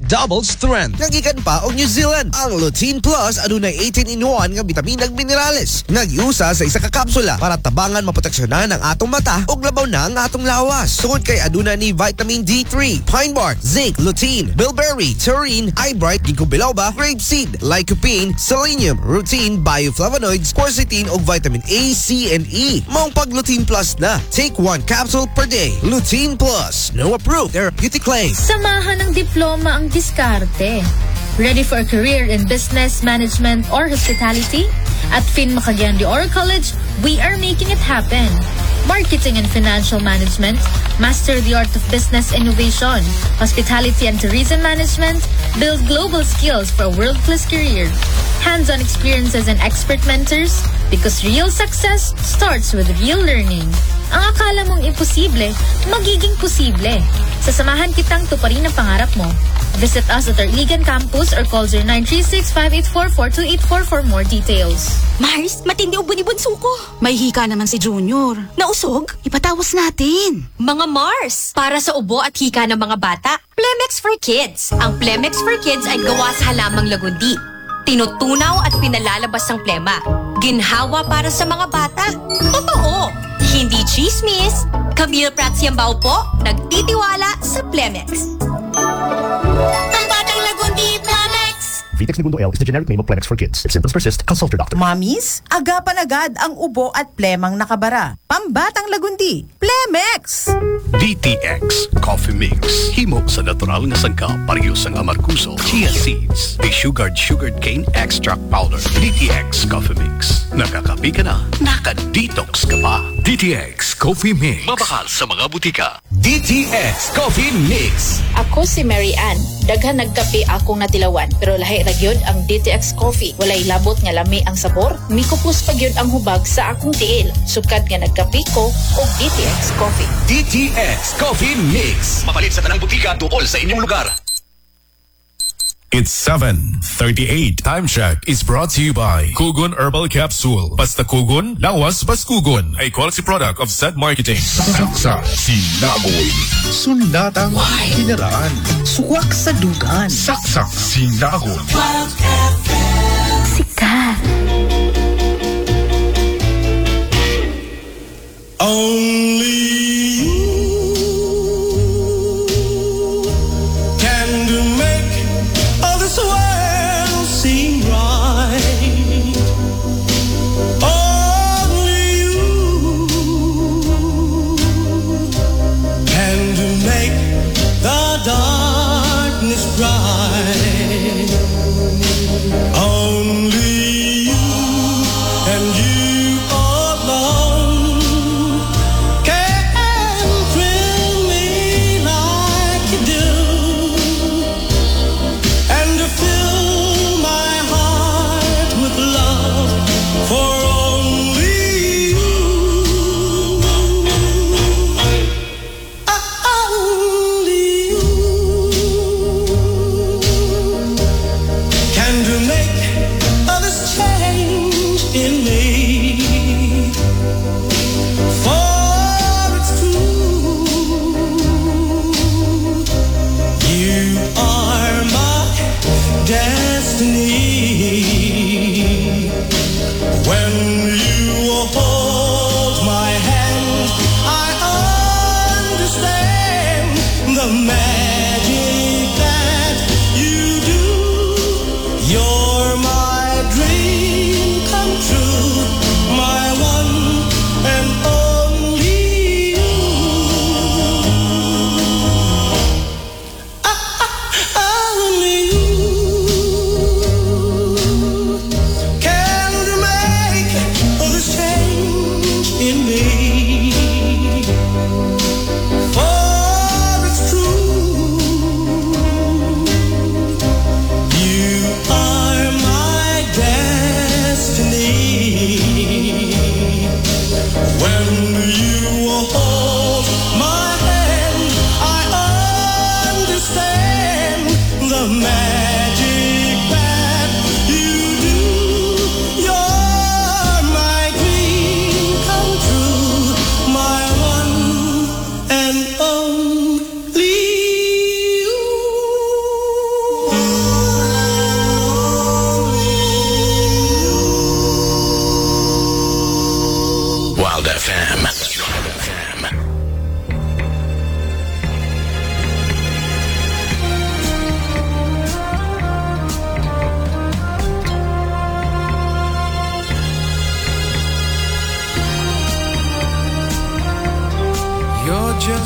double strength. Nagikan pa og New Zealand. Ang Lutein Plus adunay 18-in-1 nga bitamin ug minerales. Nagyusa sa isa ka kapsula para tabangan maproteksyonan ang atong mata ug labaw na ang atong lawas. Tungod kay aduna ni vitamin D3, pine bark, zinc, lutein, bilberry, taurine, eyebright, ginkgo biloba, grapeseed, lycopene, selenium, rutin, bioflavonoids, quercetin ug vitamin A, C, and E. Maong pag Lutein Plus na. Take 1 capsule per day. Lutein Plus. No approved therapeutic claim. Samahan ng diploma ang diskarte. Ready for a career in business, management, or hospitality? At Fin Macagyan de Oro College, we are making it happen. Marketing and financial management, master the art of business innovation, hospitality and tourism management, build global skills for a world-class career. Hands-on experiences and expert mentors, because real success starts with real learning. Ang akala mong imposible, magiging posible. Sasamahan kitang tuparin ang pangarap mo. Visit us at our Iligan campus or call 0936-584-4284 for more details. Mars, matindi ubon ni bunso ko. May hika naman si Junior. Nausog? Ipatawas natin. Mga Mars, para sa ubo at hika ng mga bata, Plemex for Kids. Ang Plemex for Kids ay gawa sa halamang lagundi. Tinutunaw at pinalalabas ang plema. Ginhawa para sa mga bata. Totoo! Hindi chismis. Camille Pratsiambao po, nagtitiwala sa Plemex. Ang batang lagundi, Plemex! Vitex Segundo L is the generic name of Plemex for kids. If symptoms persist, consult your doctor. Mommies, agapan agad ang ubo at plemang nakabara. Pambatang lagundi, Plemex! DTX Coffee Mix. Himo sa natural nga sangka, parehas ang amarkuso, chia seeds, sugared cane extract powder. DTX Coffee Mix. Nakakapi ka na, naka-detox ka pa. DTX Coffee Mix. Mabakal sa mga butika. DTX Coffee Mix. Ako si Mary Ann. Daghan nagkape akong natilawan, pero lahi ra gyud ang DTX Coffee. Walay labot nga lami ang sabor, mikupos pa gyud ang hubag sa akong tiil. Sukad nga nagkape ko og DTX Coffee. DTX Coffee Mix. Mapalit sa tanang butika tukol sa inyong lugar. It's 7:38. Time check is brought to you by Kugon Herbal Capsule. Basta Kugon, lawas Baskugon. A quality product of Zed Marketing. Saksa sinagoy. Sundatang kinaraan. Suwak sa dugan. Saksak sinagoy. Sikat. Only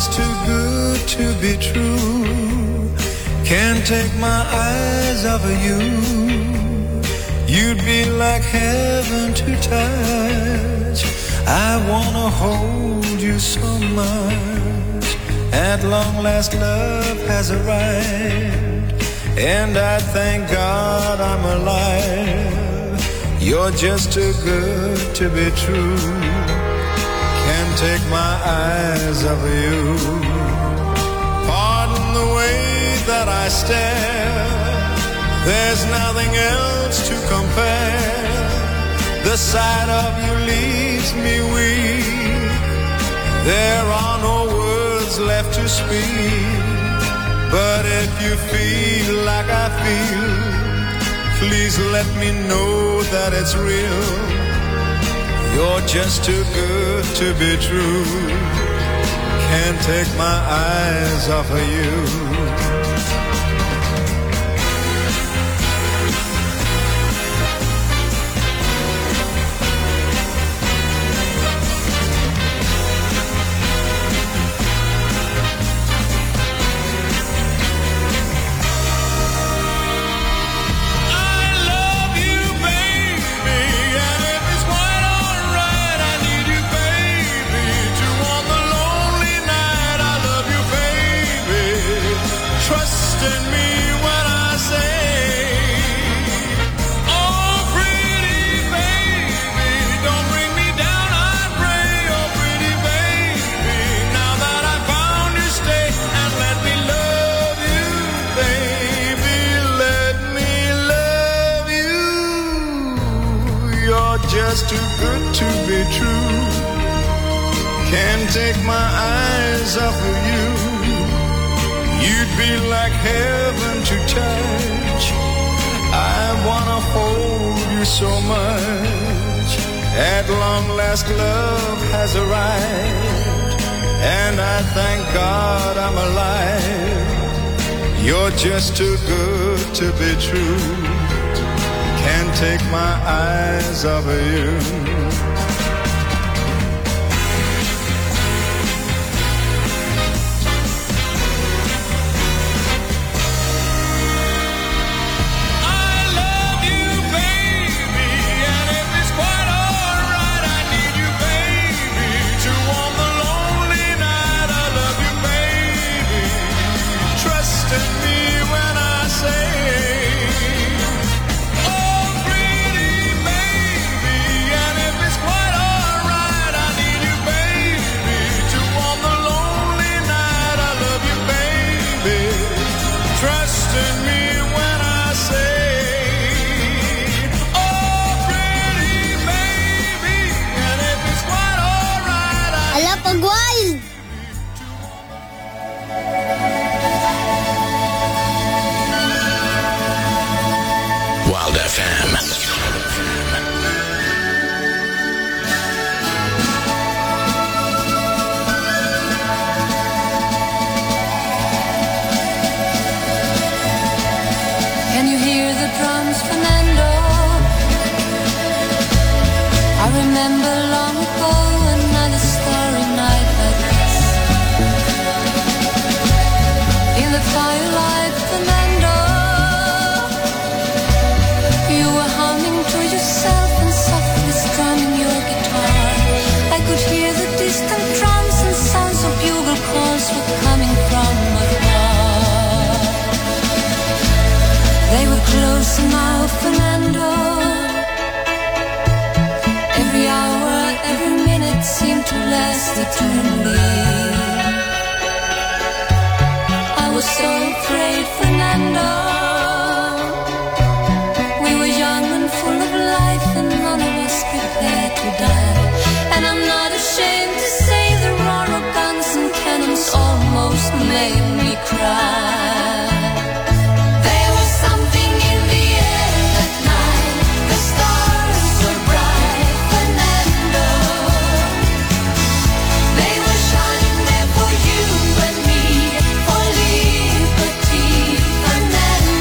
just too good to be true. Can't take my eyes off of you. You'd be like heaven to touch. I wanna hold you so much. At long last love has arrived, and I thank God I'm alive. You're just too good to be true. Can't take my eyes off of you. Pardon the way that I stare. There's nothing else to compare. The sight of you leaves me weak. There are no words left to speak. But if you feel like I feel, please let me know that it's real. You're just too good to be true. Can't take my eyes off of you. Just too good to be true. Can't take my eyes off of you. You'd be like heaven to touch. I wanna hold you so much. At long last love has arrived, and I thank God I'm alive. You're just too good to be true. Can't take my eyes off of you. Fernando.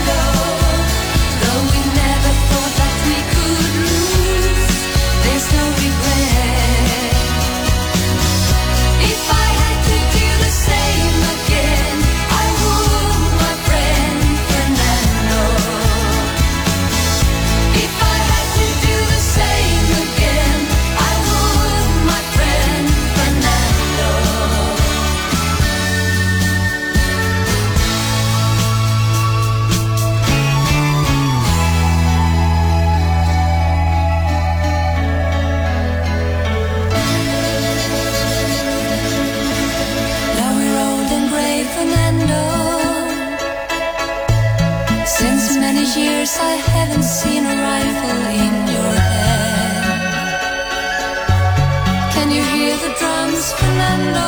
Since many years I haven't seen a rifle in your hand. Can you hear the drums, Fernando?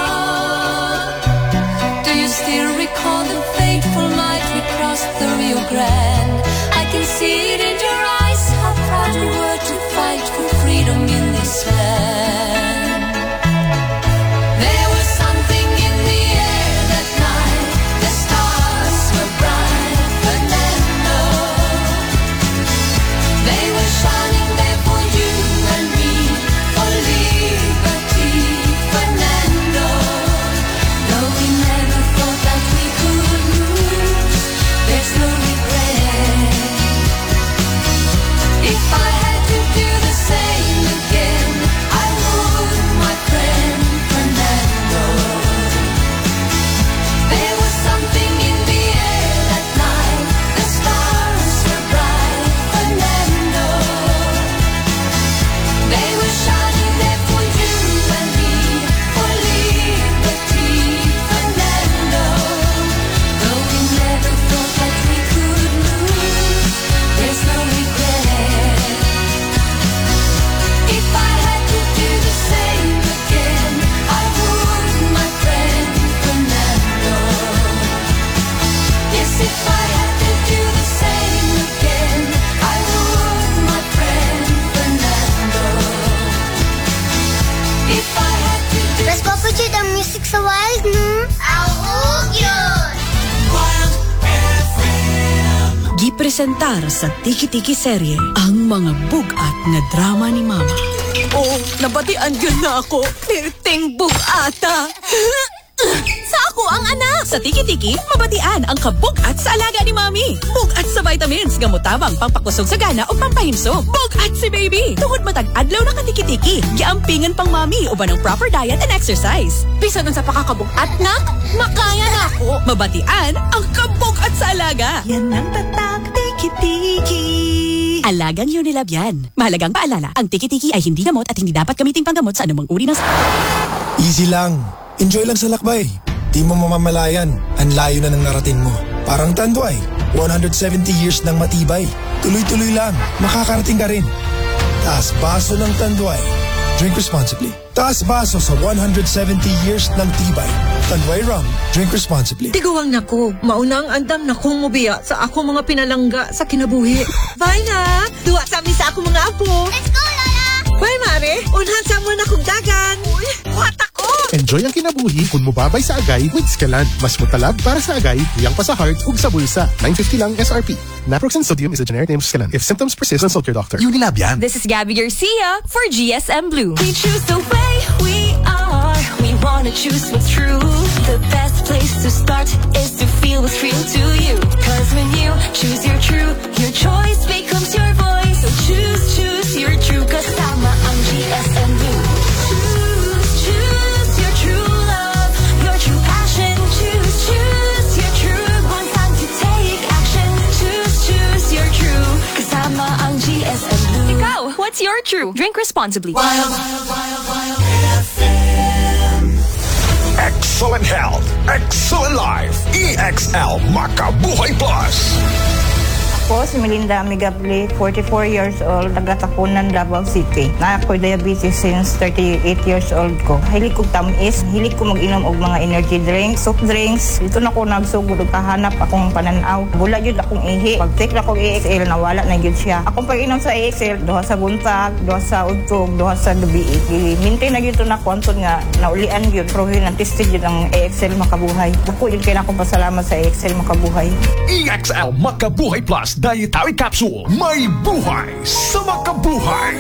Do you still recall the fateful night we crossed the Rio Grande? I can see it in your eyes, how proud we were to fight for freedom in this land. There was something in the air that night, the stars were bright, Fernando. They were shining there for you and me, for liberty, Fernando. Though we never thought that we could lose, there's no regret. If I had to do the same again, I would, my friend Fernando. There was something in the air that night, the stars were bright, Fernando. They were shining there for you and me, for liberty, Fernando. Though we never thought that we could lose, there's no regret. If I had to do the same again, I would, my friend Fernando. Yes, if I had to do the same again, I would, my friend Fernando. If I had to do Let's go put the music sa wild, no? Ahog yun! Gipresentar sa Tiki-Tiki serye ang mga bugat nga drama ni Mama. Oh, nabatian yun na ako. Perting bugata. Sa ako ang anak. Sa Tiki-Tiki, mabatian ang kabugat sa alaga ni Mami. Bugat sa vitamins, gamutabang pangpakusog sa gana o pampahimsog. Bugat si baby. Tungod matag adlaw na ka-Tiki-Tiki. Giampingan pang Mami uban ng proper diet and exercise. Bisa nun sa pakakabugat, nak? Makaya na ako. Mabatian ang kabugat sa alaga. Yan ang tatak, Tiki-Tiki. Alagang Unilab yan. Mahalagang paalala, ang Tiki-Tiki ay hindi gamot at hindi dapat gamiting panggamot sa anumang uri ng... Easy lang. Enjoy lang sa lakbay. Di mo mamamalayan. Ang layo na ng narating mo. Parang Tanduay. 170 years ng matibay. Tuloy-tuloy lang. Makakarating ka rin. Taas baso ng Tanduay. Drink responsibly. Taas baso sa 170 years ng tibay. Tanduay Rum. Drink responsibly. Tiguang nako, maunang andam na kong mubiya sa ako mga pinalangga sa kinabuhi. Bye na! Duwa sa amin sa ako mga apo. Let's go, Lola! Bye, Mare! Unhan sa mo na kong dagan. Uy, what ako? Enjoy ang kinabuhi kung mubabay sa agay with Scalan. Mas mutalab para sa agay, tuyang pa sa heart ug sa bulsa. $9.50 lang SRP. Naproxen sodium is a generic name of Scalan. If symptoms persist, consult your doctor. Unilab yan. This is Gabby Garcia for GSM Blue. We choose the way we are. We wanna choose what's true. The best place to start is to feel what's real to you. Cause when you choose your true, your choice becomes your voice. So choose your true. Cause tama ang GSM Blue. Choose your true love, your true passion. Choose your true. One time to take action. Choose your true. Cause tama ang GSM Blue. Ikaw, what's your true? Drink responsibly. Wild FM. Excellent health, excellent life. EXL Makabuhay Plus. Ako si Melinda Amigable, 44 years old, taga-Takunan, Davao City. Na ako'y diabetes since 38 years old ko. Hilig kong tamis, hilig ko mag-inom og mga energy drinks, soft drinks. Dito na ko nagsugod og kahanap akong pananaw. Bula yun akong ihi. Pag-take na akong EXL, nawala na yun siya. Akong pag-inom sa EXL, duha sa buntag, duha sa udtog, duha sa gabi. I-maintain na yun ito na kwanton nga, naulian yun. Pero yun, ang-tested yun ang EXL Makabuhay. Buko yun kaya na akong pasalamat sa EXL Makabuhay. EXL Makabuhay Plus Dietary Capsule. May buhay sa makabuhay.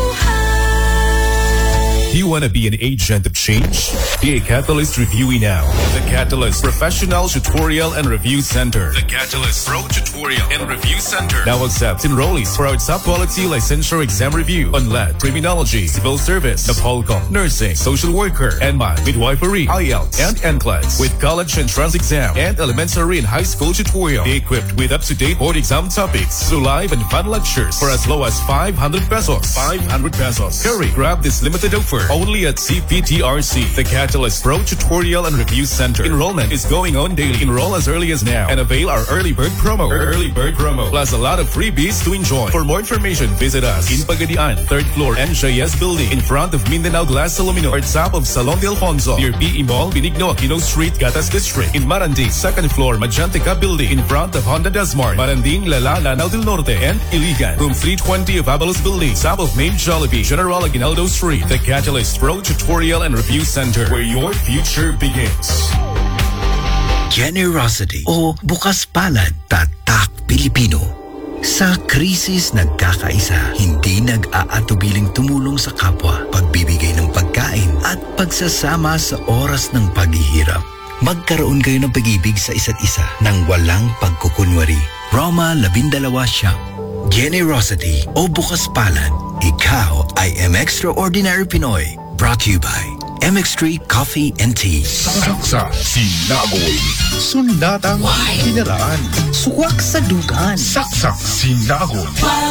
Do you want to be an agent of change? Be a Catalyst reviewee now. The Catalyst Professional Tutorial and Review Center. The Catalyst Pro Tutorial and Review Center now accepts enrollees for our top quality licensure exam review on lead, criminology, civil service, Napolcom, nursing, social worker, NMAT, midwifery, IELTS, and NCLEX with college entrance exam and elementary and high school tutorial. Be equipped with up-to-date board exam topics through live and fun lectures for as low as 500 pesos. 500 pesos. Hurry, grab this limited offer. Only at CPTRC, the Catalyst Pro Tutorial and Review Center. Enrollment is going on daily. Enroll as early as now and avail our early bird promo. Plus a lot of freebies to enjoy. For more information, visit us in Pagadian, 3rd floor, NJS Building, in front of Mindanao Glass Aluminum, or top of Salon de Alfonso, near PE Mall, Benigno Aquino Street, Gatas District. In Maranding, 2nd floor, Majantica Building, in front of Honda Desmart, Maranding, Lala, Lanao del Norte, and Iligan. Room 320 of Avalos Building, south of Main Jollibee, General Aguinaldo Street. The Catalyst Pro Tutorial and Review Center, where your future begins. Generosity o bukas palad, tatak Pilipino. Sa krisis nagkakaisa, hindi nag-aatubiling tumulong sa kapwa, pagbibigay ng pagkain at pagsasama sa oras ng paghihirap. Magkaroon kayo ng pag-ibig sa isa't isa nang walang pagkukunwari. Roma 12 Shop. Generosity o bukas palad, ikaw ay Extraordinary Pinoy. Brought to you by MX3 Coffee and Tea. Saksa Sinagoy. Sundatang Kinaraan. Suwak sa dugan. Saksa Sinagoy.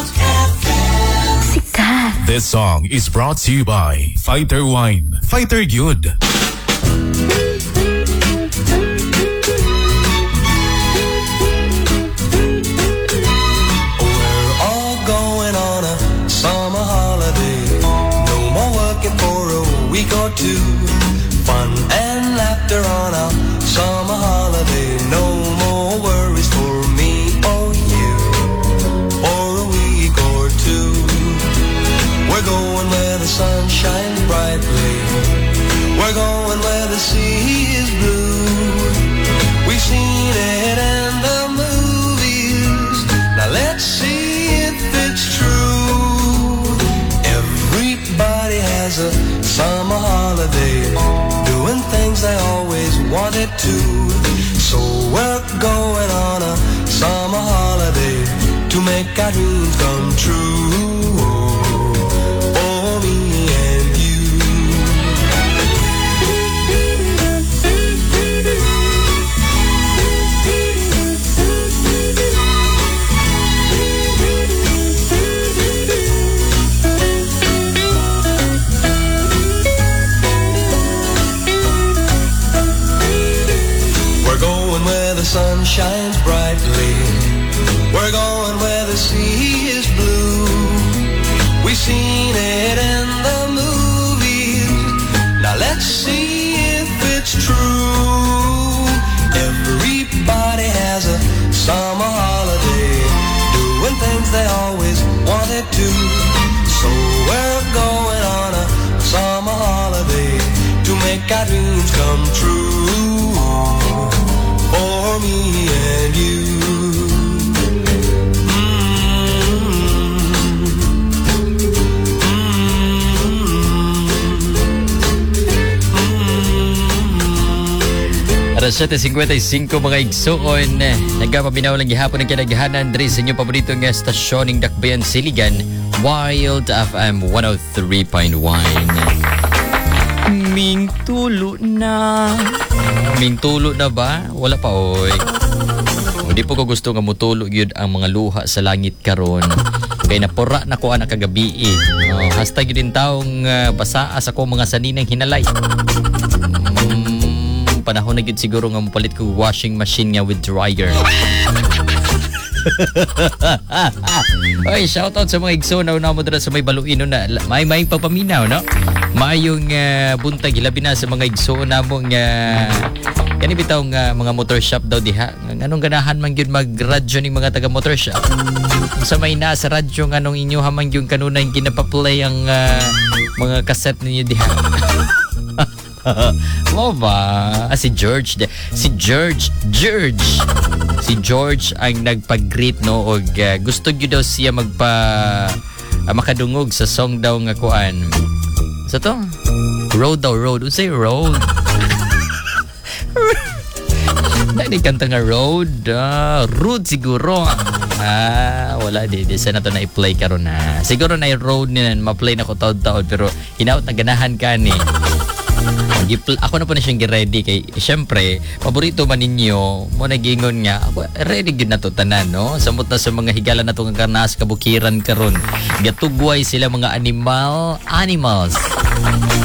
This song is brought to you by Fighter Wine. Fighter Good. We're all going on a summer holiday. No more working for a week or two. Fun and laughter on our summer holiday. No more worries for me or you. For a week or two. We're going where the sun shines brightly. We're going where the sea is blue. We've seen it in the movies. Now let's see if it's true. Everybody has a summer holiday, doing things they always wanted to. So we're going on a summer holiday to make our dreams come true. For me and you. We're going where the sun shines brightly. We're going where the sea is blue. We've seen it in the movies. Now let's see if it's true. Everybody has a summer holiday, doing things they always wanted to. So we're going on a summer holiday to make our dreams come true. For me and you. Alas 7:55 mga igsoon, nagpapaminaw lang gihapon ng kinaghanan diri sa inyong paboritong estasyon ng Dakbayan Siligan, Wild FM 103.1. Ming tulo na. Ming tulo na ba? Wala pa oy. Hindi po ko gusto nga mutulog yun ang mga luha sa langit karon. Kaya napura na ko anak kagabi eh. Hashtag yun din taong basaa sa ko mga saninang hinalay. Panahon na yun siguro nga mapalit ko washing machine nga with dryer. Oy, shoutout sa mga igsoon na mo dira sa may baluino na may pagpaminaw, no? Mayong buntag hilabi na sa mga igsoon na mo nga kani bitaw nga mga motor shop daw diha. Anong ganahan man gyud mag-radyo ning mga taga motor shop? Sa may nasa radyo nga nung inyo hamang yung kanunay ginapaplay ang mga cassette ninyo diha. Mo ba? Si George ang nagpag-greet no og gusto gyud daw siya makadungog sa song daw nga kuan. Sa to? Road. Unsay road? Dahil kanta nga road. Road siguro. Wala di sana to na i-play karon na. Siguro na i-road niyan ma-play na ko taod-taod pero hinaut na ganahan ka ni. Ako na po na siyang ready kay syempre paborito man ninyo mo nagingon nga ako ready gyud na to tanan no samot na sa mga higala na to nga kanas kabukiran karon gatugway sila mga animals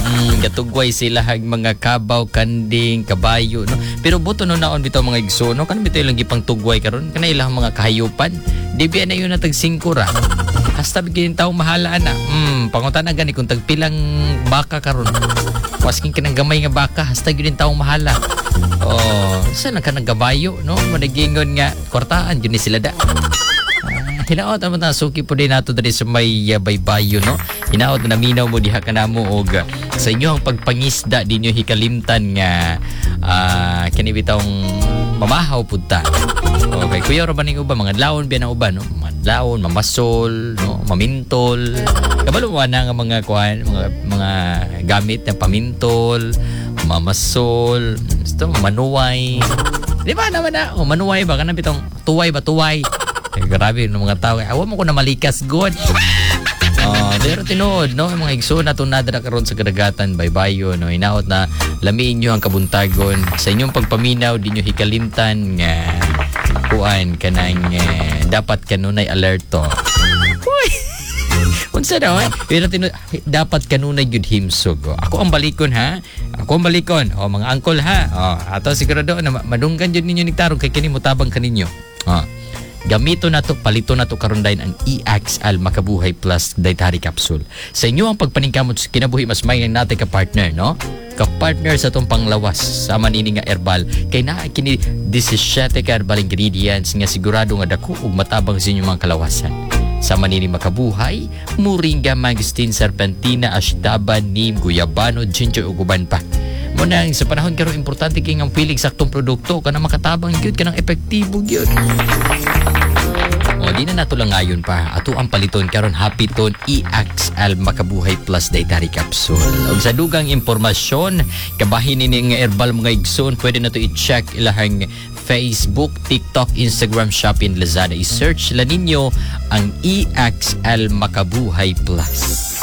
Katugway sila hag mga kabaw, kanding, kabayo, no? Pero buto no naon bitaw mga igsoon, no? Kanang bitaw lang gipang tugway karon, kana ilang mga kahayupan. Di biya na yun na tag 5 ra. Hasta bigyan tao mahala na. Pangutan na gani kung tagpilang baka karon. Wasking kinang gamay nga baka, hasta yun tao mahala. Oh, saan ka nagabayo, no? Managingon nga, kwartaan, yun ni sila da. Hinaot naman na suki po din nato dali sa may baybayo, no? Hinaot na minaw mo diha ka na mo og sa inyo ang pagpangisda dinyo hikalimtan nga kani bitawng mamahaw pud ta. Okay, kuya ra ba ning uba mga laon biya na uba, no? Mga laon, mamasol, no? Mamintol. Kabalo na nga mga kuan, mga gamit na pamintol, mamasol, manuway. Di ba naman na? O manuway ba kanang bitong tuway ba tuway? Grabe ng mga tao. Awa mo ko na malikas good. Pero tinood, no? Mga igsoon na tunada na karon sa kadagatan, baybayo, no? Hinaot na lamiin nyo ang kabuntagon. Sa inyong pagpaminaw, di nyo hikalimtan nga kuan kanang dapat kanunay alerto. Uy! Unsa daw, pero dapat kanunay gyud himsog. Ako ang balikon, ha? Ako ang balikon. Mga angkol, ha? Ato sigurado na madunggan jud ninyo nigtarong kay kini mutabang kaninyo. Gamito na to, palito na to karon dayon ang EXL Makabuhay Plus Dietary Capsule. Sa inyo ang pagpaningkamot sa kinabuhi mas may natin ka-partner, no? Ka-partner sa tong panglawas sa manini nga herbal kay naa kini 17 ka herbal ingredients nga sigurado nga dako ug matabang sa inyong mga kalawasan. Sa manini Makabuhay, moringa, mangosteen, serpentina, ashtaba, neem, guyabano, ginger ug uban pa. Muna sa panahon karon importante kay nga pilig saktong produkto kana makatabang gyud kanang epektibo gyud. Di na nato lang ngayon pa. Ato ang paliton karon Hapiton EXL Makabuhay Plus Dietary Capsule. Ug sa dugang impormasyon, kabahin ini nga herbal mga igsoon, pwede na to i-check ilahang Facebook, TikTok, Instagram, Shopee, and Lazada. I-search la ninyo ang EXL Makabuhay Plus.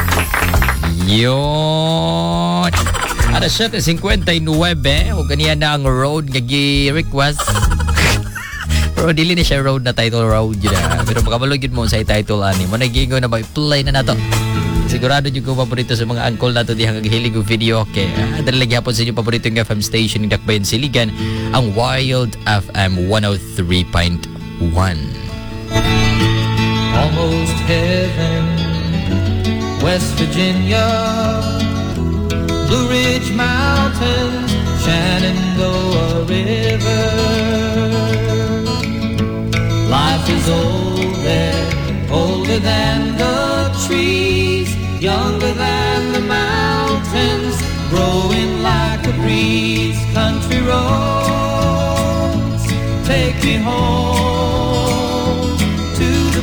Yon. Ada 7:59 o ganiya na ang road nga gi-request. Pero dili na siya road na title road yun na. Pero makabalog yun mo sa title ani. Mo nagigo na ba play na nato. Sigurado yung ko paborito sa mga uncle nato di hanggang hilig yung video. Okay. Dali lagi hapon sa inyo paborito yung FM station ng Dakbayan Siligan. Ang Wild FM 103.1. Almost heaven, West Virginia, Blue Ridge Mountains, Shenandoah River. Life is older than the trees, younger than the mountains, growing like a breeze. Country roads, take me home to the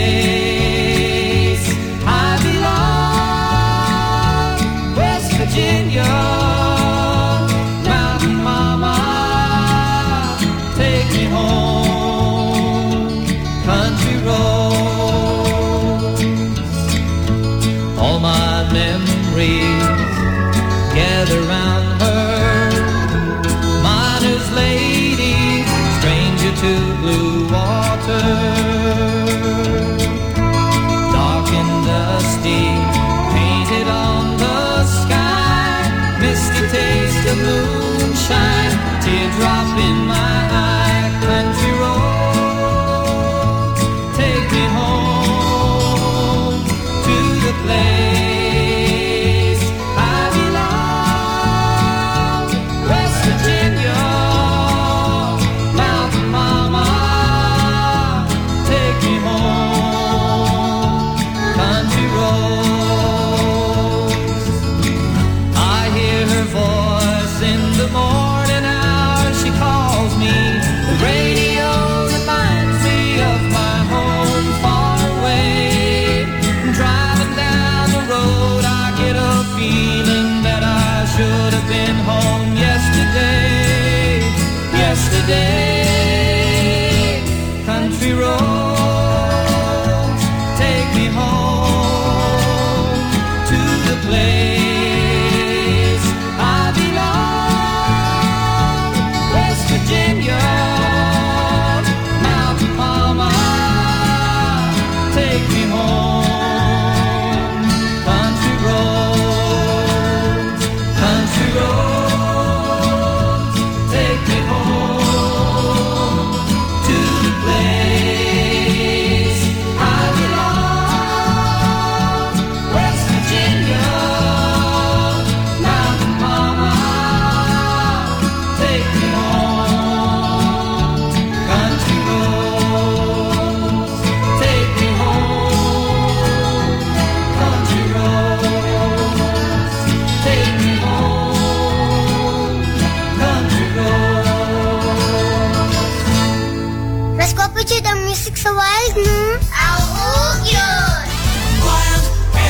place I belong, West Virginia. Mountain mama, take me home. Country roads, all my memories gather round her. Miner's lady, stranger to blue water, dark and dusty, painted on the sky, misty taste of moonshine, teardrop in my eye. Country roads, take me home to the place I belong, West Virginia. Mountain mama, take me home. Country roads, I hear her voice in the morning hour. She calls me. The radio reminds me of my home far away. Driving down the road, I get a feeling that I should have been home yesterday. Yesterday, country roads, take me home to the place I belong, West Virginia. Mountain mama, take me home. Country roads, ang music sa Wild, no? Oo, yun! Wild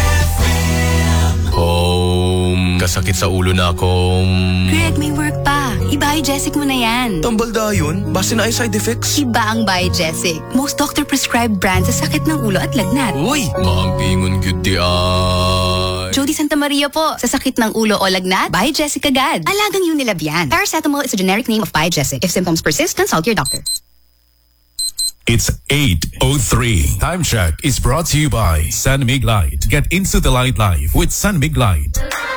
Home. Kasakit sa ulo na akong... Greg, may work pa. I-Biogesic mo na yan. Tambal yun? Base na ay side effects? Iba ang Biogesic. Most doctor-prescribed brand sa sakit ng ulo at lagnat. Uy! Maampingon cute di ay. Jody Santa Maria po. Sa sakit ng ulo o lagnat, Biogesic agad. Alagang Unilab yan. Paracetamol is a generic name of Biogesic. If symptoms persist, consult your doctor. It's 8:03. Time check is brought to you by San Mig Light. Get into the light life with San Mig Light.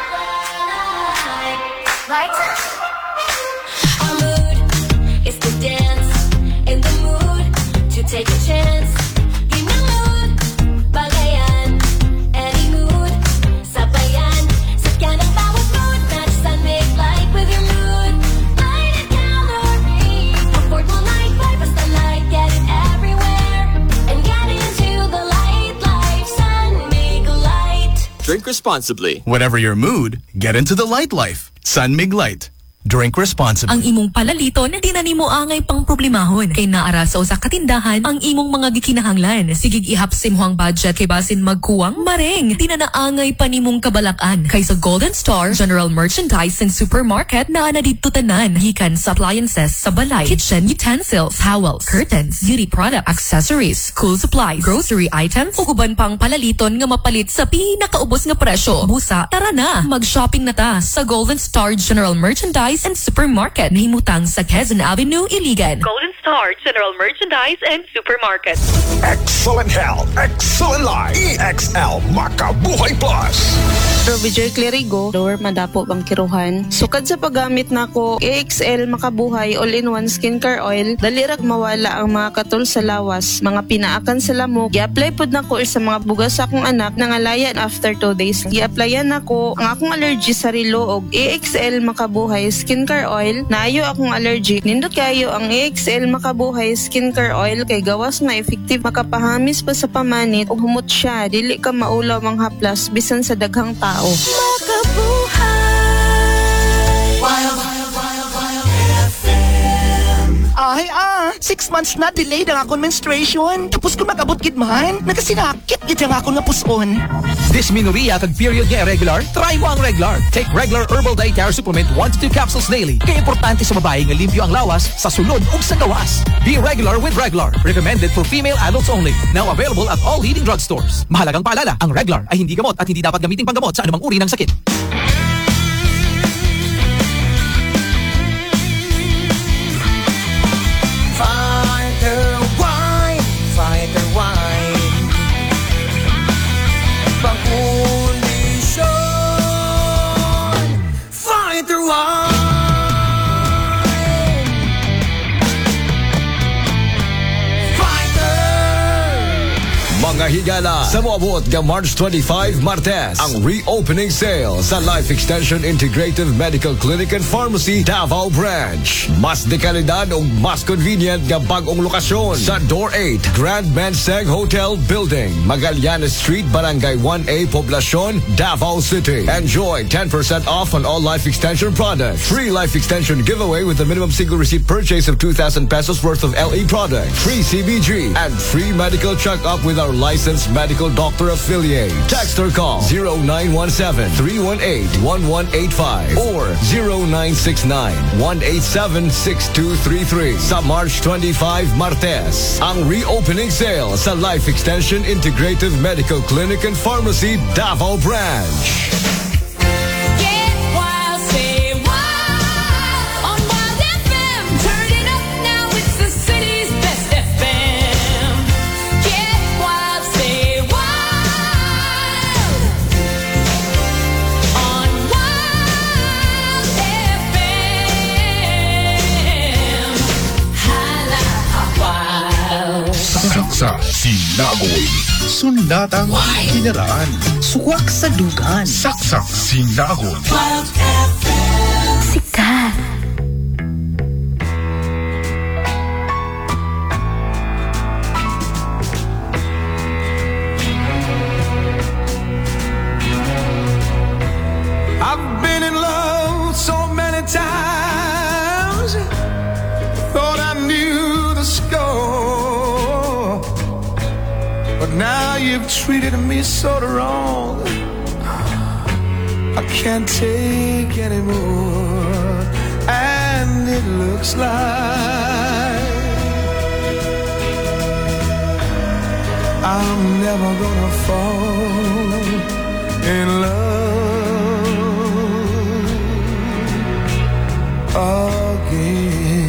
Our mood is to dance in the mood to take a chance. In the mood, bagayan, any mood, sabayan, sakyan ang bawat mood. Match San Mig Light with your mood. Light and calories, affordable night vibe, basta light, get it everywhere. And get into the light life, San Mig Light. Drink responsibly. Whatever your mood, get into the light life. San Mig Light. Drink responsibly. Ang imong palalito na di na nimo angay pang problemahon kay naara sa usa ka tindahan ang imong mga gikinahanglan. Sigig ihapsim huang budget kay basin magkuwang maring di na naangay pa nimong kabalakan. Kay sa Golden Star General Merchandise and Supermarket na didto tanan gikan sa appliances sa balay, kitchen utensils, towels, curtains, beauty product, accessories, school supplies, grocery items ug uban pang palaliton nga mapalit sa pinakaubos nga presyo. Busa, tara na, mag-shopping na ta sa Golden Star General Merchandise and Supermarket. Nahimutang sa Quezon Avenue, Iligan. Golden Star General Merchandise and Supermarket. Excellent health, excellent life. EXL Makabuhay Plus. Provider Clerigo, lower madapo bang kiruhan. Sukad sa paggamit nako EXL Makabuhay All-in-One Skincare Oil, dali ra mawala ang mga katol sa lawas, mga pinaakan sa lamok. Gi-apply pod nako sa mga bugas sa akong anak nangalayan after 2 days. Gi-applyan nako ang akong allergy sa rilo og EXL Makabuhay Skincare Oil. Naayo akong allergy. Nindot kayo ang EXL Makabuhay Skincare Oil kay gawas na effective makapahamis pa sa pamanit ug humot siya dili ka maulaw ang haplas bisan sa daghang tao. Makabuhay. Ay 6 months na delayed ang akong menstruation. Tapos kung mag-abot gid man, nagasinakit gid ang akong napuson. Dysmenorrhea kag period nga irregular? Try mo ang Reglar. Take Reglar Herbal Dietary Supplement 1 to 2 capsules daily. Kaya importante sa babae nga limpyo ang lawas sa sulod ug sa gawas. Be regular with Reglar. Recommended for female adults only. Now available at all leading drugstores. Mahalagang paalala, ang Reglar ay hindi gamot at hindi dapat gamitin panggamot sa anumang uri ng sakit. Fighter wine Pang-kondisyon Fighter wine Mga higala sa moabot nga March 25 Martes ang reopening sale sa Life Extension Integrative Medical Clinic and Pharmacy Davao Branch. Mas dekalidad ug mas convenient nga bag-ong lokasyon sa Door 8 Grand Manseng Hotel Building, Magallanes Street, Barangay 1A, Poblacion, Davao City. Enjoy 10% off on all Life Extension products. Free Life Extension giveaway with a minimum single receipt purchase of 2,000 pesos worth of LE products. Free CBG and free medical check-up with our licensed medical doctor affiliate. Text or call 0917-318-1185 or 0969-187-6233 sa March 25 Martes. Ang reopening sale sa Life Extension Integrative Medical Clinic and Pharmacy Davao Branch. Saksa, sinagoy. Sundatang kinaraan. Suwak sa dugan. Saksak, sinagoy. Sikat. I've been in love so many times, thought I knew the score. But now you've treated me so wrong, I can't take anymore. And it looks like I'm never gonna fall in love again.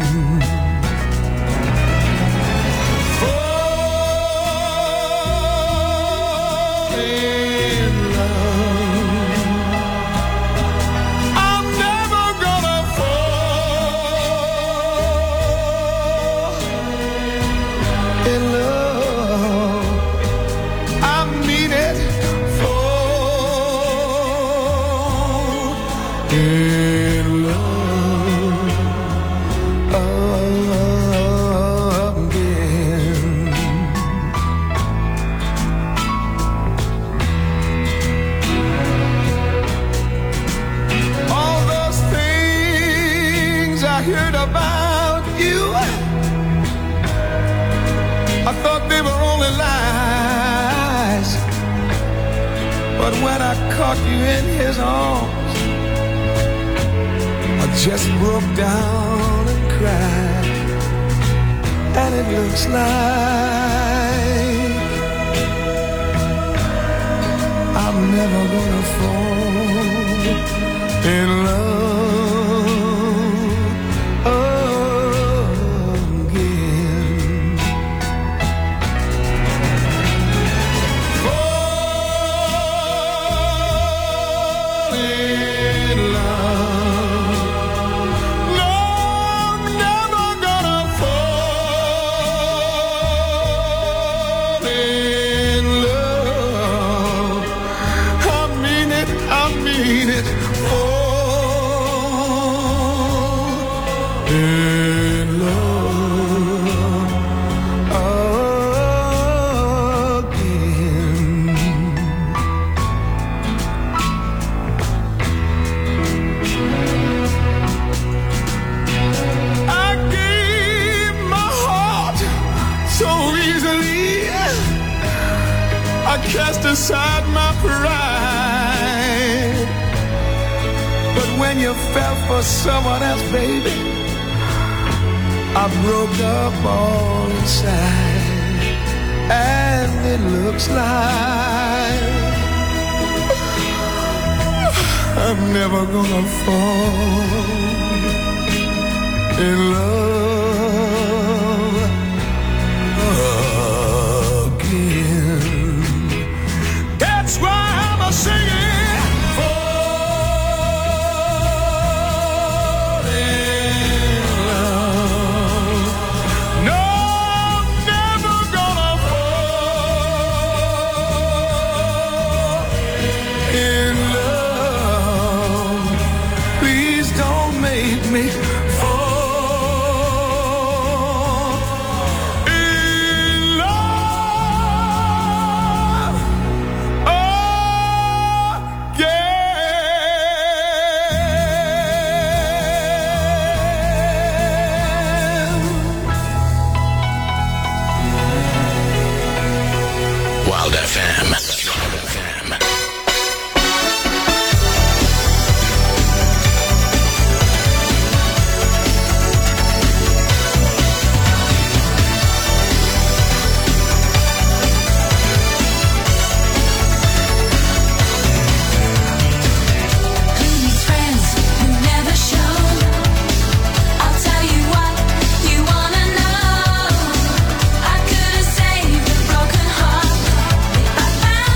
When I caught you in his arms, I just broke down and cried. And it looks like I'm never gonna fall in love again. Cast aside my pride, but when you fell for someone else, baby, I broke up all inside. And it looks like I'm never gonna fall in love again. That's why I'm a singing, fall in love. No, I'm never gonna fall in love. Please don't make me fall. I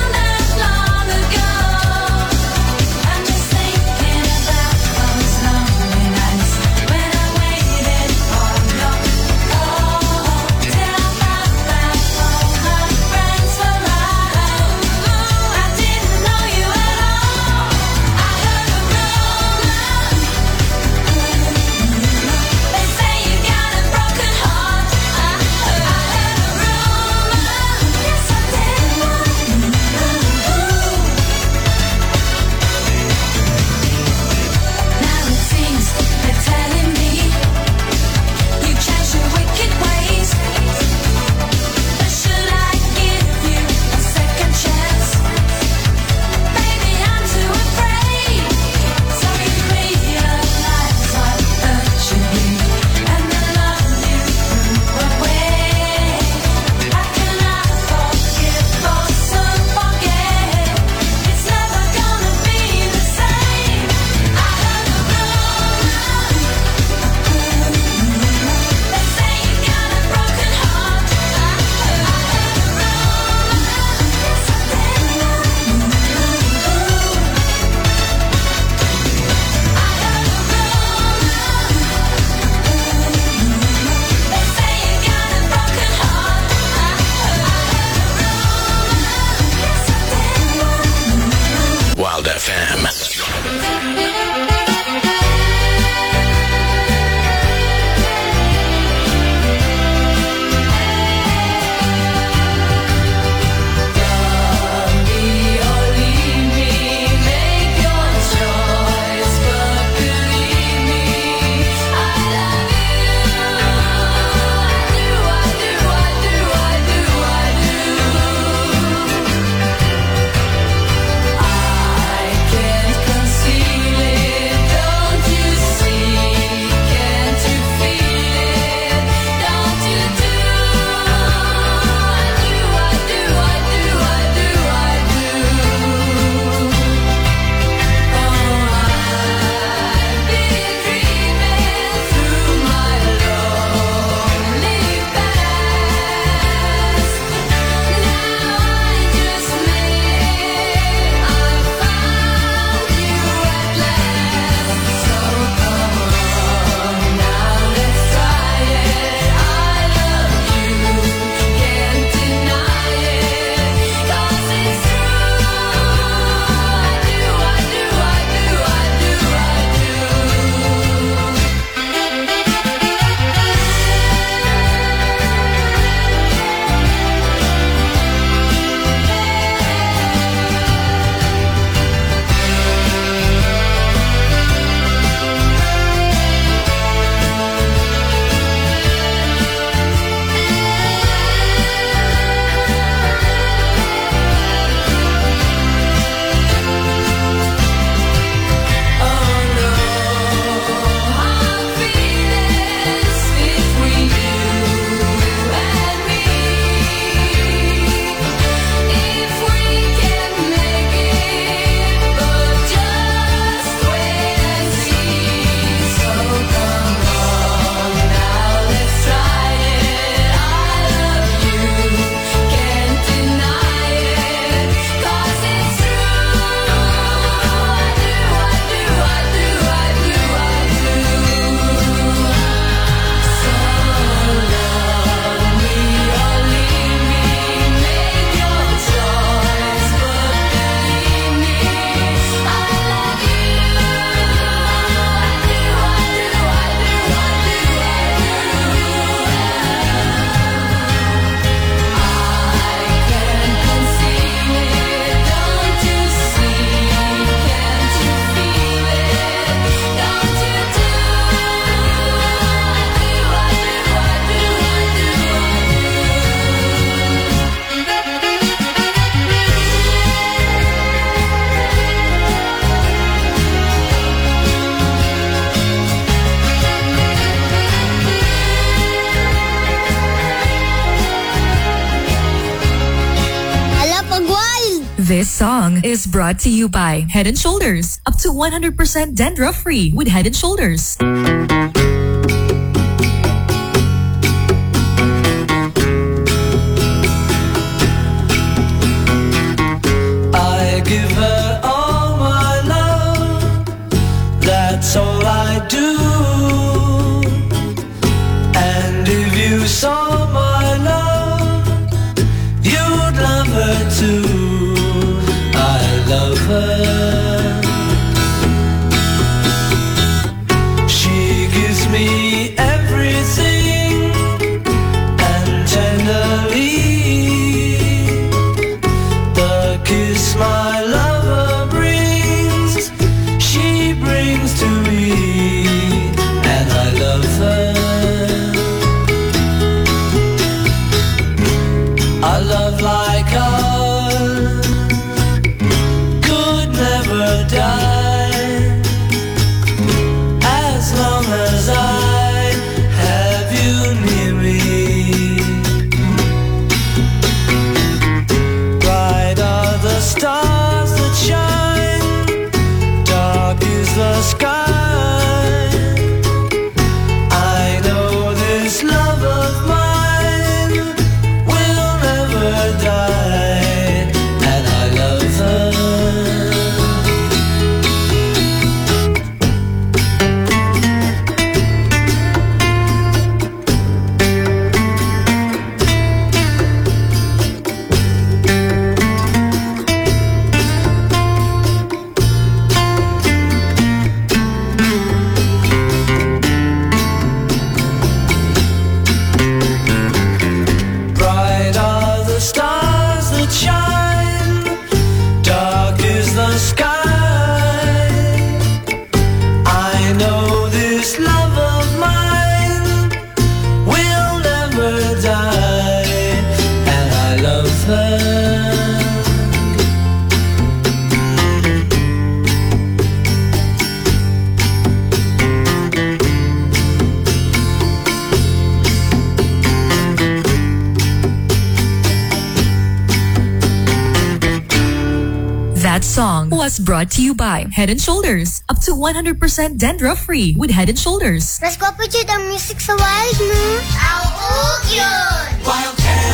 This song is brought to you by Head & Shoulders. Up to 100% dandruff-free with Head & Shoulders. I give her all my love, that's all I do. And if you saw my love, you'd love her too. I love her. She gives me everything, and tenderly the kiss my lover brings, she brings to me, and I love her. A love like ours could never die, as long as I have you near me. Bright are the stars that shine, dark is the sky. I know this love of mine will never die, and I love her. Bright are the stars that shine, dark is the sky. I know this love of mine will never die, and I love her. That song was brought to you by Head & Shoulders. Up to 100% dandruff-free with Head & Shoulders. Mas gwapo ang music sa Wild, no? Ang yun! Wild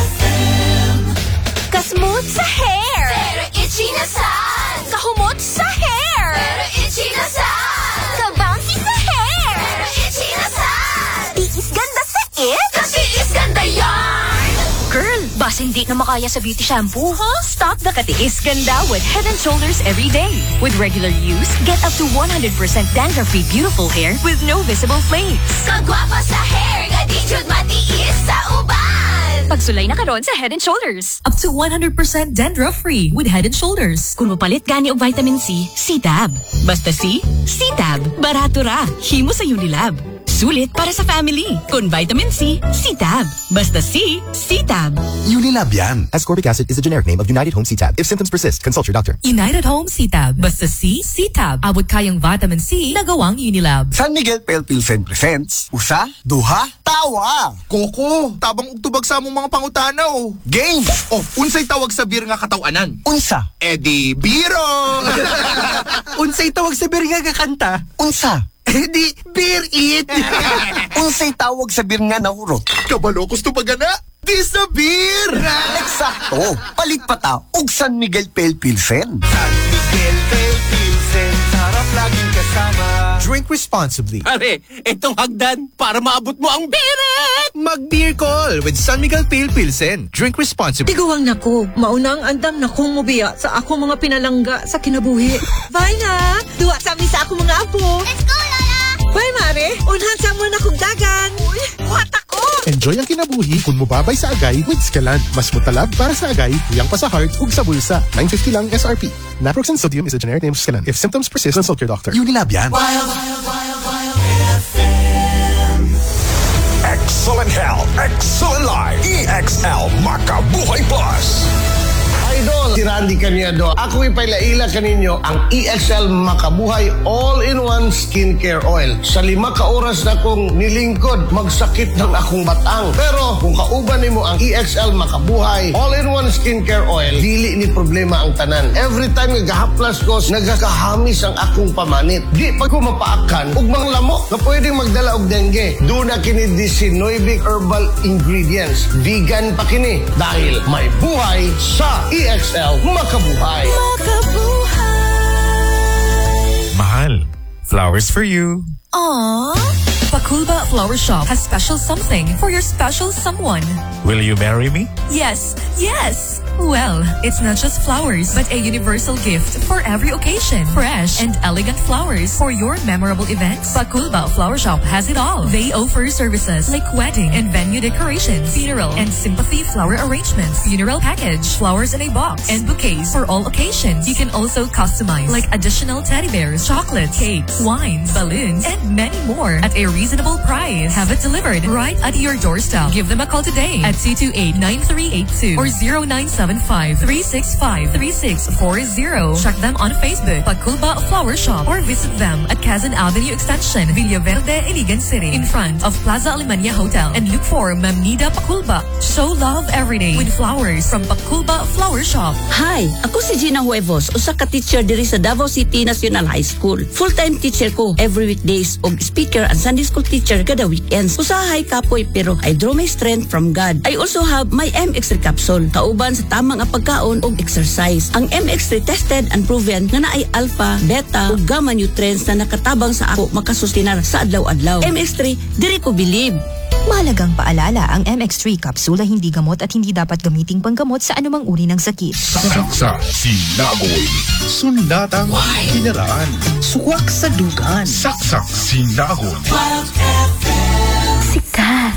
FM! Kasmooth sa hair. Pero itchy na sad! Kahumot sa hair. Pero itchy na sad! Kabouncy sa hair. Pero itchy na sad! Tiis ganda sa it. Kasi is ganda yan! Girl, bas hindi na makaya sa beauty shampoo, huh? Stop the katiis ganda with Head & Shoulders every day. With regular use, get up to 100% dandruff-free beautiful hair with no visible flakes. Kagwapa sa hair, nga di jud matiis sa uban! Pagsulay na karon sa Head & Shoulders. Up to 100% dandruff-free with Head & Shoulders. Kung mapalit gani og vitamin C, C-Tab. Basta C, C-Tab. Barato ra. Himo sa Unilab. Sulit para sa family. Kung vitamin C, C-Tab. Basta C, C-Tab. Unilab yan. Ascorbic acid is the generic name of United Home C-Tab. If symptoms persist, consult your doctor. United Home C-Tab. Basta C, C-Tab. Abot kayang vitamin C na gawang Unilab. San Miguel Pale Pilsen presents Usa, Duha, Tawa. Koko, tabang ugtubag sa among mga pangutanaw. Games of unsay tawag sa beer nga katawanan. Unsa? Edi biro. Unsay tawag sa beer nga kakanta. Unsa? Edi beer it. Unsay tawag sa beer nga nahurot. Kabalo gusto pa gana. Disappear! Eksakto! Palit pa ta, og San Miguel Pale Pilsen. San Miguel Pale Pilsen, sarap laging kasama. Drink responsibly. Pare, itong hagdan para maabot mo ang birit! Mag-beer call with San Miguel Pale Pilsen. Drink responsibly. Tiguang nako, maunang andam na kong mubiya sa ako mga pinalangga sa kinabuhi. Bye na! Duwa sa amin sa ako mga apo. Let's go, Lola! Bye, Mare! Unhan sa mo na kong dagan. Uy, what ako? Enjoy ang kinabuhi kung mubabay sa agay with Scalan. Mas mutalab para sa agay, tuyang pa sa heart ug sa bulsa. 950 lang SRP. Naproxen sodium is a generic name of Scalan. If symptoms persist, consult your doctor. Unilab yan. Excellent health, excellent life. EXL Makabuhay Plus. Idol, si Randy Cañedo. Ako ipailaila kaninyo ang EXL Makabuhay All-in-One Skincare Oil. Sa 5 ka oras na kong nilingkod, magsakit ng akong batang. Pero kung kauban nimo ang EXL Makabuhay All-in-One Skincare Oil, dili ni problema ang tanan. Every time nagahaplas ko, nagakahamis ang akong pamanit. Di pa ko mapaakan ug mga lamok na pwedeng magdala og dengue. Doon na kini 19 herbal ingredients. Vegan pa kini dahil may buhay sa EXL Makabuhay. Mahal, flowers for you. Aww. Pakulba Flower Shop has special something for your special someone. Will you marry me? Yes, yes. Well, it's not just flowers, but a universal gift for every occasion. Fresh and elegant flowers for your memorable events. Pakulba Flower Shop has it all. They offer services like wedding and venue decorations, funeral and sympathy flower arrangements, funeral package, flowers in a box, and bouquets for all occasions. You can also customize like additional teddy bears, chocolates, cakes, wines, balloons, and many more at a reasonable price. Have it delivered right at your doorstep. Give them a call today at 228-9382 or 0975-365-3640. Check them on Facebook, Pakulba Flower Shop, or visit them at Quezon Avenue Extension, Villaverde, Iligan City, in front of Plaza Alemania Hotel, and look for Ma'am Nida Pakulba. Show love every day with flowers from Pakulba Flower Shop. Hi, ako si Gina Huevos, usa ka teacher diri sa Davao City National High School. Full-time teacher ko every weekdays og speaker and Sunday school teacher kada weekends. Usahay kapoy pero I draw my strength from God. I also have my MX3 capsule, kauban sa tamang pagkaon og exercise. Ang MX3 tested and proven nga naay alpha, beta ug gamma nutrients na nakatabang sa ako makasustinar sa adlaw-adlaw. MX3, diri ko believe. Mahalagang paalala, ang MX3 kapsula hindi gamot at hindi dapat gamiting panggamot sa anumang uri ng sakit. Saksa, sinagoy. Sundatang kinaraan. Suwak sa dugan. Saksak, sinagoy. Sikat.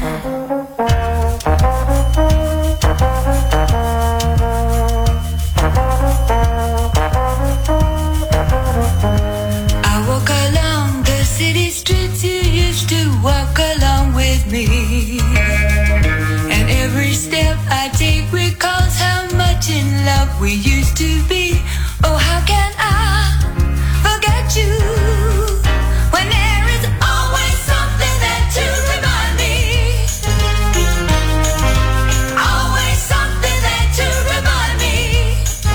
And every step I take recalls how much in love we used to be. Oh, how can I forget you when there is always something there to remind me? Always something there to remind me.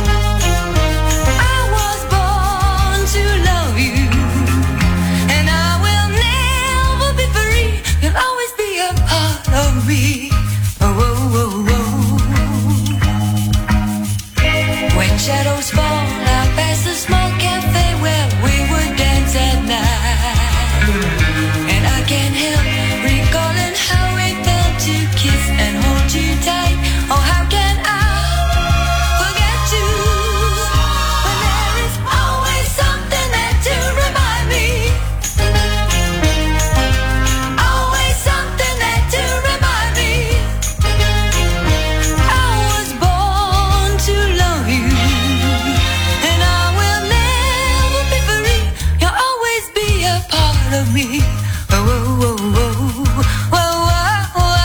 I was born to love you, and I will never be free. You'll always be a part of me. Oh, oh, oh, oh. When shadows fall, I pass a small cafe where we would dance at night, and I can't help recalling how it felt to kiss and hold you tight. Oh, how can I forget you when there is always something there to remind me? Always something there to remind me. I was born to love you, and I will never be free. You'll always be a part of me. Oh, oh, oh, oh. Whoa, whoa, whoa,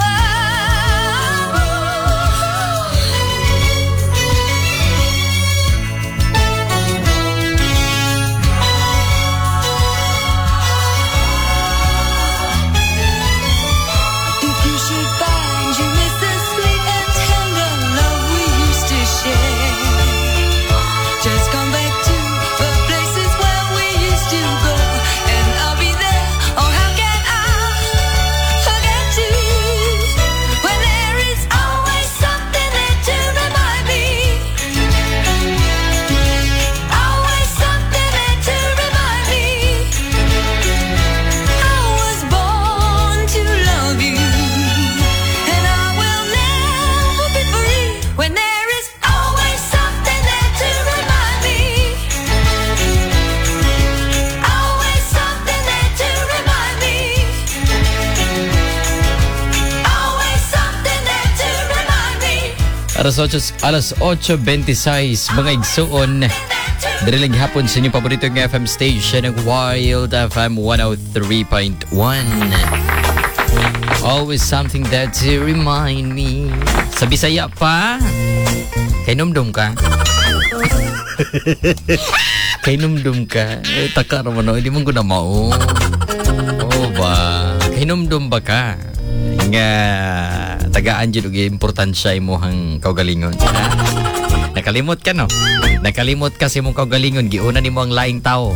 if you should find you miss the sweet and tender love we used to share, just come back to the places where we used to go, and I'll be there. Oh, how can I forget you when there is always something there to remind me? Always something there to remind me. I was born to love you, and I will never be free when there is always something there to remind me. Always something there to remind me. Always something there to remind me. Alas 8:26 mga igsuon. Diriling hapon sa inyong paboritong FM station ng Wild FM 103.1. Always something that to remind me. Sa Bisaya pa. Kay numdum ka. Kay numdum ka. Taka naman, hindi mo ko na mao. Oo ba? Kay numdum ba ka? Nga tagaan dyan og importansya imong kaugalingon. Nakalimot ka, no? Nakalimot ka si imong kaugalingon, giuna nimo ang laing tao.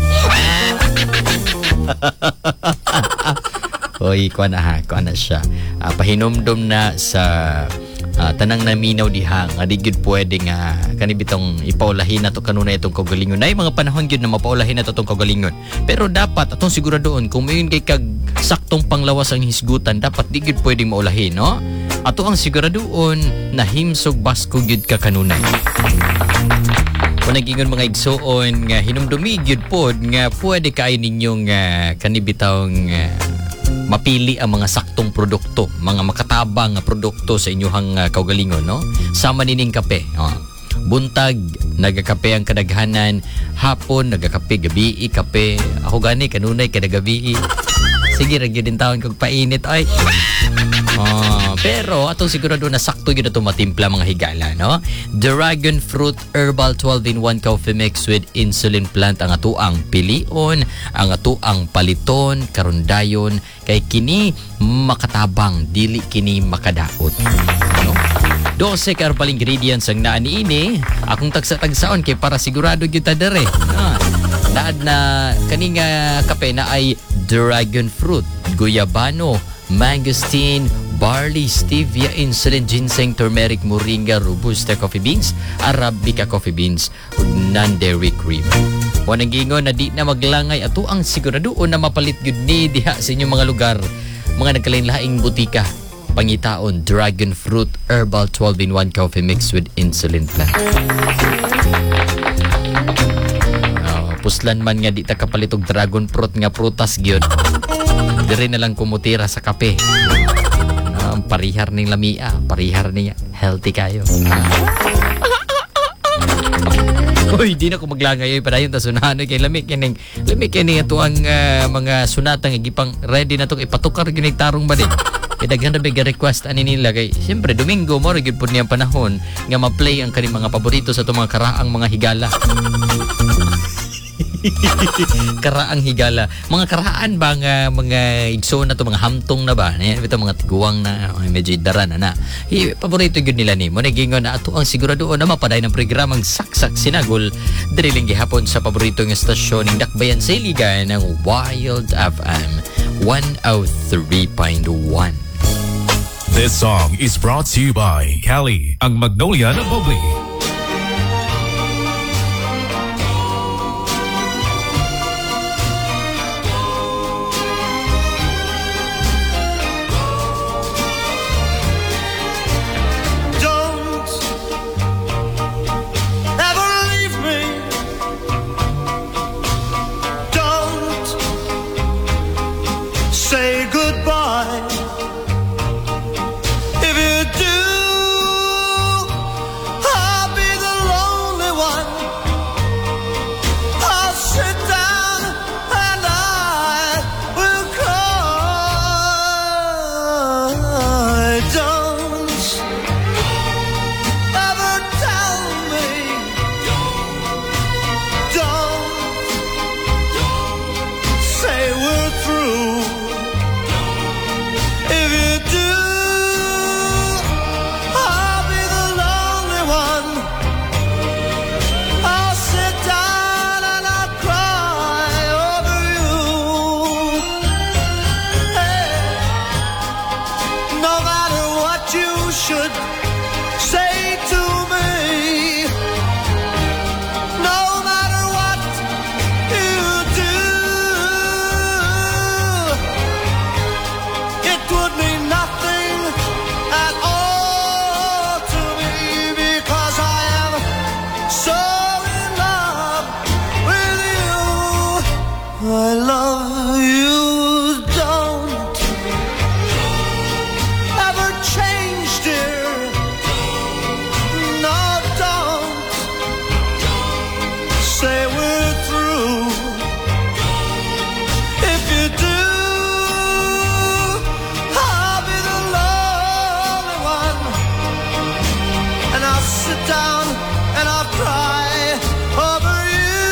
Hoy, kuha na siya. Pahinomdom na sa tanang naminaw diha nga di gyud pwede nga kanibitong ipaulahin nato kanunay itong kaugalingon. Nay mga panahon gyud na mapaulahin nato itong kaugalingon. Pero dapat atong siguradoon kung mayon kay kag saktong panglawas ang hisgutan, dapat di gyud pwedeng maulahin, no? Ato ang siguradoon na himsog basko gyud ka kanunay. Kung nagingon mga igsoon nga hinumdumi gyud pod nga pwede kay ninyong kanibitong mapili ang mga saktong produkto, mga makatabang nga produkto sa inyong kaugalingon, no? Sama nining kape. Buntag, nagakape ang kadaghanan. Hapon, nagakape. Gabi, kape. Ako gani, kanunay, kadagabi. Sige, ragyo din taon kong painit. Ay. Pero atong sigurado na sakto yun na itong matimpla mga higala, no? Dragon Fruit Herbal 12-in-1 Coffee Mix with Insulin Plant ang atuang pilion, ang atuang paliton, karundayon, kay kini makatabang, dili kini makadaot. No? 12 herbal ingredients ang naani ini. Akong tagsa-tagsaon kay para sigurado gyud ta dere. Naad na kaning kape na ay dragon fruit, guyabano, mangosteen, barley, stevia, insulin, ginseng, turmeric, moringa, robusta coffee beans, arabica coffee beans, ug non-dairy cream. Wanang gingon na di na maglangay ato ang siguradoon na mapalit gyud ni diha sa inyong mga lugar, mga nagkalain-laing butika. Pangitaon, Dragon Fruit Herbal 12-in-1 Coffee Mix with Insulin Plant. Puslan man nga di ta kapalit og dragon fruit nga prutas gyud. Dire na lang kumutira sa kape. Parihar ning lamia, parihar niya healthy kayo. Uy, di na ko maglangay padayon ta sunahan kay lamig kining ato ang mga sunata nga gipang ready na tong ipatukar ginig tarong ba di. Kay daghan na big request ani nila kay siyempre Domingo mo gyud pud niyang panahon nga ma-play ang kani mga paborito sa itong mga karaang mga higala. Karaang higala. Mga karaan ba nga mga igsoon na to, mga hamtong na ba? Ito mga tiguang na medyo daran na. Paborito yun nila ni mo. Nagingon na ato ang siguradoon na mapaday ng programang Saksak Sinagol. Diriling gihapon sa paborito ng estasyon ng Dakbayan sa Iligan ng Wild FM 103.1. This song is brought to you by Cali, ang Magnolia na Bubbly. If you do, down and I'll cry over you.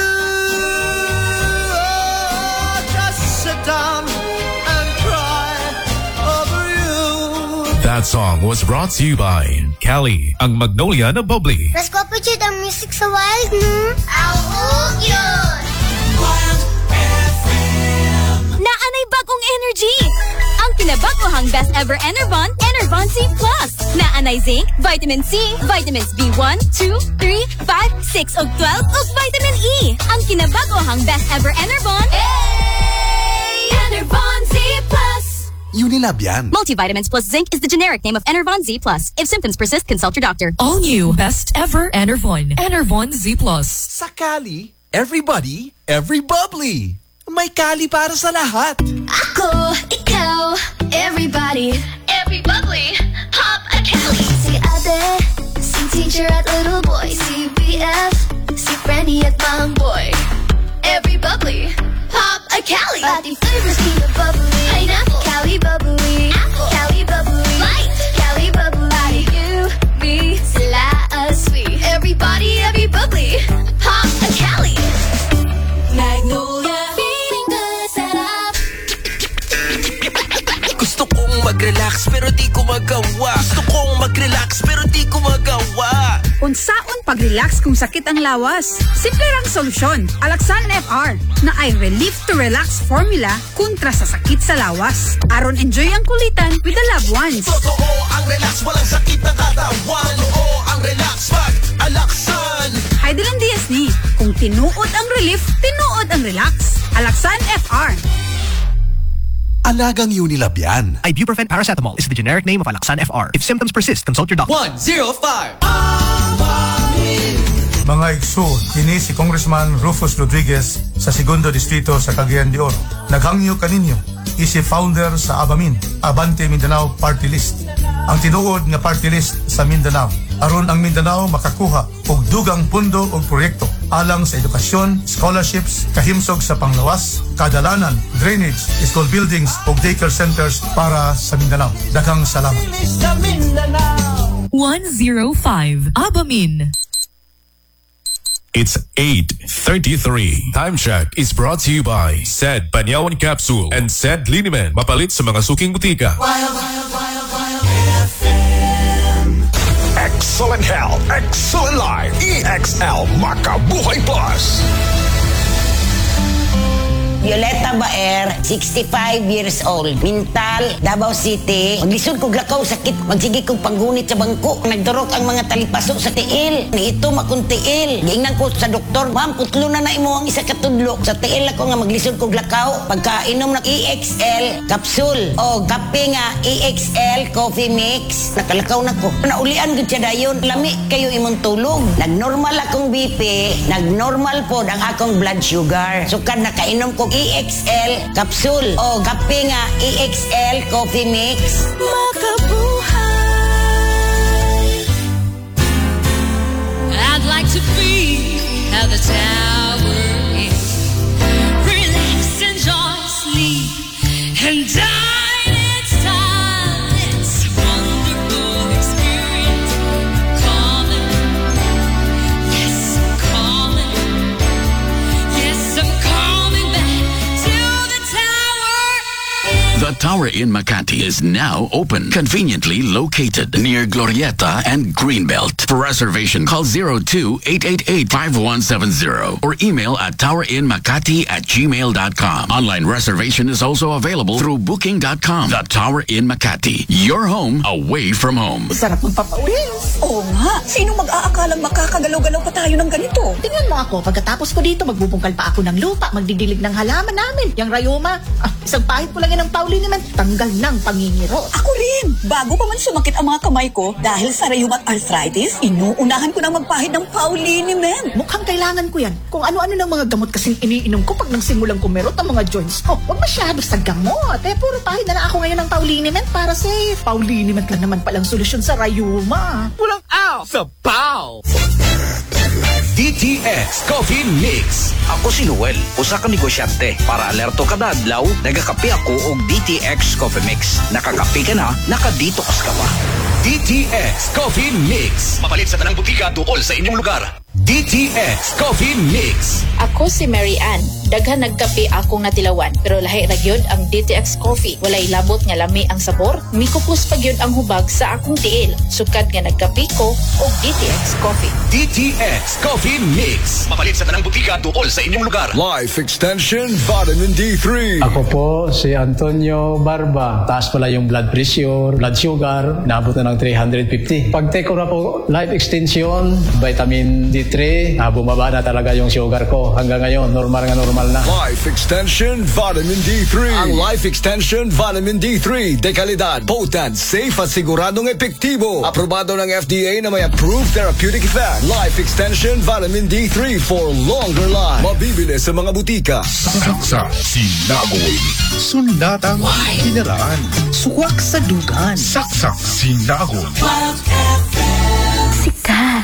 Oh, just sit down and cry over you. That song was brought to you by Cali, ang Magnolia na bubbly. Mas ko pa ang music sa wild, no? Ahog yun! Wild FM. Naanay bagong energy! Ang kinabagohang best ever Enervon, Enervon C+. Naanay zinc, vitamin C, vitamins B1, 2, 3, 5, 6 ug 12 ug vitamin E. Ang kinabagohang best ever Enervon, Enervon Z+. Unilab yan. Multivitamins plus zinc is the generic name of Enervon Z+. If symptoms persist, consult your doctor. All new, best ever Enervon. Enervon Z+. Sa Cali, everybody, every bubbly. May Cali para sa lahat. Ako, ikaw, everybody, every bubbly, pop a Cali. Si ate, si teacher at little boy, si BF, si Frenny at mang boy. Every bubbly, pop a Cali. Pati flavors keep it bubbly. Pineapple, Cali bubbly. Apple, Cali bubbly. Light, Cali bubbly. You, me, sila sweet. Everybody, every bubbly, pop a Cali. Magnolia. Gusto kong mag-relax pero di ko magawa. Gusto kong mag-relax pero di ko magawa. Unsaon pag-relax kung sakit ang lawas? Simple lang solusyon. Alaxan FR na ay relief to relax formula kontra sa sakit sa lawas. Aron enjoy ang kulitan with the loved ones. Totoo ang relax, walang sakit ng katawan. Oo ang relax pag Alaxan. Heidelin Diaz ni. Kung tinuod ang relief, tinuod ang relax. Alaxan FR. Alagang Unilab yan. Ibuprofen paracetamol is the generic name of Alaxan FR. If symptoms persist, consult your doctor. 105. Mga igsoon, kini si Congressman Rufus Rodriguez sa Segundo Distrito sa Cagayan de Oro. Naghangyo kaninyo, isi founder sa ABAMIN, Abante Mindanao Party List. Ang tinuod nga party list sa Mindanao. Aron ang Mindanao makakuha og dugang pundo og proyekto alang sa edukasyon, scholarships, kahimsog sa panglawas, kadalanan, drainage, school buildings ug daycare centers para sa Mindanao. Daghang salamat. 105 ABAMIN. It's 8:33. Time check is brought to you by Sed Banyawan Capsule and Sed Linimen. Mapalit sa mga suking butika. Excellent health, excellent life. EXL Makabuhay Plus. Violeta Baer, 65 years old. Mental, Davao City. Maglisod kog lakaw sakit. Magsige kog panggunit sa bangko. Nagdurok ang mga talipaso sa tiil. Ito makong tiil. Giingnan ko sa doktor, ma'am, putlo na imo ang isa katudlok. Sa tiil ako nga maglisod kog lakaw. Pagkainom ng EXL capsule o kape nga EXL coffee mix. Nakalakaw na ko. Naulian gud siya dayon. Lami kayo imong tulog. Nagnormal akong BP. Nagnormal pod ang akong blood sugar. Sukad nakainom ko EXL capsule o kape nga EXL coffee mix. Makabuhay. I'd like to be how the tower is. Relax, enjoy, sleep, and die in silence. Wonderful experience. Calling. Yes, I'm calling. Yes, I'm calling back. The Tower in Makati is now open, conveniently located near Glorieta and Greenbelt. For reservation, call 02-888-5170 or email at towerinmakati@gmail.com. Online reservation is also available through booking.com. The Tower in Makati, your home away from home. Sarap magpapawis. Oo nga. Sino mag-aakalang makakagalaw-galaw pa tayo ng ganito? Tingnan mo ako. Pagkatapos ko dito, magbubungkal pa ako ng lupa, magdidilig ng halaman namin. Yung rayoma, isang pahit ko lang yan ng Pauli naman, tanggal ng pangingiro. Ako rin. Bago pa man sumakit ang mga kamay ko dahil sa rayuma at arthritis, inuunahan ko nang magpahid ng Paulini Men. Mukhang kailangan ko yan. Kung ano-ano ng mga gamot kasing iniinom ko pag nang simulang kumerot ang mga joints ko. Huwag masyado sa gamot. Puro pahid na lang ako ngayon ng Paulini Men para safe. Paulini Men lang naman palang solusyon sa rayuma. Walang aw sa PAW! Dito DTX Coffee Mix. Ako si Noel, usa ka negosyante. Para alerto kada adlaw, nagakape ako og DTX Coffee Mix. Nakakape ka na, nakadetox ka pa. DTX Coffee Mix. Mapalit sa tanang butika tuol sa inyong lugar. DTX Coffee Mix. Ako si Mary Ann. Daghan nagkape akong natilawan, pero lahi ra gyud ang DTX Coffee. Walay labot nga lami ang sabor, mikupos pa gyud ang hubag sa akong tiil. Sukad nga nagkape ko og DTX Coffee. DTX Coffee Mix. Mapalit sa tanang butika tuol sa inyong lugar. Life Extension Vitamin D3. Ako po si Antonio Barba. Taas pala yung blood pressure, blood sugar, naabot na ng 350. Pag take ko na po Life Extension, vitamin D3, bumaba na talaga yung sugar ko. Hanggang ngayon, normal na. Life Extension Vitamin D3. Ang Life Extension Vitamin D3 de kalidad, potent, safe at siguradong epektibo. Aprobado ng FDA na may approved therapeutic effect. Life Extension Vitamin D3 for longer life. Mabibili sa mga butika. Saksa, sinagoy. Sundatang kinaraan. Suwak sa dugan. Saksak, sinagoy. Sikat.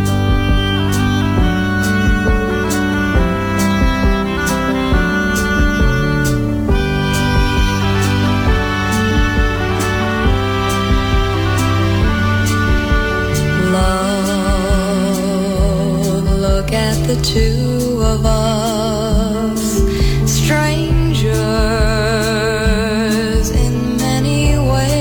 Look at the two of us, strangers in many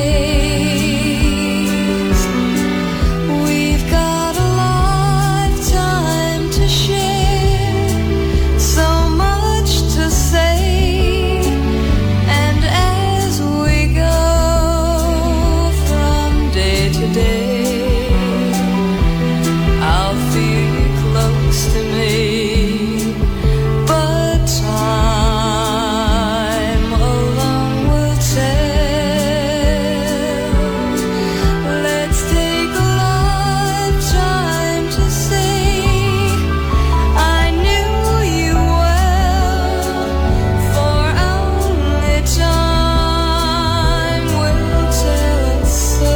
ways. We've got a lifetime to share, so much to say, and as we go from day to day, I'll feel close to me, but time alone will tell. Let's take a lifetime to say I knew you well, for only time will tell us so,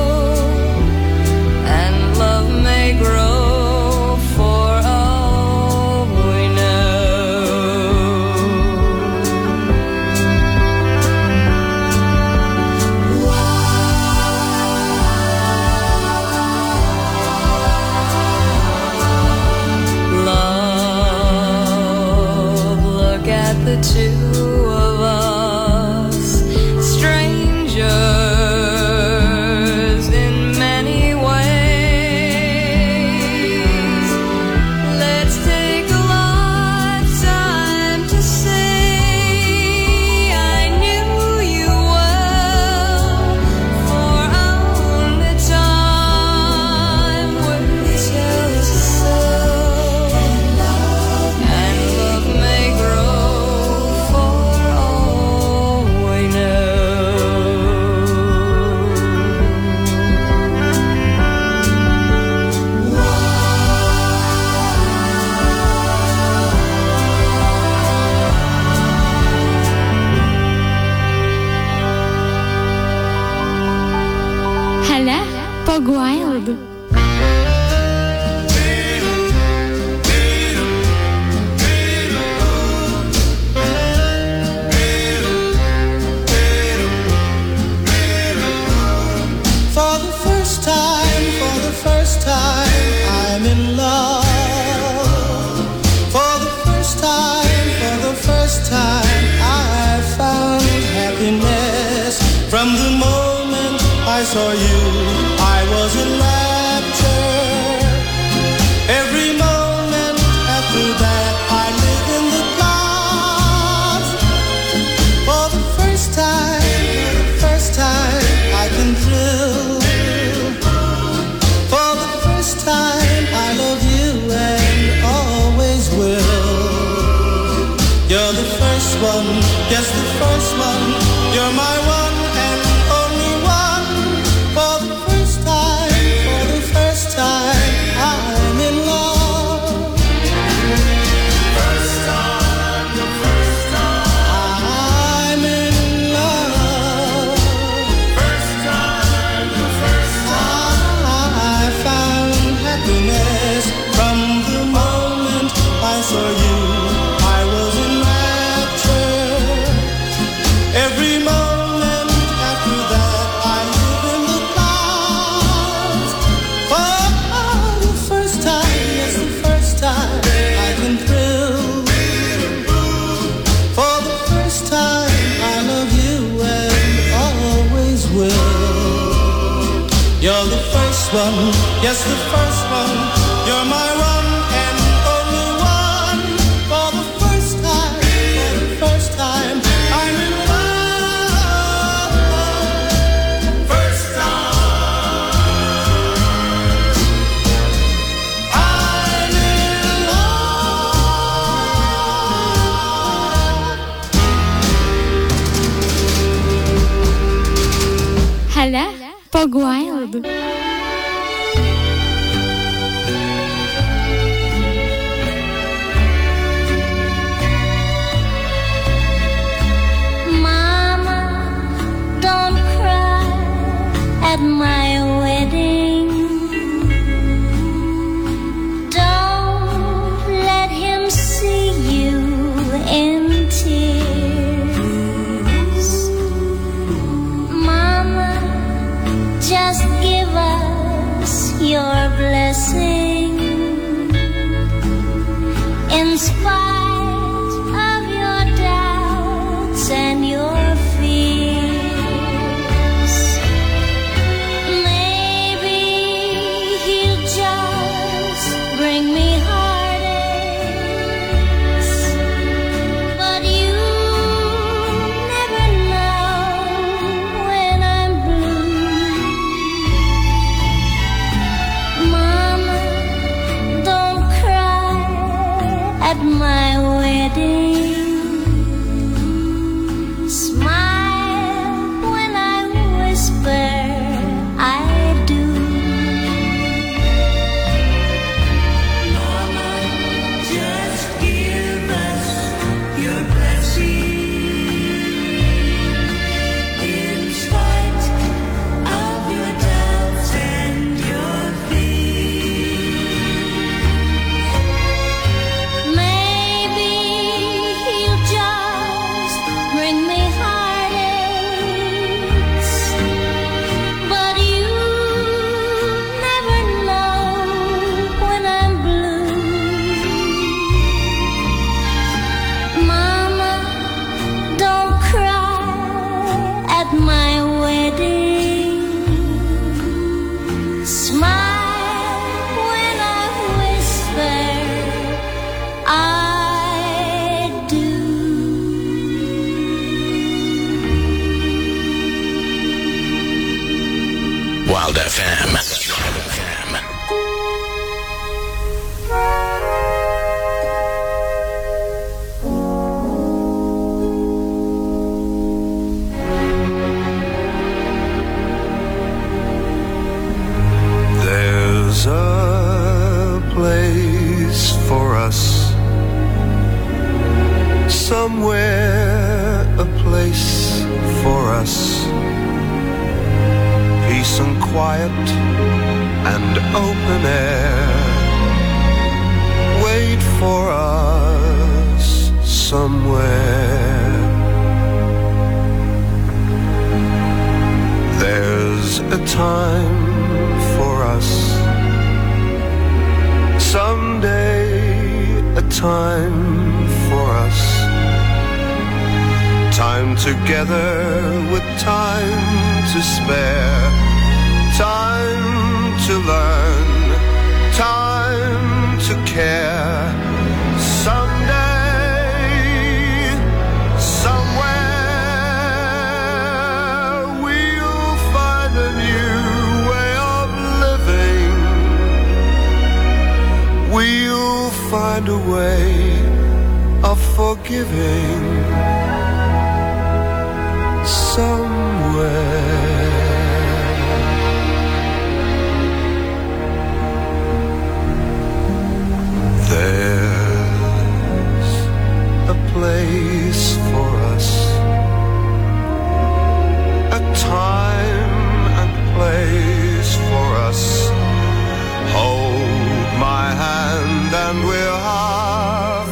and love may grow. The two of us, strangers in many ways. Let's take a lifetime to say I knew you well, for only time will tell us so, and love may grow. Hala, pag wild. For the first time, I'm in love. For the first time, I found happiness. From the moment I saw you, I was in rapture. Every moment after that, I lived in the clouds. For the first time, I can thrill. For the first time, I love you and always will. You're the first one, yes, the first one. You're my one and only one. For the first time, I'm in love. First time, I'm in love. First time, I found happiness from the moment saw you, I was enraptured. Every moment after that, I live in the clouds. For the first time, yes, the first time, I can thrill. For the first time, I love you and always will. You're the first one, yes, the first one. You're my one and only one. For the first time, I'm in love. First time, I'm in love. Hala, Pog Wild. Mama, don't cry at my wedding. Don't let him see you in tears. Mama, just give us your blessing. In spite of your doubts and your fears, maybe he'll just bring me heartaches, but you never know when I'm blue. Mama, don't cry at my wedding. Smile when I whisper I do. Mama, just give us your blessing. In spite of your doubts and your fears, maybe he'll just bring me heartaches, but you never know when I'm blue. Mama, don't cry at my wedding. Smile when I whisper I do. Wild FM. There's a place for us somewhere, a place for us. Peace and quiet and open air wait for us somewhere. There's a time for us someday, a time for us. Time together with time to spare. Time to learn, time to care. Someday, somewhere, we'll find a new way of living. We'll find a way of forgiving. Somewhere. There's a place for us, a time and place for us. Hold my hand and we'll have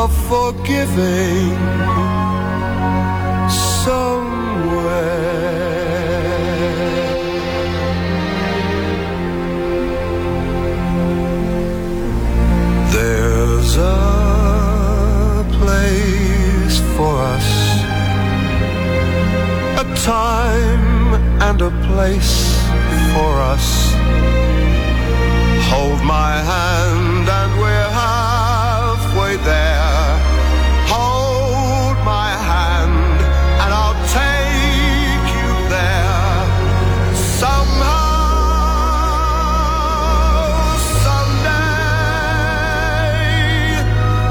of forgiving somewhere. There's a place for us, a time and a place for us. Hold my hand and we're halfway there. Hold my hand and I'll take you there. Somehow, someday,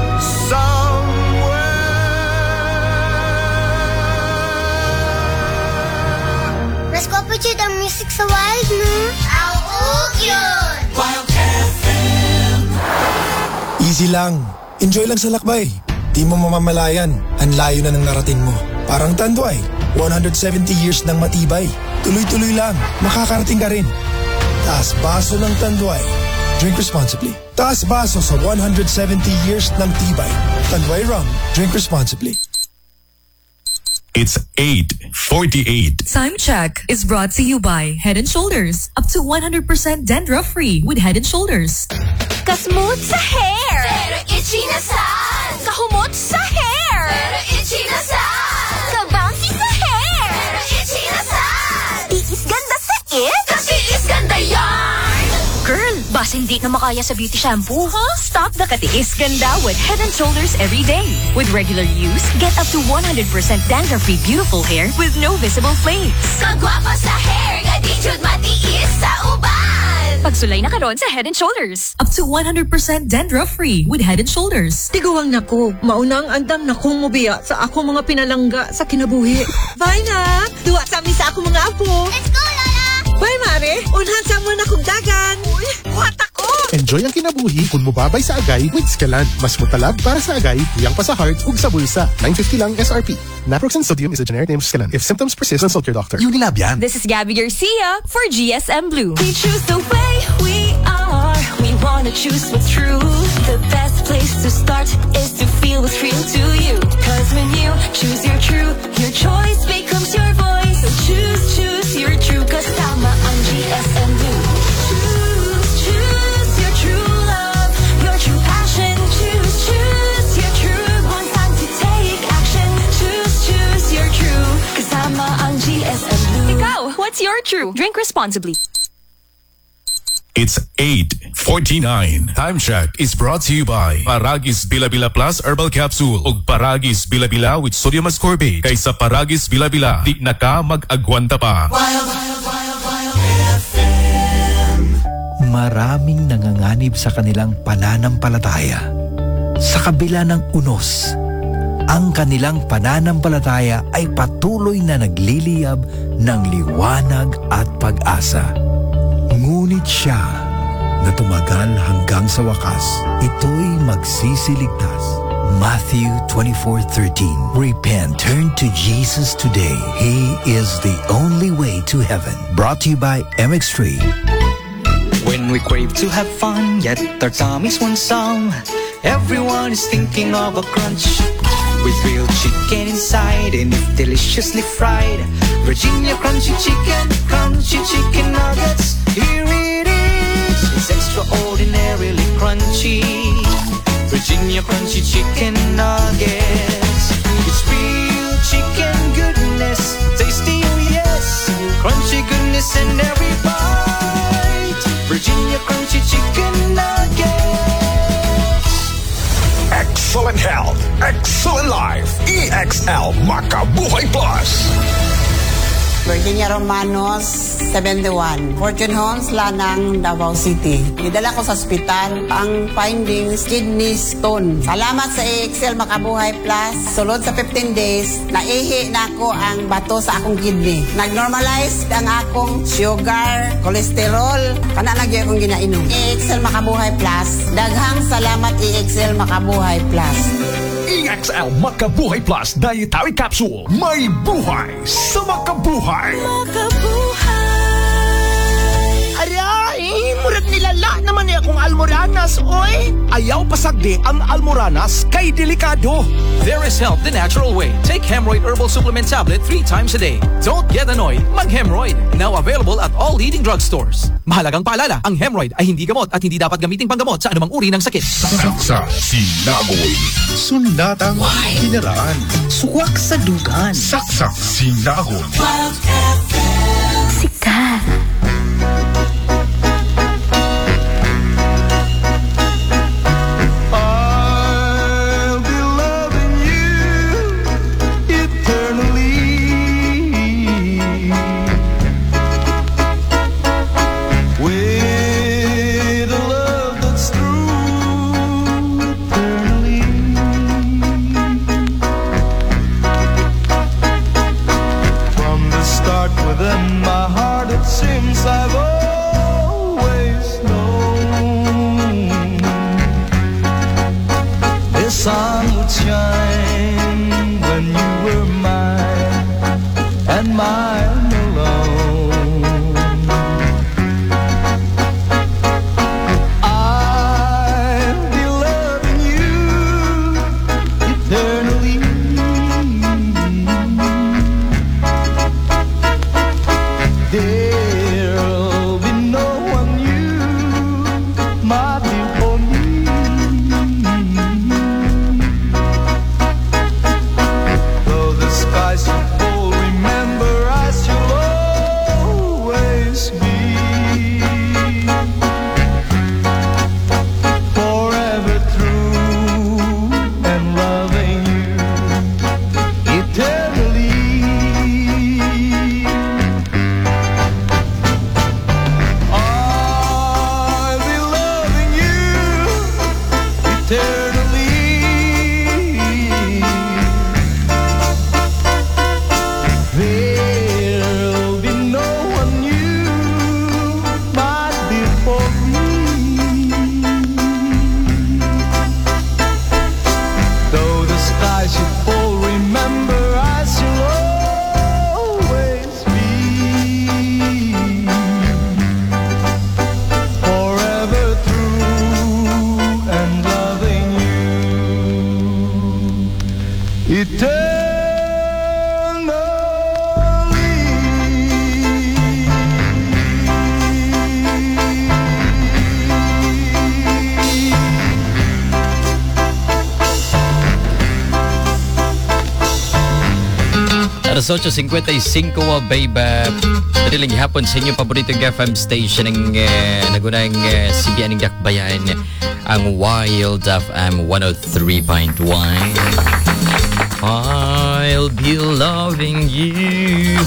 somewhere. Mas kapatid ang music sa Wild, no? Ang yun! Wild FM! Easy lang. Enjoy lang sa lakbay. Di mo mamamalayan. Ang layo na ng narating mo. Parang Tanduay. 170 years ng matibay. Tuloy-tuloy lang. Makakarating ka rin. Taas baso ng Tanduay. Drink responsibly. Taas baso sa 170 years ng tibay. Tanduay Rum. Drink responsibly. It's 8:48. Time check is brought to you by Head & Shoulders. Up to 100% dandruff-free with Head & Shoulders. Kasmooth sa hair! Pero itchy na saan? Kahumot sa hair! Pero itchy na saan? Kabouncy sa hair! Pero itchy na saan? Tiis ganda sa it? Kasi is ganda yarn! Girl, basta hindi na makaya sa beauty shampoo, huh? Stop the katiis ganda with Head & Shoulders every day. With regular use, get up to 100% dandruff-free beautiful hair with no visible flakes. Kagwapa sa hair, gadijud matiis sa uban! Pagsulay na karon sa Head & Shoulders. Up to 100% dandruff-free with Head & Shoulders. Tiguang nako, maunang andam na kong mubiya sa ako mga pinalangga sa kinabuhi. Bye na! Duwa sa amin sa ako mga apo. Let's go, Lola! Bye, Mare! Unhan sa mo na kong dagan. Uy, kuhat ako! Enjoy ang kinabuhi kung mubabay sa agay with Scalan. Mas mutalab para sa agay, tuyang pa sa heart ug sa bulsa. $9.50 lang SRP. Naproxen sodium is a generic name of Scalan. If symptoms persist, consult your doctor. Unilab yan. This is Gabby Garcia for GSM Blue. We choose the way we are. We wanna choose what's true. The best place to start is to feel what's real to you. Cause when you choose your truth, your choice becomes your voice. So choose your true. Cause tama ang GSM Blue. Choose your true love, your true passion. Choose your truth. One time to take action. Choose your true. Cause tama ang GSM Blue. Ikaw, what's your true? Drink responsibly. It's 8:49. Time check is brought to you by Paragis Bila-Bila Plus Herbal Capsule ug Paragis Bila-Bila with sodium ascorbate. Kaysa Paragis Bila-Bila, di na ka mag-agwanta pa. Maraming nanganganib sa kanilang pananampalataya. Sa kabila ng unos, ang kanilang pananampalataya ay patuloy na nagliliyab ng liwanag at pag-asa. Ngunit siya na tumagal hanggang sa wakas, ito'y magsisiligtas. Matthew 24:13. Repent, turn to Jesus today. He is the only way to heaven. Brought to you by MX3. When we crave to have fun, yet our tummies want some, everyone is thinking of a crunch. With grilled chicken inside and if deliciously fried, Virginia crunchy chicken nuggets. Here it is, it's extraordinarily crunchy. Virginia crunchy chicken nuggets. It's real chicken goodness, tasty oh yes, crunchy goodness in every bite. Virginia crunchy chicken nuggets. Excellent health, excellent life. EXL Makabuhay Plus. Virginia Romanos, 71. Fortune Homes, Lanang, Davao City. Idala ko sa ospital ang findings, kidney stone. Salamat sa EXL Makabuhay Plus. Sulod sa 15 days, naihi na ako ang bato sa akong kidney. Nag-normalize ang akong sugar, cholesterol. Kana nagyay akong ginainom. EXL Makabuhay Plus. Daghang salamat EXL Makabuhay Plus. EXL Makabuhay Plus Dietary Capsule. May buhay sa makabuhay. Aray, murag nilala naman ni akong almoranas, oy! Ayaw pasagdi ang almoranas kay delikado. There is help the natural way. Take Hemorrhoid Herbal Supplement Tablet 3 times a day. Don't get annoyed. Mag-Hemorrhoid. Now available at all leading drugstores. Mahalagang paalala, ang hemorrhoid ay hindi gamot at hindi dapat gamiting panggamot sa anumang uri ng sakit. Saksa Sinagoy. Sundatang Kinaraan. Suwak sa dugan. Saksa Sinagoy. Sikat. I'll be loving you eternally. With a love that's true eternally. From the start within my heart it seems I've always known the sun would shine when you were mine and mine alone. I'll be loving you eternally. There'll be no one new, my before me. Though the skies should fall, remember I shall always be forever true and loving you eternally. I'll be loving you eternally. There'll be no one new, but before me. Though the sky should fall, remember I shall always be forever true and loving you Alas 8:55 baby. Madaling hapon sa inyong paboritong FM station ng nagunang CBN ng Dakbayan, ang Wild FM 103.1. I'll be loving you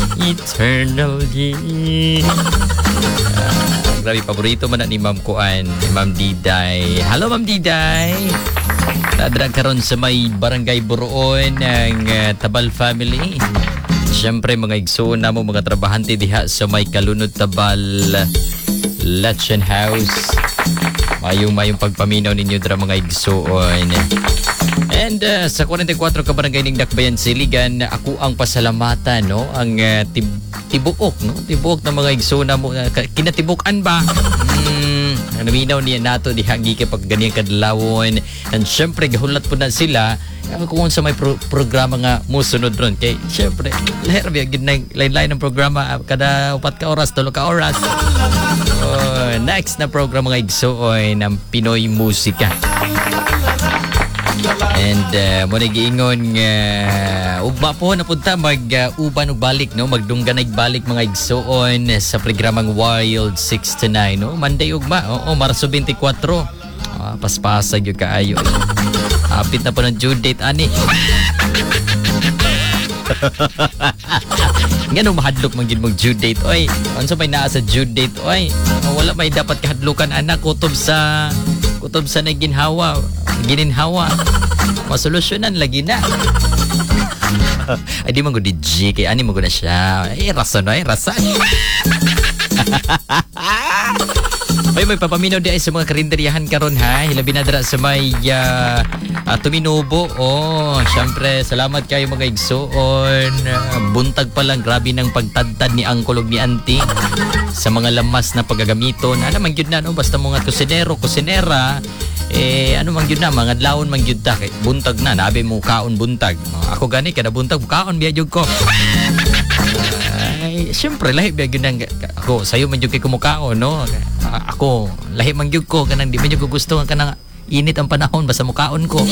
eternally. Grabe, paborito man na ni Ma'am Kuan, ni Ma'am Diday. Hello Ma'am Diday. Nadrag karon sa may Barangay Buroon ng Tabal family. Siyempre mga igsoon na mo, mga trabahante diha sa may Kalunod Tabal Lachen House. Mayong pagpaminaw ninyo dra mga igsoon. And sa 44 ka barangay ning Dakbayan Siligan, ako ang pasalamatan, no, ang tibuok, no, tibuok na mga igsoon na mo, kinatibukan ba? Naminaw niya nato dihangi kay pag ganyan kadlawon. And syempre gahulat po na sila kung sa may programa nga musunod ron kay syempre lahi ra gyud nang lain-lain ng programa kada 4 ka oras 3 ka oras. Next na programa nga igsuoy ng Pinoy musika. And muna giingon ugma po napunta mag-uban og balik, no, magdungganay balik mga igsuon sa programang Wild 6 to 9, no, Monday ugma, Marso 24. Paspasa gyud kaayo. Hapit na po ng due date ani. Ngano mahadlok man gid mong due date oy. Unsa may naa sa due date oy? Wala may dapat kahadlukan anak kutob sa naginhawa. Masolusyonan lagi na. Ay di man gud DJ kay ani mo gud na siya. Rason. Ay May papaminaw di ay sa mga karinderyahan karon ha. Hilabi na dira sa may Tuminubo. Syempre, salamat kayo mga igsoon. Buntag pa lang, grabe ng pagtadtad ni Angkolog ni Auntie sa mga lamas na paggagamiton. Ano man yun na, no? Basta mga kusinero, kusinera, ano man yun na, mga laon man yun ta. Buntag na, nabi mo kaon buntag. Ako gani, kada buntag, kaon biyadyo ko. Siyempre, lahi biyag yun ako, sayo man yun kay kumukaon, no? Ako, lahi man yun ko, kanang di man yun ko gusto, kanang init ang panahon, basta mukaon ko.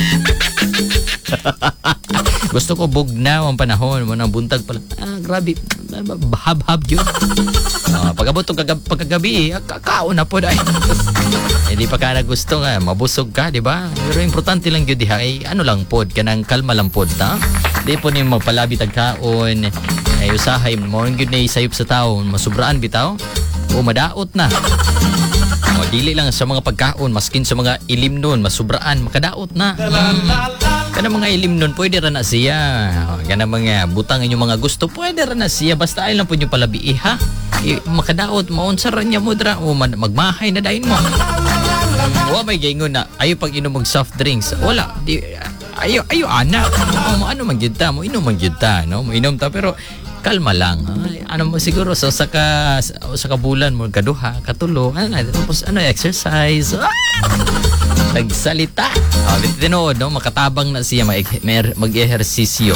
Gusto ko bugnaw ang panahon, manang buntag pala. Grabe, bahab-hab yun. Pagabot pagkagabi, kakaon na po dahil. Hindi pa ka na gusto nga, mabusog ka, di ba? Pero importante lang yun diha, ano lang pod, kanang kalma lang pod, ta? Di po niyo magpalabi tagkaon, ay usahay mo yun na isayop sa taon, masubraan bitaw o madaot na. Dili lang sa mga pagkaon, maskin sa mga ilim nun, masubraan, makadaot na. Kana mga ilim nun, pwede rin na siya. Kana mga butang inyong mga gusto, pwede rin na siya. Basta ay lang po yung palabi, ha? Makadaot, maunsaran niya mo dra, o magmahay na dahin mo. O may gaingon na, ayaw pag inom mag soft drinks. Wala, ayaw anak. Ano man gyud ta, mo inom man gyud ta, no? Mo inom ta, pero kalma lang. Ano mo siguro sa bulan mo kaduha, katulo, tapos exercise. Nagsalita. Tinood, no? Makatabang na siya mag-ehersisyo.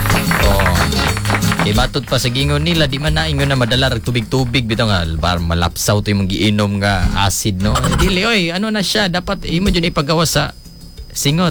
Matod pa sa gingon nila, di man na ingon na madala tubig-tubig bitaw nga para malapsaw to yung mag-iinom nga acid, no? Dili oy, ano na siya, dapat imo jud ipagawa sa singot.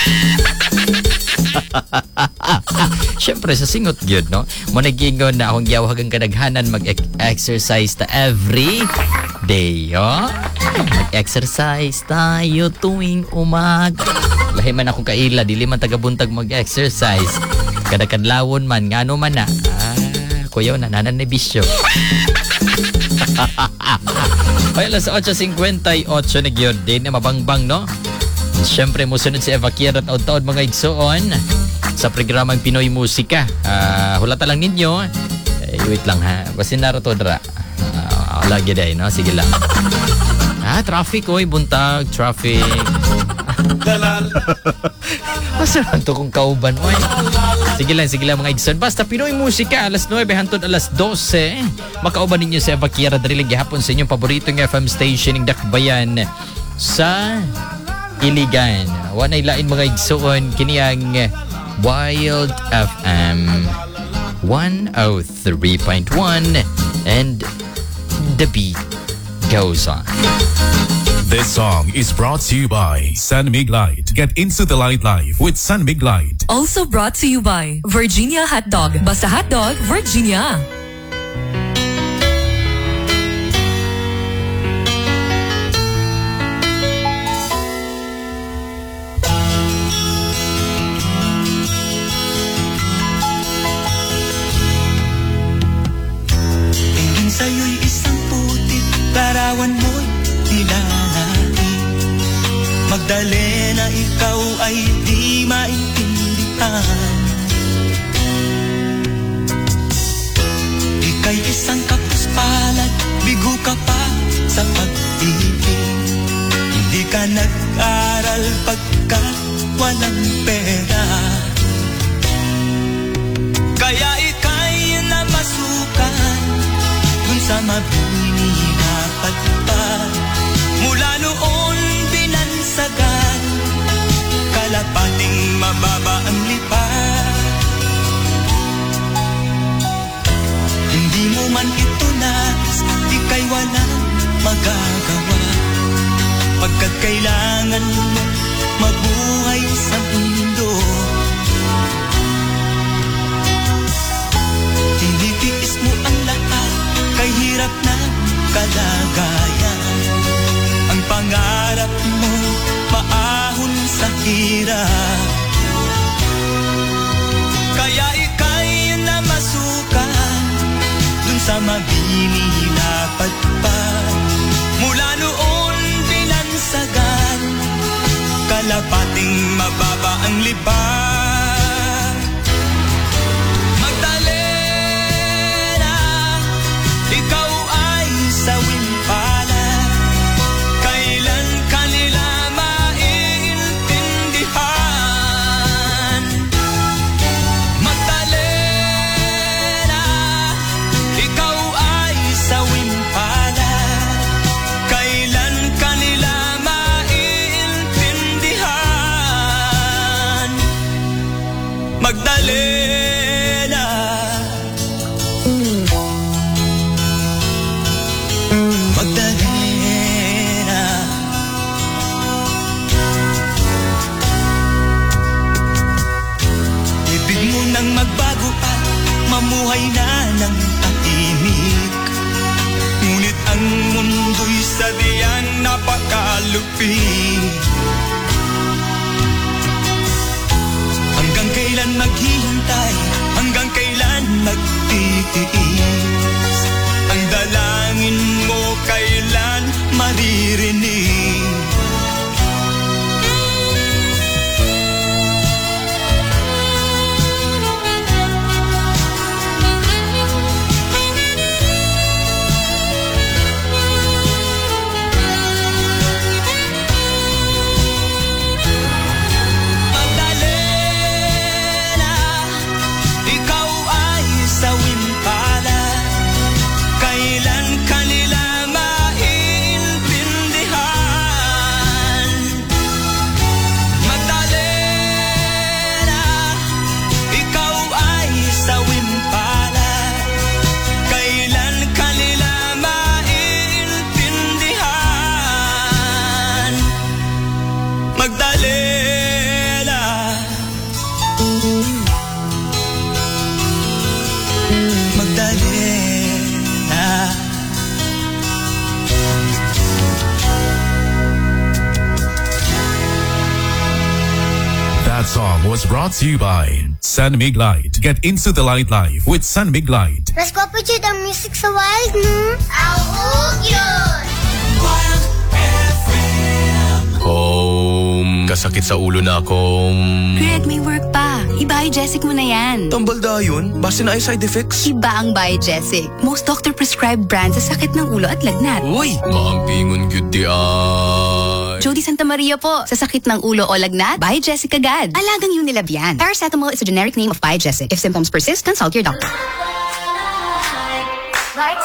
Siyempre sa singot gyud, no? Mo nagingon na akong giyawagang kadaghanan mag-exercise ta every day, Mag-exercise tayo tuwing umaga. Lahi man ako kaila, dili man tagabuntag mag-exercise. Kada kadlawon man, ngano man na. Kuyaw na, nanan na bisyo. Ay, alas 8:58 na gyud din na mabangbang, no? Siyempre, musunod si Eva Kier at taon mga igsoon sa programang Pinoy Musika. Hulata lang ninyo. Wait lang ha. Basin na to dra. Lagi day, no? Sige lang. Traffic, oy. Buntag, traffic. Masarang to kung kauban, oy. Sige lang mga igsoon. Basta Pinoy Musika, alas 9 hantod alas 12. Makauban ninyo si Eva Kier. Darilig gihapon sa inyong paboritong FM station ng Dakbayan sa Iligan. Wanay lain mga igsoon kiniyang Wild FM 103.1 and the beat goes on. This song is brought to you by San Mig Light. Get into the light life with San Mig Light. Also brought to you by Virginia Hot Dog. Basta hot dog, Virginia. Sa'yo'y isang putik, larawan mo'y nilalaki. Magdalena, ikaw ay di maintindihan. Ika'y isang kapus-palad, bigo ka pa sa pag-ibig. Hindi ka nag-aral pagkat walang pera. Kaya ika'y namasukan sa mabini na patpad. Mula noon binansagan, kalapating mababa ang lipad. Hindi mo man ito nais, di kay walang magagawa. Pagkat kailangan mo mabuhay sa mundo. Tinitiis mo ang lahat, kay hirap na kalagayan. Ang pangarap mo maahon sa hirap. Kaya ika'y namasukan dun sa mabini na patpad. Mula noon binansagan, kalapating mababa ang lipad. Ikaw ay sawing palad, Magdalena. Ibig mo nang magbago at mamuhay na ng tahimik. Ngunit ang mundo'y sadyang napakalupit. Hanggang kailan maghihintay, hanggang kailan magtitiis. Ang dalangin mo kailan maririnig. That song was brought to you by San Mig Light. Get into the light life with San Mig Light. Mas ko po ang music sa wild, no? Awog yun! Kasakit sa ulo na akong... Greg, may work pa. I-Biogesic mo na yan. Tambal da yun? Base na ay side effects? Iba ang Biogesic. Most doctor-prescribed brand sa sakit ng ulo at lagnat. Uy! Maampingon good di ay... Jody Santa Maria po. Sa sakit ng ulo o lagnat, Biogesic agad. Alagang Unilab yan. Paracetamol is a generic name of Biogesic. If symptoms persist, consult your doctor. Right?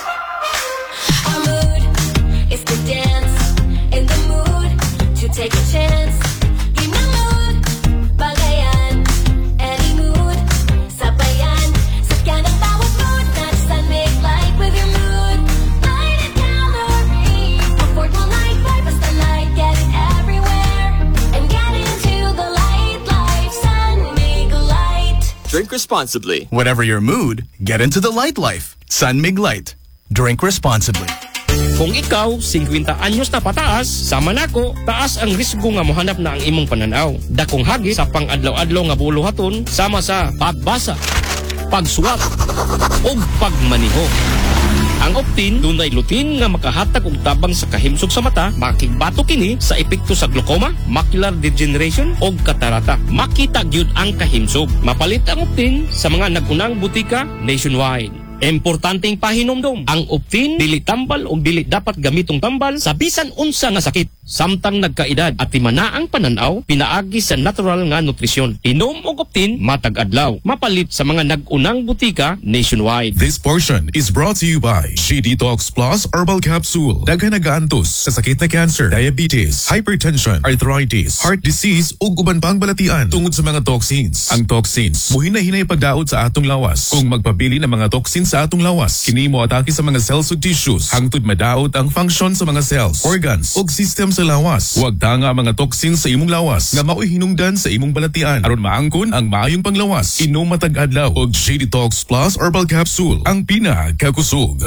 Our mood is to dance. In the mood to take a chance. Give me mood, bagayan. Any mood, sabayan. Sakyan ang bawat mood. Not San Mig Light with your mood. Light it down the ring. Affordable night vibe, basta light. Get it everywhere. And get into the light life. San Mig Light. Drink responsibly. Whatever your mood, get into the light life. San Mig Light. Drink responsibly. Kung ikaw, 50 anyos na pataas, sama nako, taas ang risgo nga mohanap na ang imong pananaw. Dakong hagit sa pang-adlaw-adlaw nga buluhaton, sama sa pagbasa, pagsuwat, o pagmaniho. Ang Optin, dunay lutin nga makahatag og tabang sa kahimsog sa mata, makigbato kini sa epekto sa glaucoma, macular degeneration o katarata. Makita gyud ang kahimsog. Mapalit ang Optin sa mga nagunang butika nationwide. Importanteng pahinomdom, ang Optin dili tambal o dili dapat gamitong tambal sa bisan unsa nga sakit. Samtang nagkaedad at timana ang pananaw, pinaagi sa natural nga nutrisyon. Inom og Optin matag adlaw. Mapalit sa mga nagunang butika nationwide. This portion is brought to you by She Detox Plus Herbal Capsule. Daghan nagaantos sa sakit na cancer, diabetes, hypertension, arthritis, heart disease ug uban pang balatian tungod sa mga toxins. Ang toxins muhinay-hinay pagdaot sa atong lawas. Kung magpabili ng mga toxins sa atong lawas, kini mo atake sa mga cells ug tissues hangtod madaot ang function sa mga cells, organs ug system sa lawas. Huwag tanga mga toxins sa imong lawas nga mao'y hinungdan sa imong balatian aron maangkon ang maayong panglawas. Inom matag adlaw og She Detox Plus Herbal Capsule, ang pinakakusog.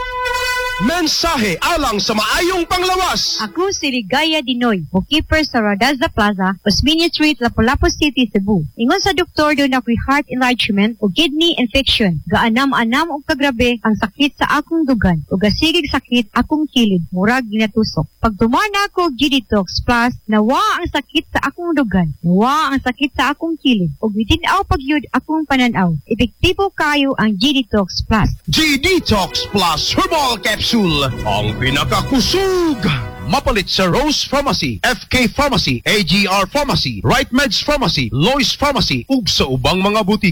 Mensahe alang sa maayong panglawas. Ako si Ligaya Dinoy, bookkeeper sa Radaza Plaza, Osmeña Street, Lapu-Lapu City, Cebu. Ingon sa doktor doon ako'y heart enlargement o kidney infection. Gaanam-anam o kagrabe ang sakit sa akong dugan o gasigig sakit akong kilid, murag ginatusok. Pag tumana ako G-Detox Plus, nawa ang sakit sa akong dugan, nawa ang sakit sa akong kilid o gitinaw pagyud akong pananaw. Epektibo kayo ang G-Detox Plus. G-Detox Plus Herbal Capsule, ang pinakakusog. Mapalit sa Rose Pharmacy, FK Pharmacy, AGR Pharmacy, Right Meds Pharmacy, Lois Pharmacy, ug sa ubang mga butik.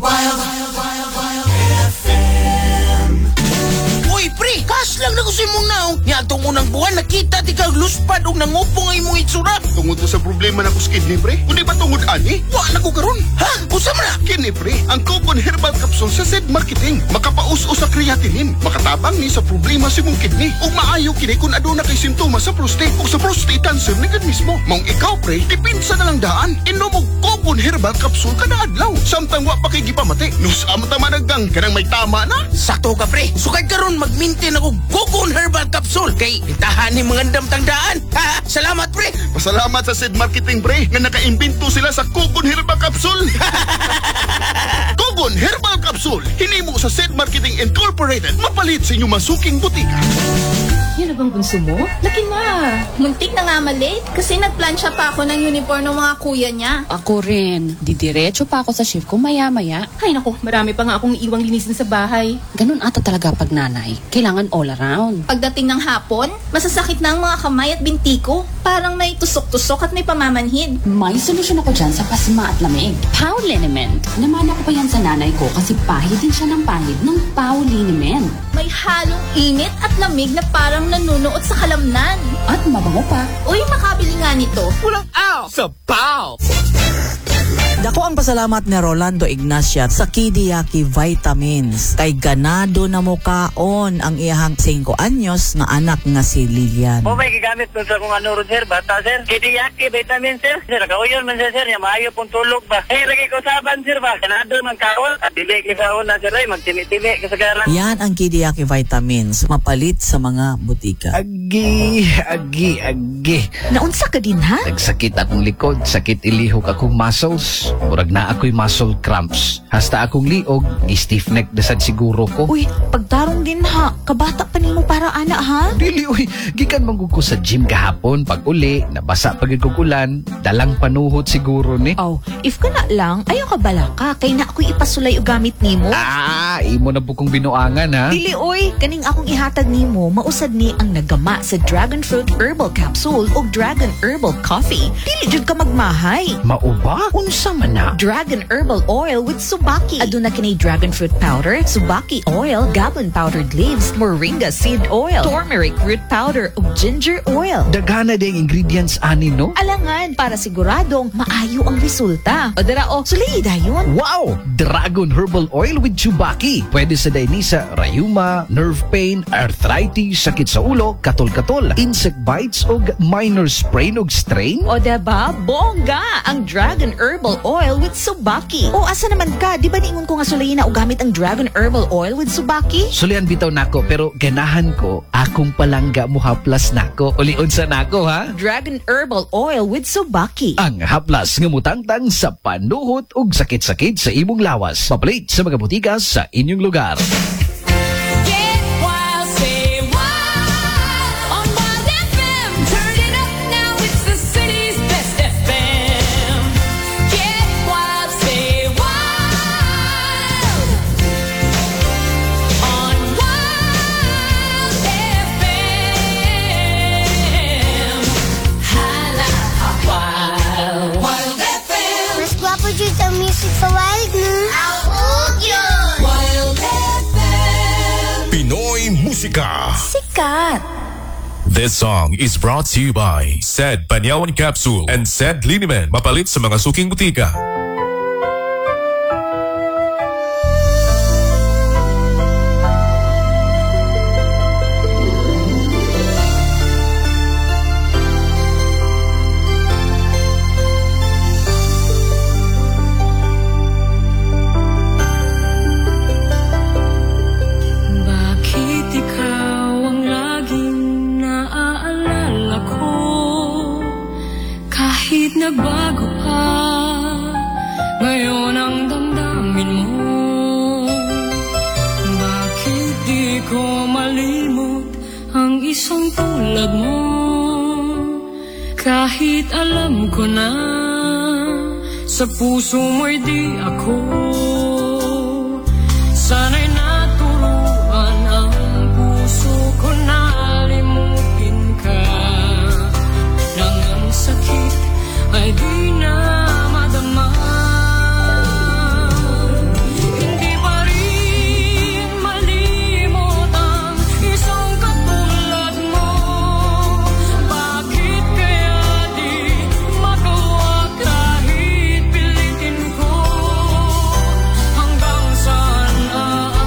Uy, pre, kas lang na ko sa imong naong. Nga itong unang buwan, nakita di kang luspad o nangupo nga imong itsura. Tungod na sa problema na ko sa kidney, pre. Kundi ba tungod ani? Wa na ko karon. Ha? Usa man na? Kidney, pre. Ang Cogon Herbal Capsule sa Zed Marketing. Makapaus-us sa kriya creatinine. Makatabang ni sa problema si mong kidney. Ug maayo kini kung aduna kay simptomas sa prostate o sa prostate cancer ni gid mismo. Mong ikaw pre, dipinsa na lang daan. Inom og Kogon Herbal Capsule kada adlaw. Samtang wa pa kay gipamati. Nus tama naggang kanang may tama na. Sakto ka pre. Sukad karon mag-maintain ako Kogon Herbal Capsule kay itahan ni mga damtang daan. Salamat pre. Pasalamat sa Sid Marketing pre nga nakaimbento sila sa Kogon Herbal Capsule. Kogon Herbal Capsule hinimo sa Sid Marketing Incorporated. Mapalit sa inyong masuking butika. Yan na bang bunso mo? Laki na. Muntik na nga malate kasi nagplansya pa ako ng uniform ng mga kuya niya. Ako rin. Didiretso pa ako sa shift ko maya-maya. Ay naku, marami pa nga akong iiwang linisin sa bahay. Ganun ata talaga pag nanay. Kailangan all around. Pagdating ng hapon, masasakit na ang mga kamay at binti ko. Parang may tusok-tusok at may pamamanhid. May solusyon ako dyan sa pasma at lamig. Pau Liniment. Namana ko pa yan sa nanay ko kasi pahid din siya ng pahid ng Pau Liniment. May halong init at lamig na parang nanunuot sa kalamnan. At mabango pa. Uy, makabili nga nito. Pulang out sa Pau! Dako ang pasalamat ni Rolando Ignacia sa Kidiyaki Vitamins. Kay ganado na mukaon ang iyahang 5 anyos na anak nga si Lilian. O may gigamit nun sa kung ano ron sir, bata sir. Kidiyaki Vitamins sir. Sir, kauyon man sir, ya maayo pong tulog ba. Eh, lagi ko saban sir ba. Ganado man kaon. At dili kisaon na sir ay magtimi-timi kasagaran. Yan ang Kidiyaki Vitamins. Mapalit sa mga butika. Agi. Naunsa ka din ha? Nagsakit akong likod, sakit ilihok akong muscles. Murag na ako'y muscle cramps. Hasta akong liog, stiff neck dasad siguro ko. Uy, pagtarong din ha. Kabata pa nimo para ana ha? Dili uy, gikan manggug ko sa gym kahapon. Pag uli, nabasa pagid kog ulan, dalang panuhot siguro ni. Oh, if ka na lang, ayaw ka bala ka. Kay na ako'y ipasulay og gamit nimo. Imo na bukong binuangan ha. Dili uy, kaning akong ihatag nimo, mausad ni ang nagama sa Dragon Fruit Herbal Capsule o Dragon Herbal Coffee. Dili jud ka magmahay. Mauba? Unsa man na? Dragon Herbal Oil with Subaki. Aduna kini Dragon Fruit Powder, Subaki Oil, Gabon Powdered Leaves, Moringa Seed Oil, Turmeric Root Powder ug Ginger Oil. Daghana ding ingredients ani no? Alangan para siguradong maayo ang resulta. O dara sulay dayon. Wow! Dragon Herbal Oil with Subaki. Pwede sa dainisa, rayuma, nerve pain, arthritis, sakit sa ulo, katol-katol, insect bites ug minor sprain ug strain. O diba? Bongga ang Dragon Herbal Oil with Subaki. O asa naman ka? Di ba niingon ko nga sulayin na o gamit ang Dragon Herbal Oil with Subaki? Sulian bitaw nako pero ganahan ko akong palangga mo haplas nako. Ulion sa nako ha? Dragon Herbal Oil with Subaki. Ang haplas nga mutangtang sa panuhot ug sakit-sakit sa imong lawas. Papalit sa mga butika sa inyong lugar. Ang music sa Wild na. Ang yun! Wild FM! Pinoy Musika. Sikat! This song is brought to you by Sed Panyawan Capsule and Sed Liniment. Mapalit sa mga suking butika. Nagbago pa ngayon ang damdamin mo. Bakit di ko malimot ang isang tulad mo? Kahit alam ko na sa puso mo'y di ako. Sana'y naturuan ang puso ko na limutin ka. Nang ang sakit ay di na madama. Hindi pa rin malimot ang isang katulad mo. Bakit kaya di magawa kahit pilitin ko? Hanggang saan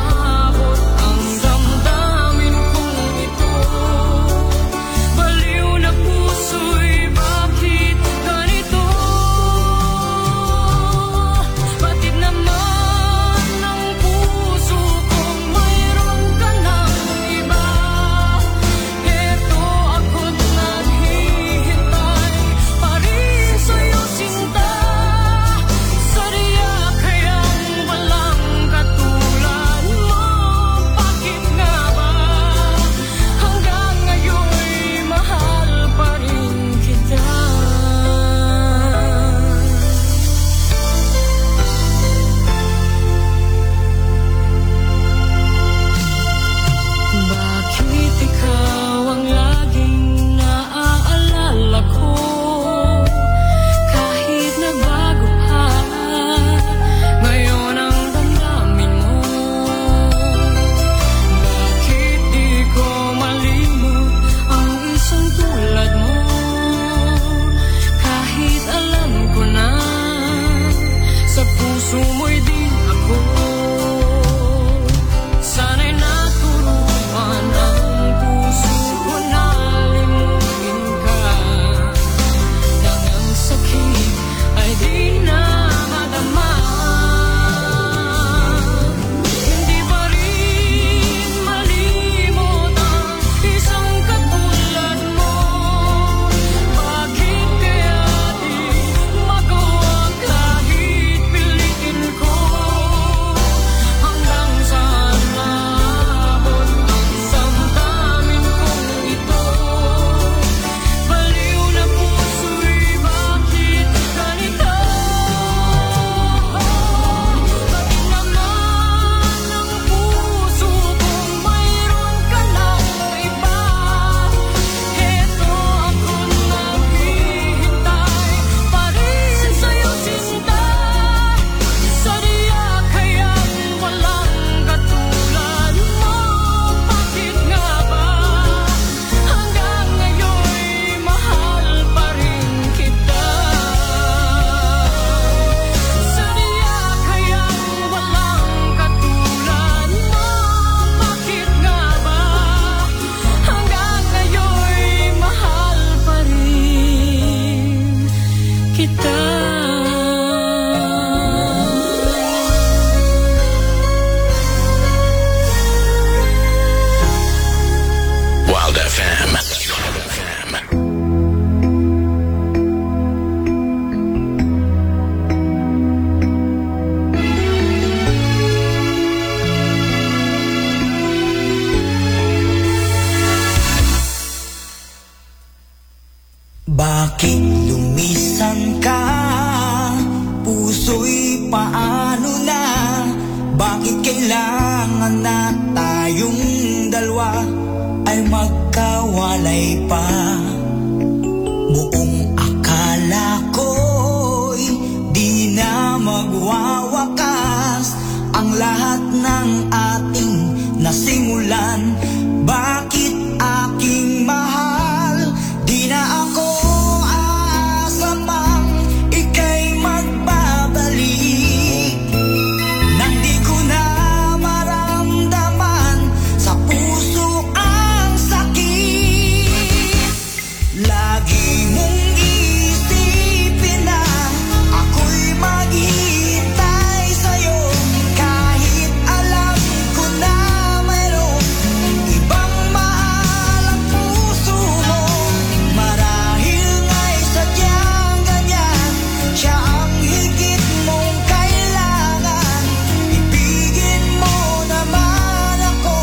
dalawa ay magkawalay pa. Buong akala ko'y di na magwawakas ang lahat ng ating nasimulan. Bakit aking mahal, di na ako aasa pang ika'y magbabalik. Nang di ko na maramdaman sa puso ang sakit. Lagi mong isipin na ako'y maghihintay sa'yo, kahit alam ko na mayroong ibang mahal ang puso mo. Marahil nga'y sadyang ganyan, siya ang higit mong kailangan. Ibigin mo naman ako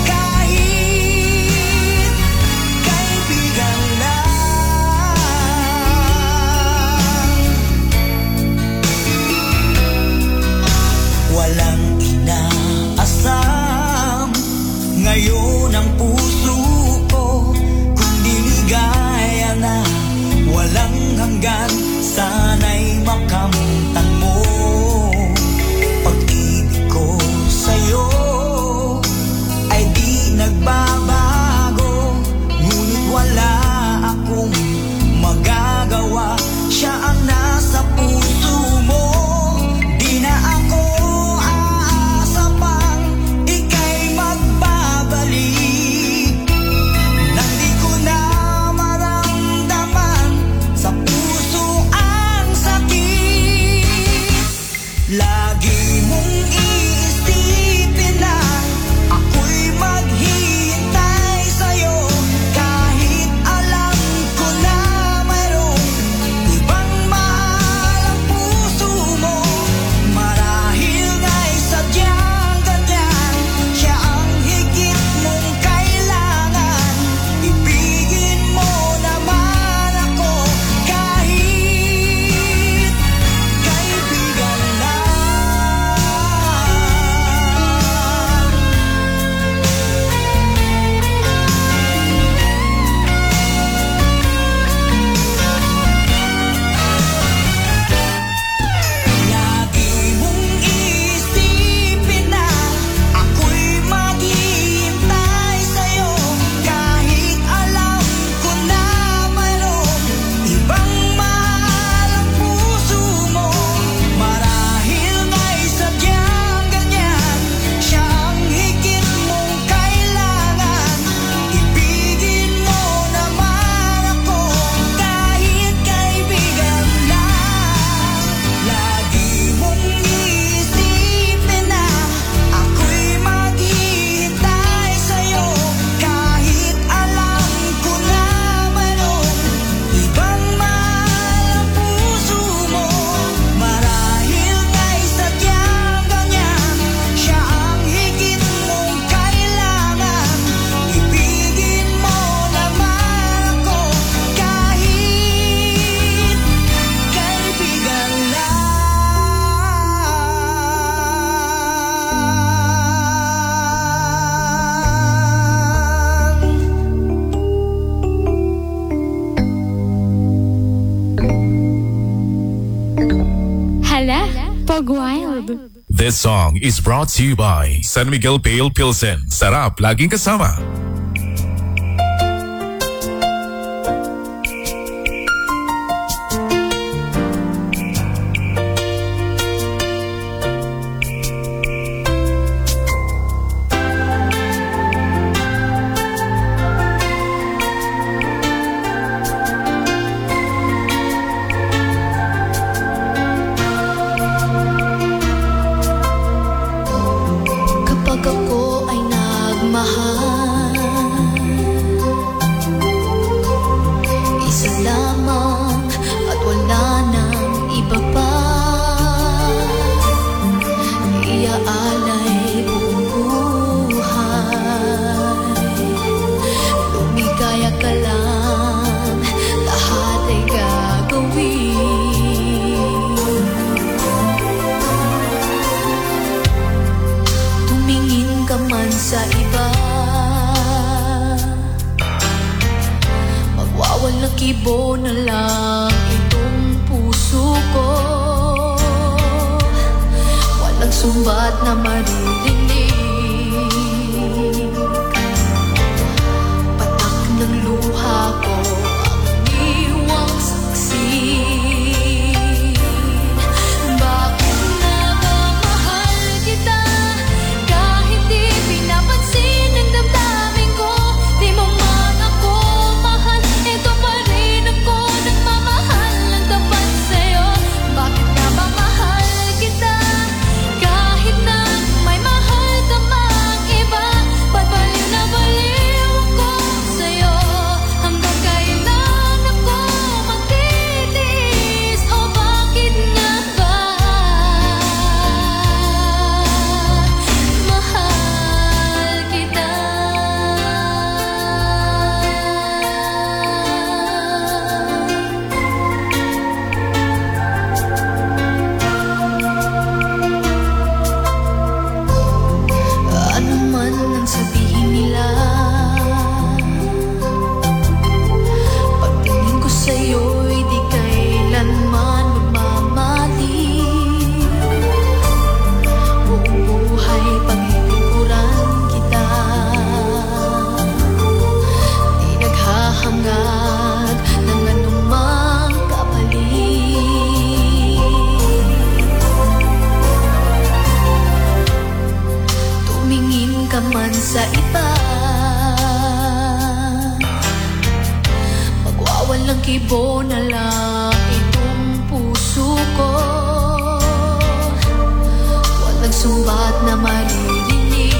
kahit kaibigan lang. Walang inaasam ngayon ang puso ko, kundi ligaya na walang hanggan. Sana'y makamtan mo pag-ibig ko sa'yo ay di nagbabago. Ngunit wala akong magagawa, siya ang nasa puso mo. Di na ako aasa pang ika'y magbabalik. Nang di ko na maramdaman sa puso ang sakit. Lagi mong iisipin na ako'y maghihintay sa'yo, kahit alam ko na mayroong ibang mahal ang puso mo. Marahil nga'y sadyang ganyan, siya ang higit mong kailangan. Ibigin mo naman ako kahit kaibigan lang. Lagi mong iisipin na ako'y maghihintay sa'yo, kahit alam ko na mayroong ibang mahal ang puso mo. Marahil nga'y sadyang ganyan, siya ang higit mong kailangan. Ibigin mo naman ako kahit kaibigan lang. Lagi mong iisipin na ako'y maghihintay sa'yo, kahit alam ko na mayroong ibang mahal ang puso mo. Marahil nga'y sadyang ganyan, siya ang higit mong kailangan. Ibigin mo naman ako kahit kaibigan lang. Hala, pag wild. This song is brought to you by San Miguel Pale Pilsen. Sarap laging kasama. Kapag ako ay nagmahal, isa lamang at wala nang iba pa. Iaalay buong buhay, lumigaya ka lang, lahat ay gagawin. Tumingin ka man sa iba, kibo na lang itong puso ko. Walang sumbat na maririnig. Patak ng luha ko ang iwang saksi. Bakit na ba mahal kita? Kahit di pinapansin ang damdamin ko. Di mo man ako mahal, ito pa rin ako nagmamahal ng tapat sa'yo. Bakit na ba mahal kita? Kahit na may mahal ka mang iba, ba't baliw na baliw ako sa'yo? Hanggang kailan ako magtitiis? O bakit nga ba mahal kita? Ano man ang sabihin nila, pagtingin ko sa'yo'y di kailanman magmamali. Buong buhay paglilingkuran kita, di naghahangad ng anumang kapalit. Tumingin ka man sa iba, magwawalang kibo na lang itong puso ko. Walang sumbat na maririnig.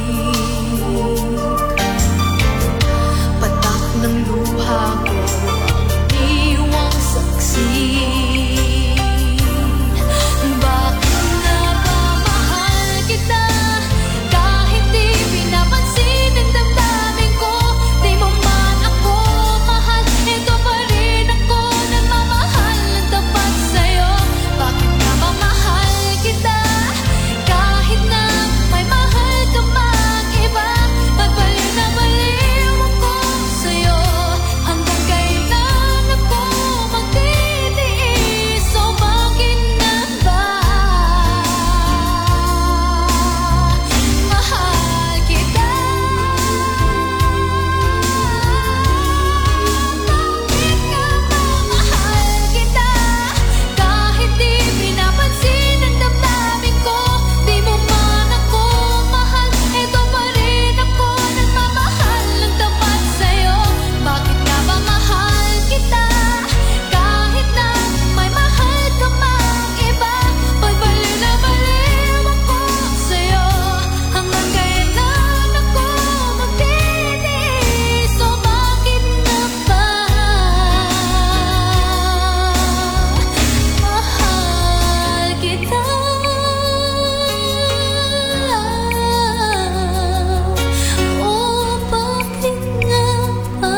Patak ng luha ko ang iwang saksi. Bakit na ba mahal kita? Kahit di pinapansin ang damdamin ko. Di mo man ako mahal, ito pa rin ako nagmamahal ng tapat sa'yo. Bakit na ba mahal kita? Kahit na may mahal ka mang iba, ba't baliw na baliw ako sa'yo? Hanggang kailan ako magtitiis? O bakit na ba mahal kita? Bakit nga ba mahal kita? Kahit di pinapansin ang damdamin ko. Di mo man ako mahal, ito pa rin ako nagmamahal ng tapat sa'yo. Bakit nga ba mahal kita? Kahit na may mahal ka mang iba, ba't baliw na baliw ako sa'yo? Hanggang kailan ako magtitiis? O bakit nga ba mahal kita? O bakit nga ba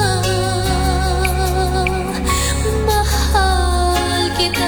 mahal kita?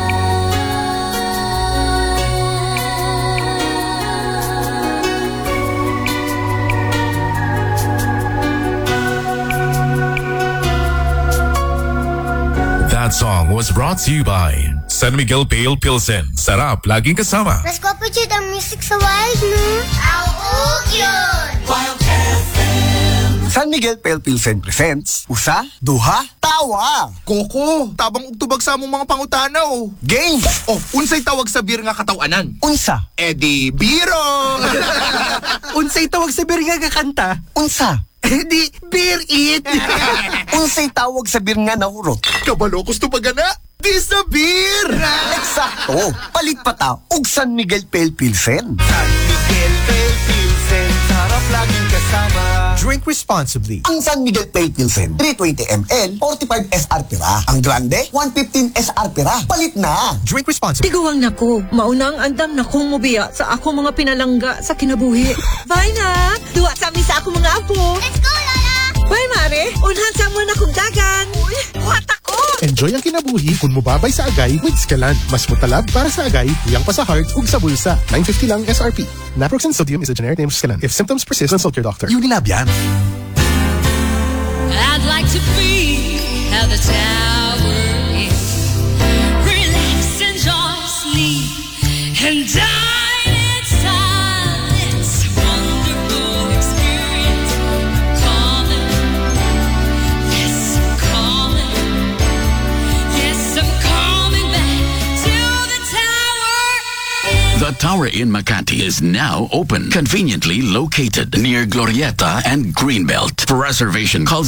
That song was brought to you by San Miguel Pale Pilsen. Sarap, laging kasama. Mas ko po ang music sa wild, no? Auk yun! Wild San Miguel Pale Pilsen presents Usa, Duha, Tawa. Koko, tabang ugtubag sa among mga pangutanaw. Game. Oh, unsay tawag sa beer nga katawanan? Unsa? Edi biro. Unsay tawag sa beer nga kakanta? Unsa? Edi beer it. Unsay tawag sa beer nga nahurot? Kabalo, gusto pa gana? Di sa beer. Eksakto. Palit pa ta og San Miguel Pale Pilsen. San Miguel Pale Pilsen, sarap laging kasama. Drink responsibly. Ang San Miguel Pale Pilsen, 320 ml, 45 SR pira. Ang Grande, 115 SR pira. Palit na. Drink responsibly. Tiguang nako, maunang andam na kong mubiya sa ako mga pinalangga sa kinabuhi. Bye na! Duwa sa amin sa ako mga apo. Let's go, Lola! Bye, Mare! Unhan sa mo na kong dagan. Uy, what ako? Enjoy ang kinabuhi kung mubabay sa agay with Scalan. Mas mutalab para sa agay, tuyang pa sa heart ug sa bulsa. 950 lang SRP. Naproxen sodium is a generic name of Scalan. If symptoms persist, consult your doctor. Unilab yan. I'd like to be how the tower is. Relax, enjoy, sleep, and die in silence. Wonderful experience. Calling, yes, I'm calling. Yes, I'm coming back to the tower. The Tower in Makati is now open, conveniently located near Glorieta and Greenbelt. For reservation, call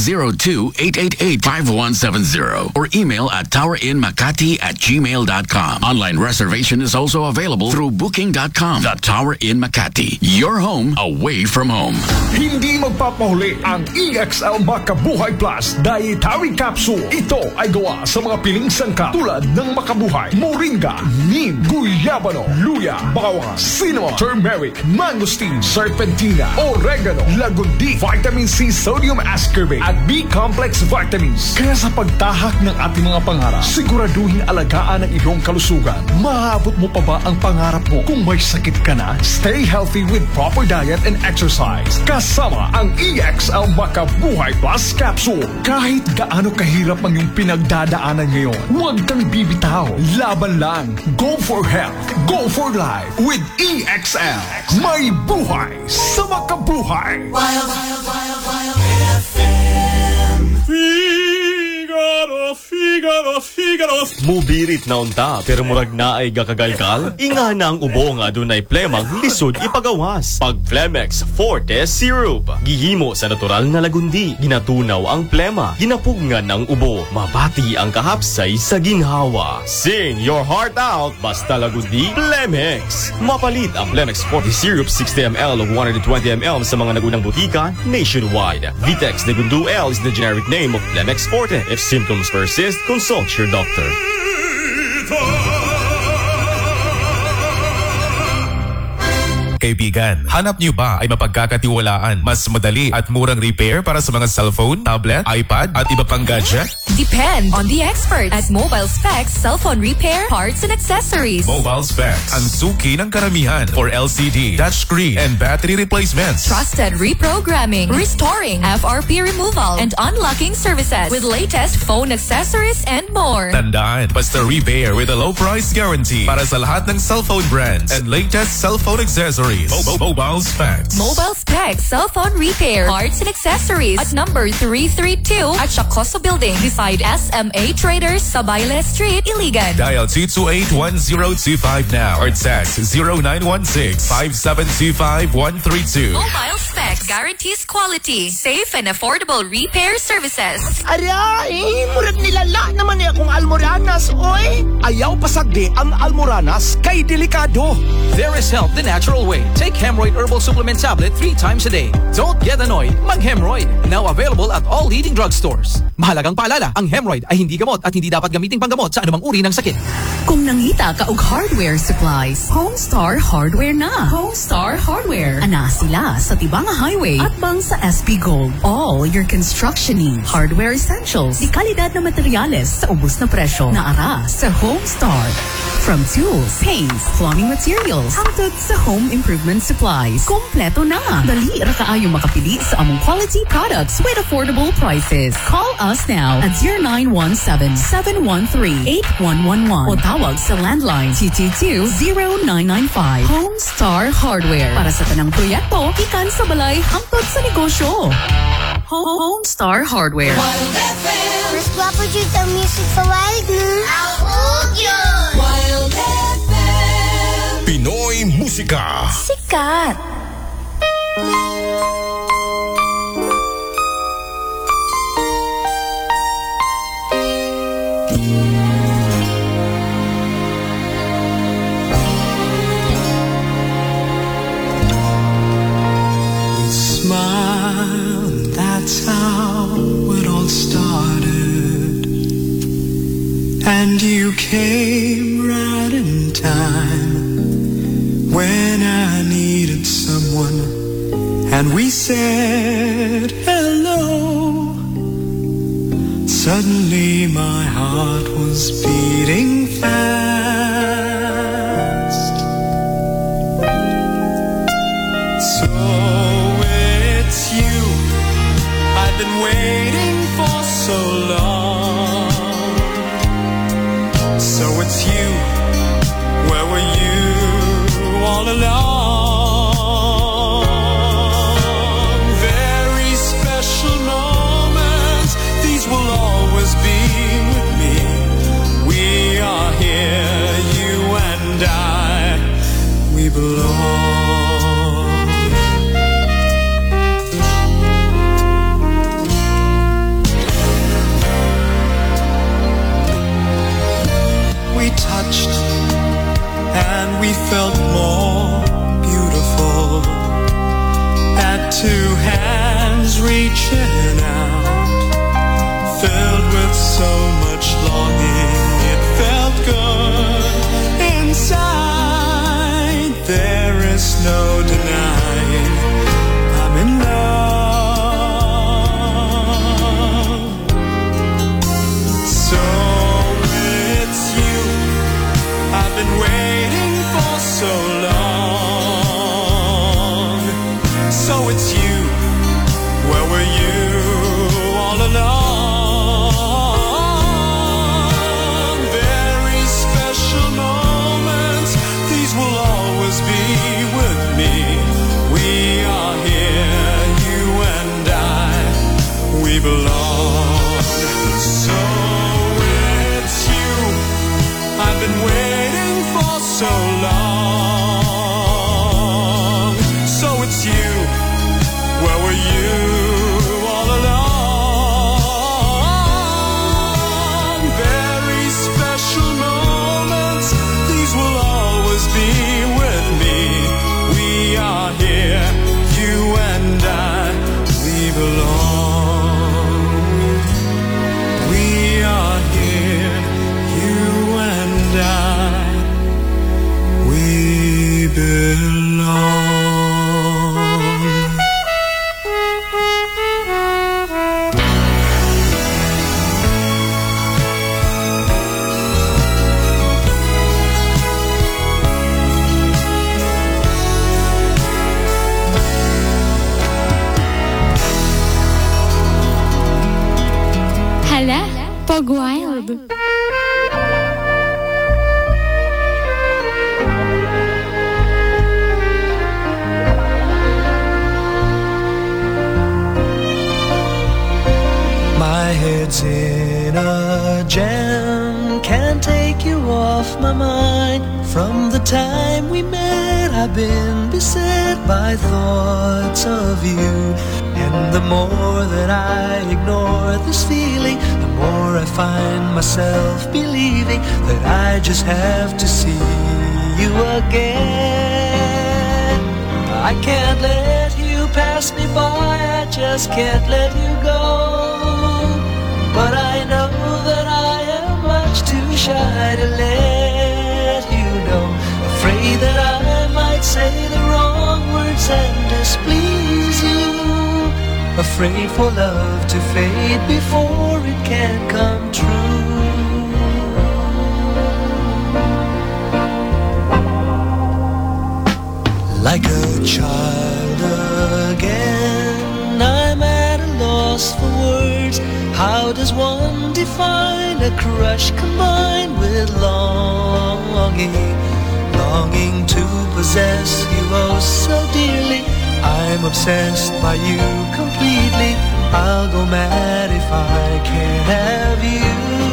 02-888-5170 or email at towerinmakati@gmail.com. Online reservation is also available through booking.com. The Tower in Makati, your home away from home. Hindi magpapahuli ang EXL Makabuhay Plus Dietary Capsule. Ito ay gawa sa mga piling sangkap tulad ng Makabuhay, Moringa, Neem, Guyabano, Luya, Bawang, Cinnamon, Turmeric, Mangosteen, Serpentina, Oregano, Lagundi, Vitamin C, Sodium Ascorbate at B-Complex Vitamins. Kaya sa pagtahak ng ating mga pangarap, siguraduhin alagaan ang iyong kalusugan. Maabot mo pa ba ang pangarap mo? Kung may sakit ka na, stay healthy with proper diet and exercise. Kasama ang EXL Makabuhay Plus Capsule. Kahit gaano kahirap ang iyong pinagdadaanan ngayon, huwag kang bibitaw. Laban lang. Go for health. Go for life. With EXL. May buhay sa makabuhay. Wild FM. Figaro. Mubirit na unta, pero murag na ay gakagalkal. Inga na ang ubo nga dunay plemang lisod ipagawas. Pag Flemex Forte Syrup. Gihimo sa natural na lagundi. Ginatunaw ang plema. Ginapugngan ng ubo. Mabati ang kahapsay sa ginhawa. Sing your heart out. Basta lagundi, Flemex. Mapalit ang Flemex Forte Syrup 60ml o 120ml sa mga nagunang butika nationwide. Vitex Negundu L is the generic name of Flemex Forte. If symptoms persist, consult your doctor. Kaibigan, hanap niyo ba ay mapagkakatiwalaan, mas madali at murang repair para sa mga cellphone, tablet, iPad at iba pang gadget? Depend on the experts at Mobile Specs Cellphone Repair, Parts and Accessories. Mobile Specs, ang suki ng karamihan for LCD, touchscreen, and battery replacements. Trusted reprogramming, restoring, FRP removal, and unlocking services with latest phone accessories and more. Tandaan, basta repair with a low price guarantee para sa lahat ng cellphone brands and latest cellphone accessories. Mobile Specs. Mobile Specs Cellphone Repair, Parts and Accessories at number 332 at Chacoso Building beside SMA Traders, Sabayle Street, Iligan. Dial 228-1025 now or text 0916-5725-132. Mobile Specs guarantees quality, safe and affordable repair services. Aray, murag nilala naman niya akong almoranas, oy! Ayaw pasagdi ang almoranas kay delikado. There is help the natural way. Take Hemorrhoid Herbal Supplement Tablet 3 times a day. Don't get annoyed. Mag-Hemorrhoid. Now available at all leading drugstores. Mahalagang paalala, ang hemorrhoid ay hindi gamot at hindi dapat gamiting panggamot sa anumang uri ng sakit. Kung nangita ka og hardware supplies, Homestar Hardware na. Homestar Hardware. Ana sila sa Tibanga Highway at bang sa SP Gold. All your construction needs, hardware essentials, di kalidad na materyales sa ubos na presyo. Naara sa Homestar. From tools, paints, plumbing materials, hangtod sa home improvement supplies. Kompleto na. Dali ra kaayo makapili sa among quality products with affordable prices. Call us now at 0917-713-8111 o tawag sa landline 222-0995. Homestar Hardware. Para sa tanang proyekto, ikan sa balay hangtod sa negosyo. Homestar Hardware. Wild FM. Mas guwapo dyan ang music sa Wild, no? Ang yun! Wild FM. Pinoy Musika. Sikat. Smile, that's how it all started. And you came right in time when I needed someone, and we said hello. Suddenly my heart was beating fast. So it's you I've been waiting for so long. reaching out, filled with so much longing. It felt good inside. There is no denying I'm in love. So it's you I've been waiting for so long. So it's you. Where were you all along? Very special moments, these will always be with me. We are here, you and I, we belong. So it's you I've been waiting for so long. So it's you. Where were you all along? Very special moments, these will always be with me. We are here, you and I, we belong. We are here, you and I, we belong. Hala, Pog Wild. My head's in a jam, can't take you off my mind. From the time we met, I've been beset by thoughts of you. And the more that I ignore this feeling, the more I find myself believing that I just have to see you again. I can't let you pass me by, I just can't let you go. But I know that I am much too shy to let you know. Afraid that I might say the wrong words and displease you. Afraid for love to fade before it can come true. Like a child again, I'm at a loss for words. How does one define a crush combined with longing? Longing to possess you oh so dearly. I'm obsessed by you completely. I'll go mad if I can't have you.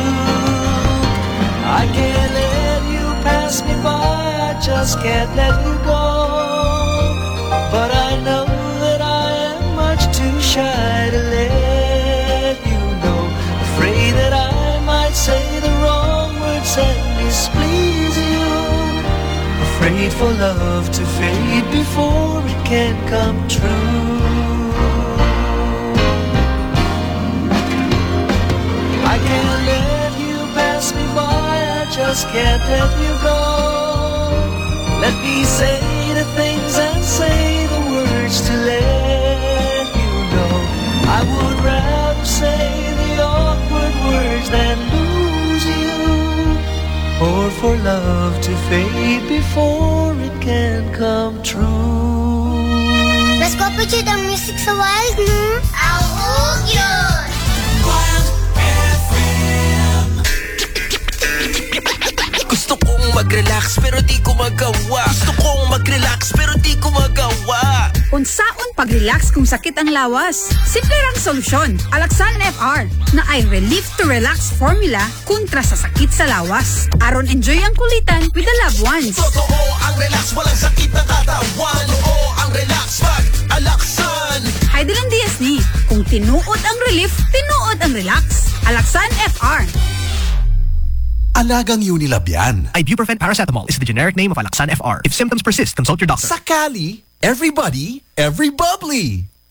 I can't let you pass me by, I just can't let you go. But I know that I am much too shy to let you know. Afraid that I might say the wrong words and displease you. Afraid for love to fade before it can come true. I can't let you pass me by, I just can't let you go. Let me say the things and say the words to let you know. I would rather say the awkward words than lose you, or for love to fade before it can come true. Let's go put the music sa Wild, no? Au yun! Wild FM. Gusto kong mag-relax pero di ko magawa. Gusto kong mag-relax pero di ko magawa. Unsaon pag-relax kung sakit ang lawas? Simple lang solusyon. Alaxan FR na ay Relief to Relax formula kontra sa sakit sa lawas. Aron enjoy ang kulitan with the loved ones. Totoo ang relax, walang sakit ng katawan. Oo ang relax pag Alaxan. Hay dilang dias ni. Kung tinuod ang relief, tinuod ang relax. Alaxan FR. Alagang Unilab yan. Ibuprofen paracetamol is the generic name of Alaxan FR. If symptoms persist, consult your doctor. Sakali, everybody, every bubbly.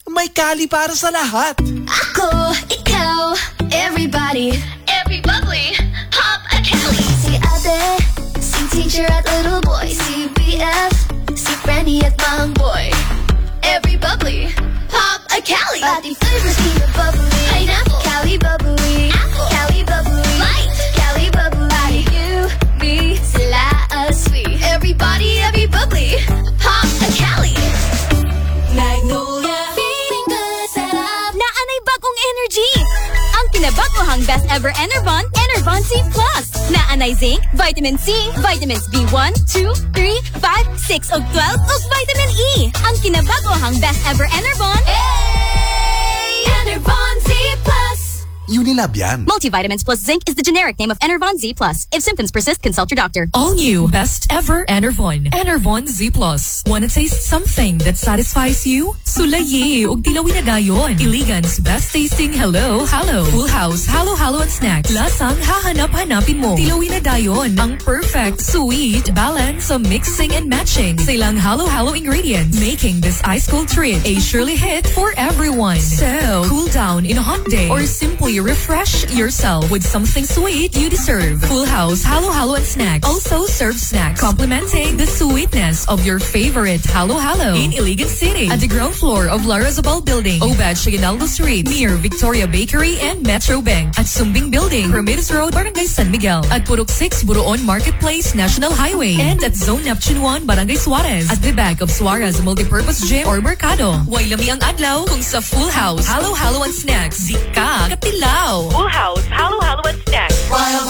may kali para sa lahat. Ako, ikaw, everybody, every bubbly, pop a Cali. Si ate, si teacher at little boy, si BF, si Brandy at Mang Boy. Every bubbly, pop a Cali. Pati flavors, peanut bubbly, pineapple, Cali bubbly, apple, Cali bubbly, light, Cali bubbly. You, me, sila, us, we. Everybody, every bubbly, pop a Cali. Magnolia, feeling good, sarap. Naanay bagong energy. Ang kinabagohang best ever Enervon, Enervon C+. Naanay zinc, vitamin C, vitamins B1, 2, 3, 5, 6 ug 12 ug vitamin E. Ang kinabagohang best ever Enervon. Hey! Enervon Z+. Unilab yan. Multivitamins plus zinc is the generic name of Enervon Z+. If symptoms persist, consult your doctor. All new, best ever Enervon. Enervon Z+. Wanna taste something that satisfies you? Sulaye ug tilawin na gayon. Iligan's best tasting Hello Halo. Full House Halo Halo and Snacks. Lasang hahanap-hanapin mo. Tilawin na gayon. Ang perfect, sweet balance of mixing and matching sa ilang Halo Halo ingredients, making this ice cold treat a surely hit for everyone. So, cool down in a hot day or simply refresh yourself with something sweet you deserve. Full House Halo Halo and Snacks also serves snacks complementing the sweetness of your favorite Halo Halo in Iligan City at the ground floor of La Rosabal Building, Obad Shiganaldo Street, near Victoria Bakery and Metro Bank, at Sumbing Building, Ramirez Road, Barangay San Miguel, at Purok 6 Buruon Marketplace National Highway, and at Zone Neptune 1 Barangay Suarez, at the back of Suarez Multipurpose Gym or Mercado. Way lami ang adlaw kung sa Full House Halo Halo and Snacks di ka katila. Full House, Halo Halo and Snacks. Wild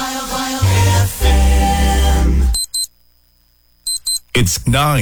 FM. It's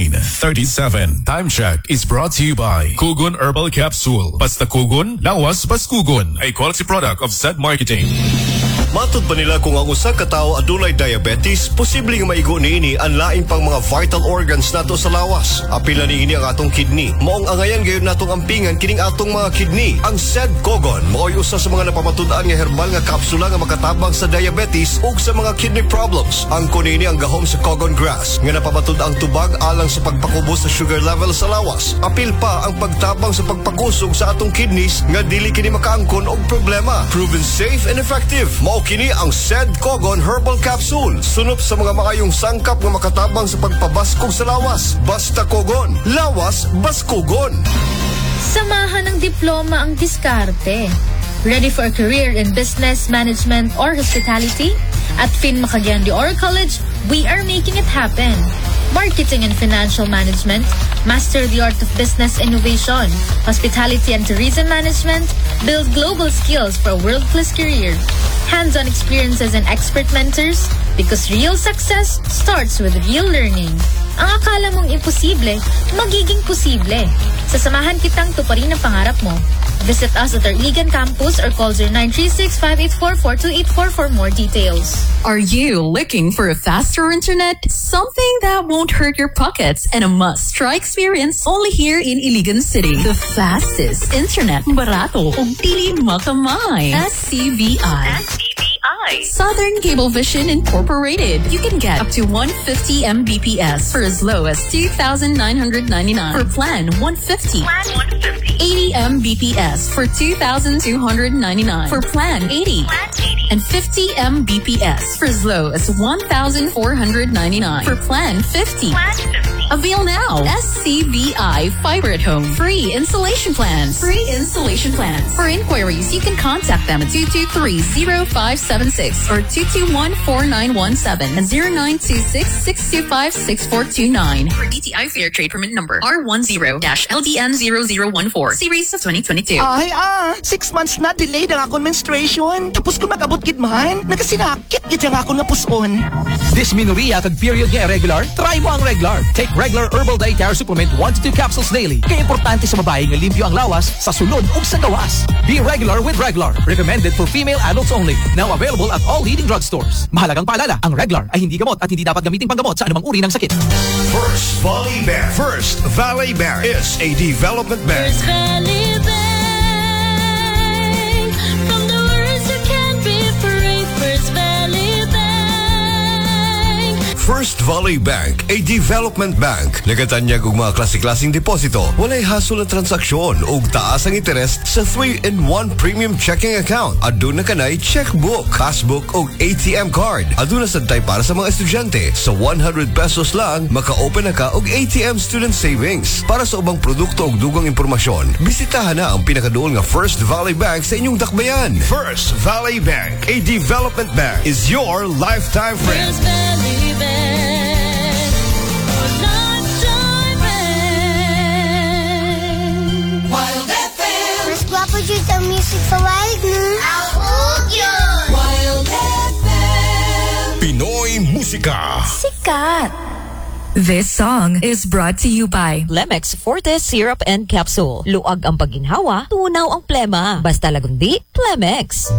9:37. Time check is brought to you by Kugon Herbal Capsule. Basta Kugon, lawas bas Kugon. A quality product of Zed Marketing. Matud pa nila kung ang usa ka tawo adunay diabetes, posible nga maigo niini ang laing pang mga vital organs nato sa lawas. Apila niini ang atong kidney. Maong angayan gayon natong ampingan kining atong mga kidney. Ang Zed Kogon mao'y usa sa mga napamatud-an nga herbal nga kapsula nga makatabang sa diabetes ug sa mga kidney problems. Ang kunini ang gahom sa Kogon grass nga napamatud-ang tubag alang sa pagpakubos sa sugar level sa lawas. Apil pa ang pagtabang sa pagpakusog sa atong kidneys nga dili kini makaangkon og problema. Proven safe and effective. Kini ang Zed Kogon Herbal Capsule. Sunop sa mga makayong sangkap nga makatabang sa pagpabaskog sa lawas. Basta Kogon. Lawas, baskogon. Samahan ng diploma ang diskarte. Ready for a career in business, management, or hospitality? At Fin Macagyan de Oro College, we are making it happen. Marketing and Financial Management, Master the Art of Business Innovation, Hospitality and Tourism Management, build global skills for a world-class career. Hands-on experiences and expert mentors, because real success starts with real learning. Ang akala mong imposible, magiging posible. Sasamahan kitang tuparin ang pangarap mo. Visit us at our Iligan campus or call 0936-584-4284 for more details. Are you looking for a faster internet? Something that won't hurt your pockets and a must-try experience only here in Iligan City. The fastest internet. Barato. Ug dili makamay. SCVI. Southern Cablevision Incorporated. You can get up to 150 Mbps for as low as 2,999 for plan 150. 80 Mbps for 2,299 for plan 80. And 50 Mbps for as low as 1,499 for plan 50. Avail now. SCVI Fiber at Home. Free installation plans. Free installation plans. For inquiries, you can contact them at 223-0576 or 221-4917 and 0926-625-6429. For DTI Fair Trade Permit Number R10-LDN0014 Series of 2022. 6 months na delayed ang akong menstruation. Tapos kung mag-abot gid man, nagasinakit gid ang akong napuson. Dysmenorrhea kag period nga irregular? Try mo ang Reglar. Take Reglar Herbal Dietary Supplement 1 to 2 capsules daily. Kaya importante sa babae nga limpyo ang lawas sa sulod ug sa gawas. Be regular with Reglar. Recommended for female adults only. Now available at all leading drugstores. Mahalagang paalala, ang Reglar ay hindi gamot at hindi dapat gamiting panggamot sa anumang uri ng sakit. First Valley Bank. First Valley Bank is a development bank. First Valley Bank. From the words you can't be free. First Valley Bank. First First Valley Bank, a development bank. Nagatanyag og mga klase-klaseng deposito. Walay hasol na transaksyon ug taas ang interes sa 3-in-1 premium checking account. Aduna kanay checkbook, passbook ug ATM card. Aduna santay para sa mga estudyante. Sa 100 pesos lang, maka-open na ka og ATM student savings. Para sa ubang produkto ug dugang impormasyon, bisitahan na ang pinakaduol nga First Valley Bank sa inyong dakbayan. First Valley Bank, a development bank, is your lifetime friend. Wild FM. Mas guwapo dyan sa music sa Wild, no? Ako yun! Wild FM. Pinoy Musika. Sikat. This song is brought to you by Lemex Forte Syrup and Capsule. Luag ang pagginhawa, tunaw ang plema. Basta lagundi, Lemex.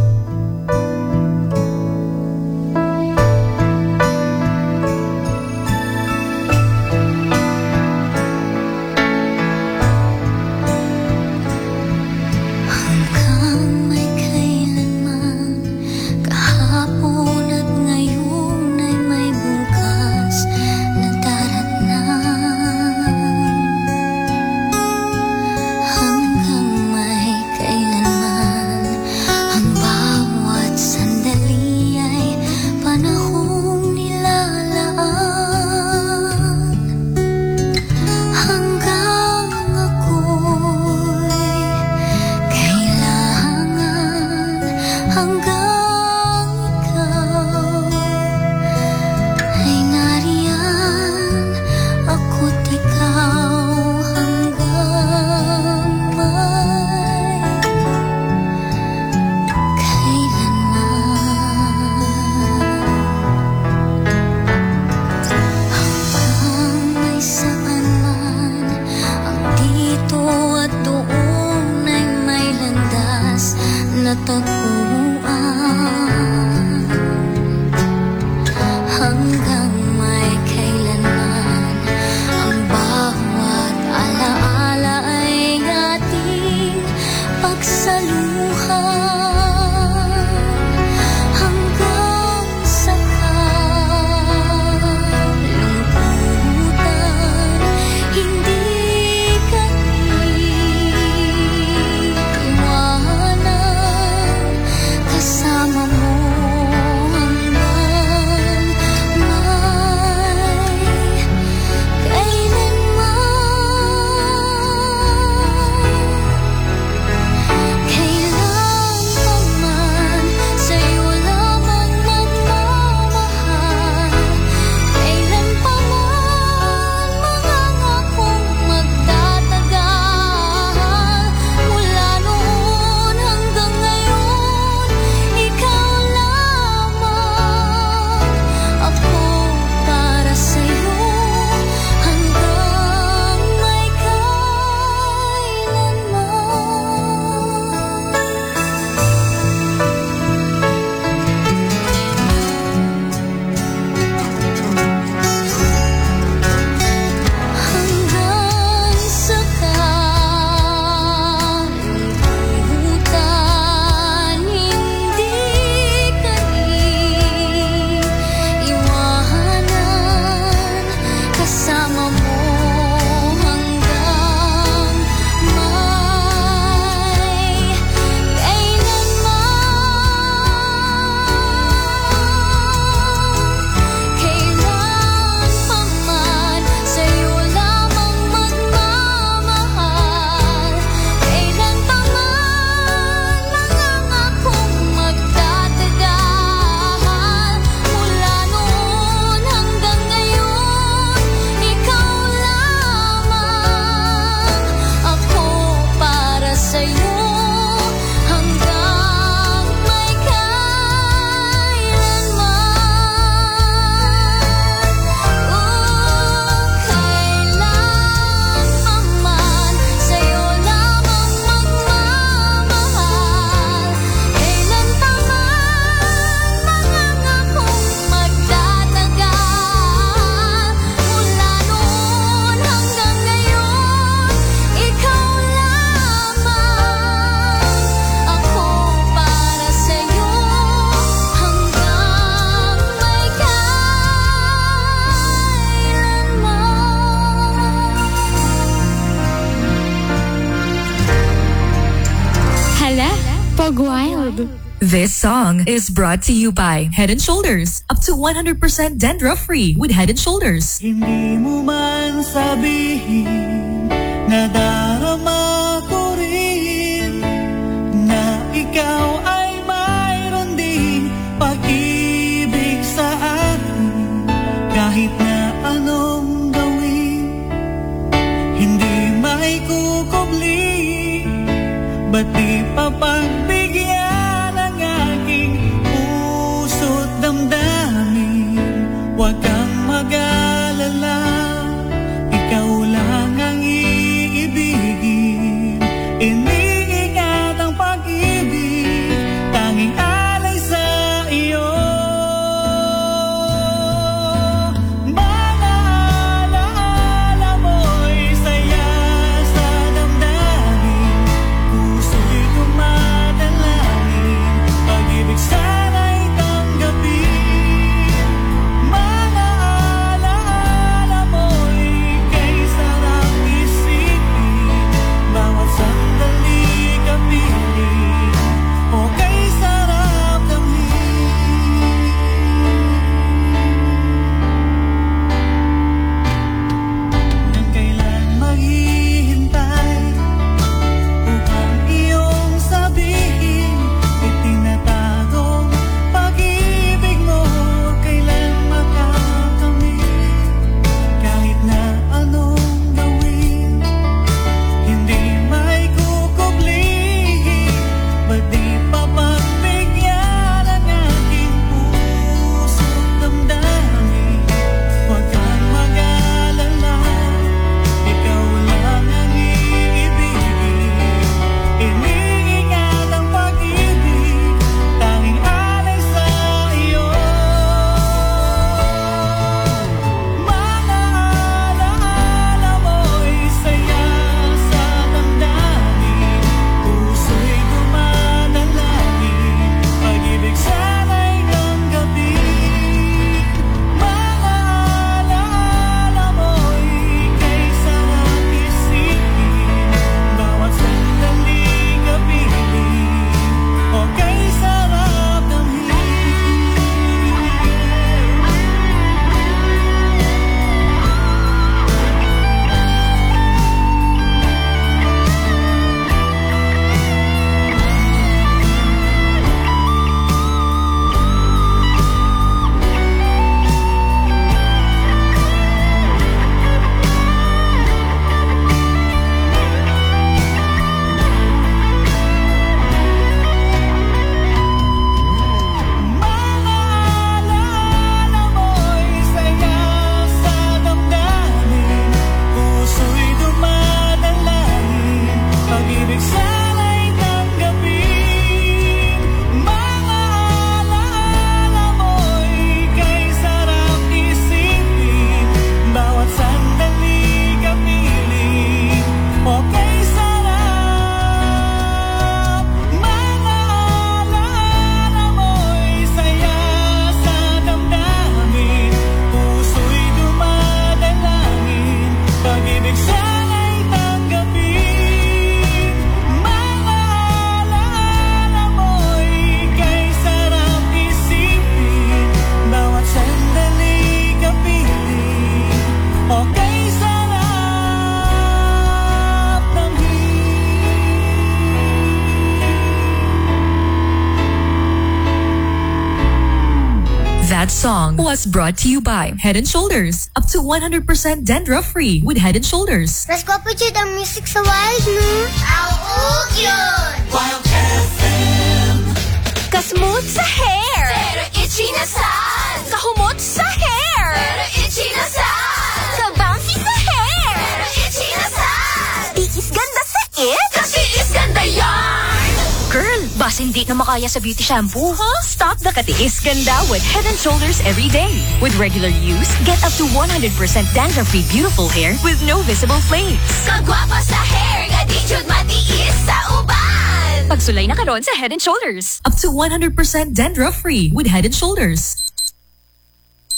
Hala, pag wild. This song is brought to you by Head & Shoulders. Up to 100% dandruff-free with Head & Shoulders. Hindi mo man sabihin na darama ko rin na ikaw ay mayroon ding pag-ibig sa akin. Kahit na anong gawin, hindi may kukubli. Ba't di pa pagbigyan ang aking puso't damdamin? Huwag kang mag-alala, ikaw lang ang iibigin. Iniingat ang pag-ibig, tanging alay sa iyo. Mga alaala mo'y saya sa damdamin, puso'y dumadalangin, pag-ibig sana'y tanggapin. Mga alaala mo'y kay sarap isipin, bawat sandali kapiling, o kay sarap damhin. Nang kailan maghihintay upang iyong sabihin, itinatagong pag-ibig mo kailan makakamit. Kahit na anong gawin, hindi may kukublihin. Ba't di pa pagbigyan ang aking puso't damdamin? Huwag kang mag-alala, ikaw lang ang iibigin. Iniingat ang pag-ibig, tanging alay sa iyo. Mga alaala mo'y saya sa damdamin, puso'y dumadalangin, pag-ibig sana'y tanggapin. Mga alaala mo'y kay sarap isipin, bawat sandali kapiling, o kay sarap damhin. Mga alaala mo'y saya sa damdamin, puso'y dumadalangin, pag-ibig sana'y tanggapin. Mga alaala mo'y kay sarap isipin, bawat sandali kapiling, o kay sarap. Mga alaala mo'y saya sa damdamin, puso'y dumadalangin, pag-ibig sana'y tanggapin. Mga alaala mo'y kay sarap isipin, bawat sandali kapiling, o kay sarap damhin. That song was brought to you by Head & Shoulders. Up to 100% dandruff-free with Head & Shoulders. Mas gwapo dyan ang music sa wild, no? Ang yun! Wild FM. Kasmooth sa hair! Pero itchy na saan? Kahumot sa hair! Pero itchy na saan? Ka-bouncy sa hair! Pero itchy na saan? Tiis ganda sa it! Kasi is ganda yarn! Girl, bas hindi na makaya sa beauty shampoo, huh? Stop the katiis ganda with Head & Shoulders every day. With regular use, get up to 100% dandruff-free beautiful hair with no visible flakes. Kagwapa sa hair, nga di jud matiis sa uban! Pagsulay na karon sa Head & Shoulders. Up to 100% dandruff-free with Head & Shoulders.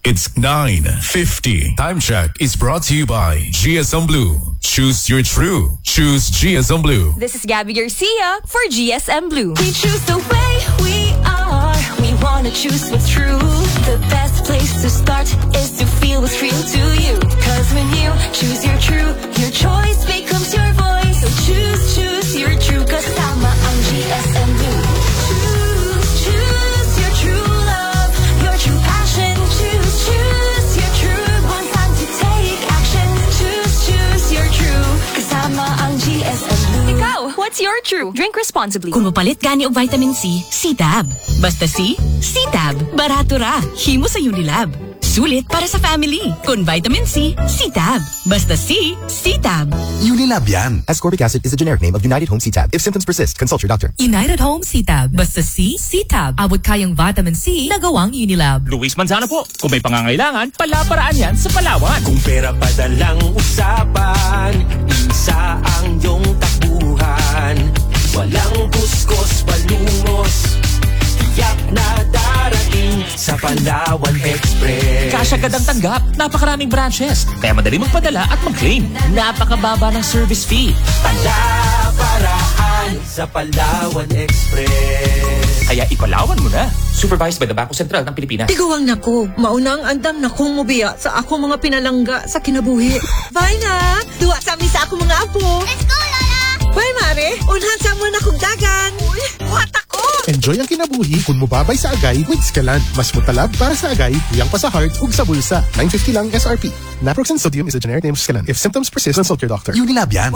It's 9:50. Time check is brought to you by GSM Blue. Choose your true. Choose GSM Blue. This is Gabby Garcia for GSM Blue. We choose the way we are. We wanna choose what's true. The best place to start is to feel what's real to you. Cause when you choose your true, your choice becomes your voice. So choose your true. Kasama ang GSM Blue. Choose your true love, your true passion. Choose your true. One time to take action. Choose your true. Kasama ang GSM Blue. Ikaw, what's your true? Drink responsibly. Kung mapalit gani og vitamin C, C-Tab. Basta C, C-Tab. Barato ra. Himo sa Unilab. Sulit para sa family. Kung vitamin C, C-Tab. Basta C, C-Tab. Unilab yan. Ascorbic acid is a generic name of United Home C-Tab. If symptoms persist, consult your doctor. United Home C-Tab. Basta C, C-Tab. Abot kayang vitamin C na gawang Unilab. Luis Manzano po. Kung may pangangailangan, palaparaan yan sa Palawan. Kung pera padalang usapan, isa ang iyong takbuhan. Walang kuskos, palumos, tiyak na darating sa Palawan Express. Cash agad ang tanggap. Napakaraming branches. Kaya madali magpadala at mag-claim. Napakababa ng service fee. Palaparaan sa Palawan Express. Kaya ipalawan mo na. Supervised by the Bangko Sentral ng Pilipinas. Tiguang nako, maunang andam na kong mubiya sa ako mga pinalangga sa kinabuhi. Bye na! Duwa sa amin sa ako mga apo. Let's go, Lola! Bye, Mare! Unhan sa mga nakong dagan. Uy, what ako? Enjoy ang kinabuhi kung mubabay sa agay with Scalan. Mas mutalab para sa agay, tuyang pa sa heart ug sa bulsa. 950 lang SRP. Naproxen sodium is a generic name of Scalan. If symptoms persist, consult your doctor. Unilab yan.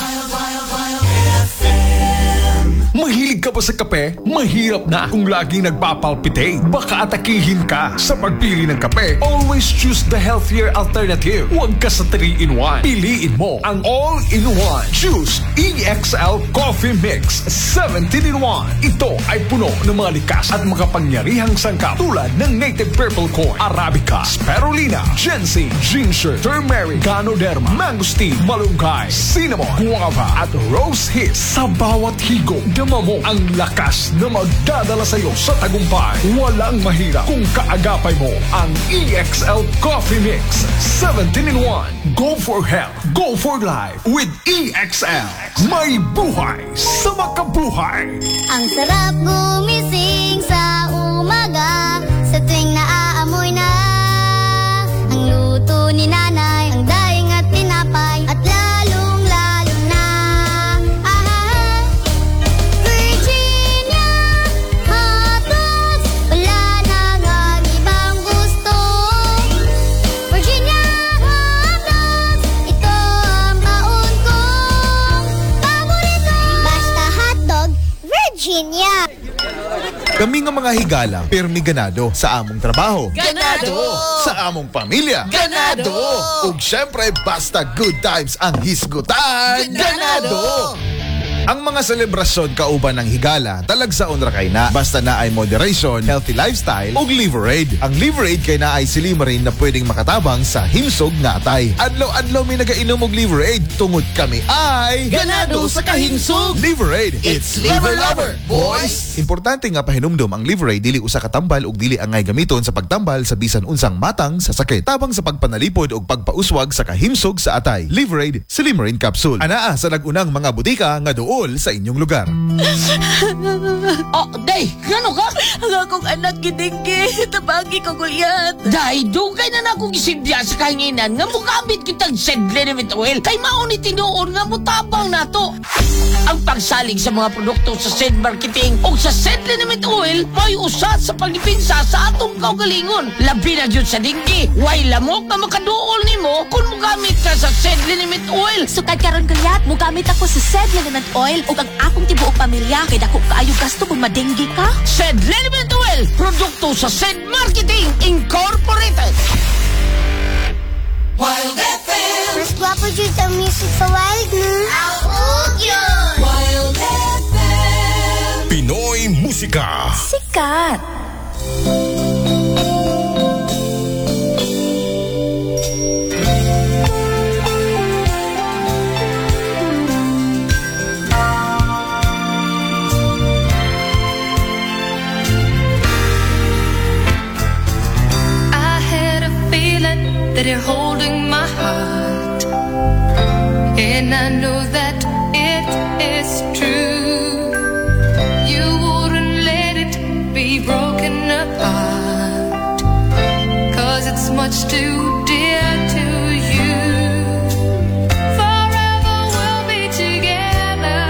Mahilig ka ba sa kape? Mahirap na kung laging nagpapalpitate. Baka atakihin ka sa pagpili ng kape. Always choose the healthier alternative. Huwag ka sa 3-in-1. Piliin mo ang all-in-one. Choose EXL Coffee Mix 17-in-1. Ito ay puno ng mga likas at makapangyarihang sangkap tulad ng native purple corn, arabica, spirulina, ginseng, ginger, turmeric, ganoderma, mangosteen, malunggay, cinnamon, guava at rose hips. Sa bawat higop, dama mo ang lakas na magdadala sa iyo sa tagumpay. Walang mahirap kung kaagapay mo ang EXL Coffee Mix 17-in-1. Go for health, go for life with EXL. May buhay sa makabuhay. Ang sarap gumising sa umaga sa tuwing naaamoy na ang luto ni nanay, ang daing at tinapay at lalong-lalo na Virginia hotdogs, wala nang ang ibang gusto. Virginia hotdogs, ito ang baon kong paborito. Basta hotdog, Virginia. Kami nga mga higala, permi ganado sa among trabaho. Ganado! Sa among pamilya. Ganado! Ug syempre, basta good times ang hisgutan. Ganado! Ang mga selebrasyon kauban ng higala, talagsaon ra kay na. Basta na ay moderation, healthy lifestyle, ug Liverade. Ang Liverade kay na ay silimarin na pwedeng makatabang sa himsog nga atay. Adlaw-adlaw may nagainom og Liverade, tungod kami ay ganado sa kahimsog. Liverade, it's liver lover, boys! Importante nga pahinumdom ang Liverade dili usa ka tambal ug dili angay gamiton sa pagtambal sa bisan unsang matang sa sakit. Tabang sa pagpanalipod ug pagpauswag sa kahimsog sa atay. Liverade Silimarin Capsule. Anaa sa nagunang mga butika nga dool sa inyong lugar. Oh, day, gano ka? Ang akong anak gidinggi, tabagi ko gulyat. Day, dugay na na akong isidya sa kahinginan nga mugamit kitang Sedlenimit oil. Kay mauni tinuon nga mutabang na to. Ang pagsalig sa mga produkto sa Sed Marketing o sa Sedlenimit oil may usat sa pagipinsa sa atong kaugalingon. Labi na dyan sa dinggi. Way lamok na makaduol nimo kung mugamit ka sa Sedlenimit oil. Sukad karon gulyat, mugamit ako sa Sedlenimit oil ug ang akong tibuok pamilya kay dako kaayo gasto kung madenggi ka. Sedlenimit oil, produkto sa Sed Marketing Incorporated. Wild FM! Mas guwapo dyan ang music sa Wild na. Ako yun! Wild FM! Pinoy Musika. Sikat! I had a that you're holding my heart, and I know that it is true. You wouldn't let it be broken apart, 'cause it's much too dear to you. Forever we'll be together.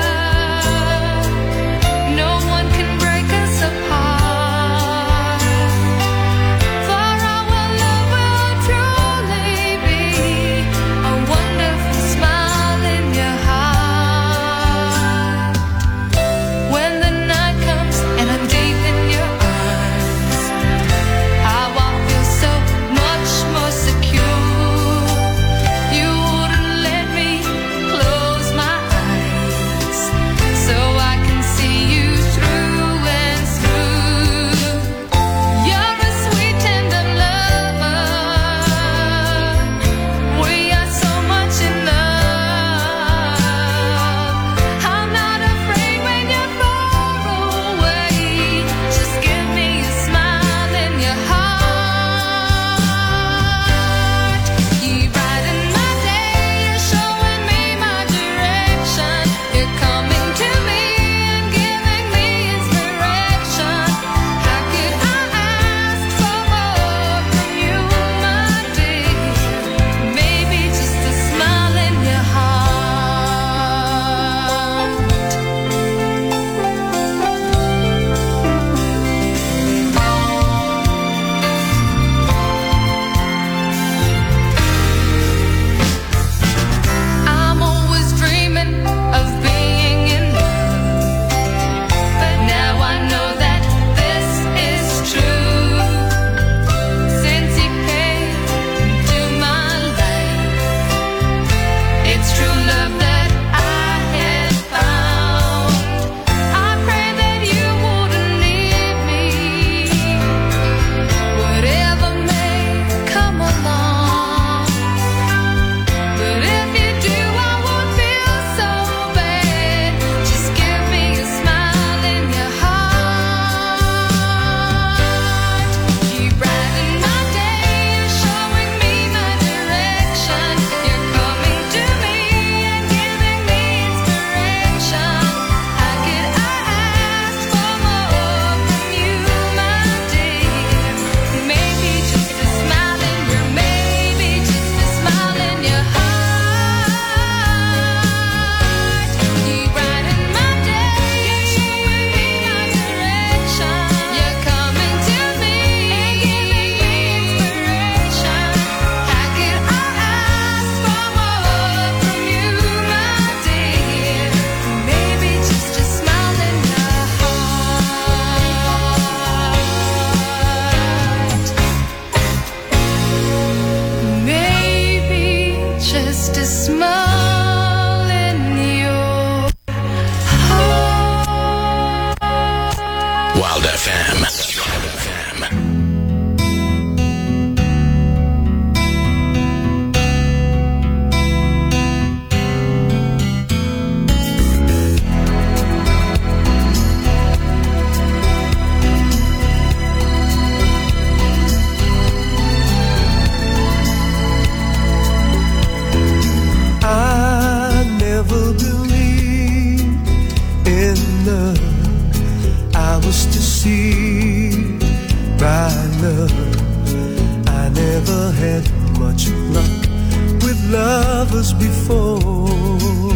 No one can break us apart. For our love will truly be a wonderful smile in your heart. When the night comes and I'm deep in your arms, how I feel so much more secure. You wouldn't let me close my eyes, so I can see you through and through. You're a sweet, tender lover. We are so much in love. I'm not afraid when you're far away. Just give me a smile in your heart. You brighten my day, you're showing me my direction. You're coming to me and giving me inspiration. How could I ask for more from you, my dear? Maybe just a smile in your heart. I'm always dreaming of being in love, but now I know that this is true. Since you came into my life, it's true love that I have found. I pray that you wouldn't leave me, whatever may come along. But if you do, I won't feel so bad. Just give me a smile in your heart. You brighten my day, you're showing me my direction. You're coming to me and giving me inspiration. How could I ask for more from you, my dear? Maybe just a smile in your, maybe just a smile in your heart. You brighten my day, you're showing me my direction. You're coming to me and giving me inspiration. How could I ask for more from you, my dear? Maybe just a smile in your heart. Maybe just a smile in your Wild FM. I never believed in love. I was deceived by love. I never had much luck with lovers before.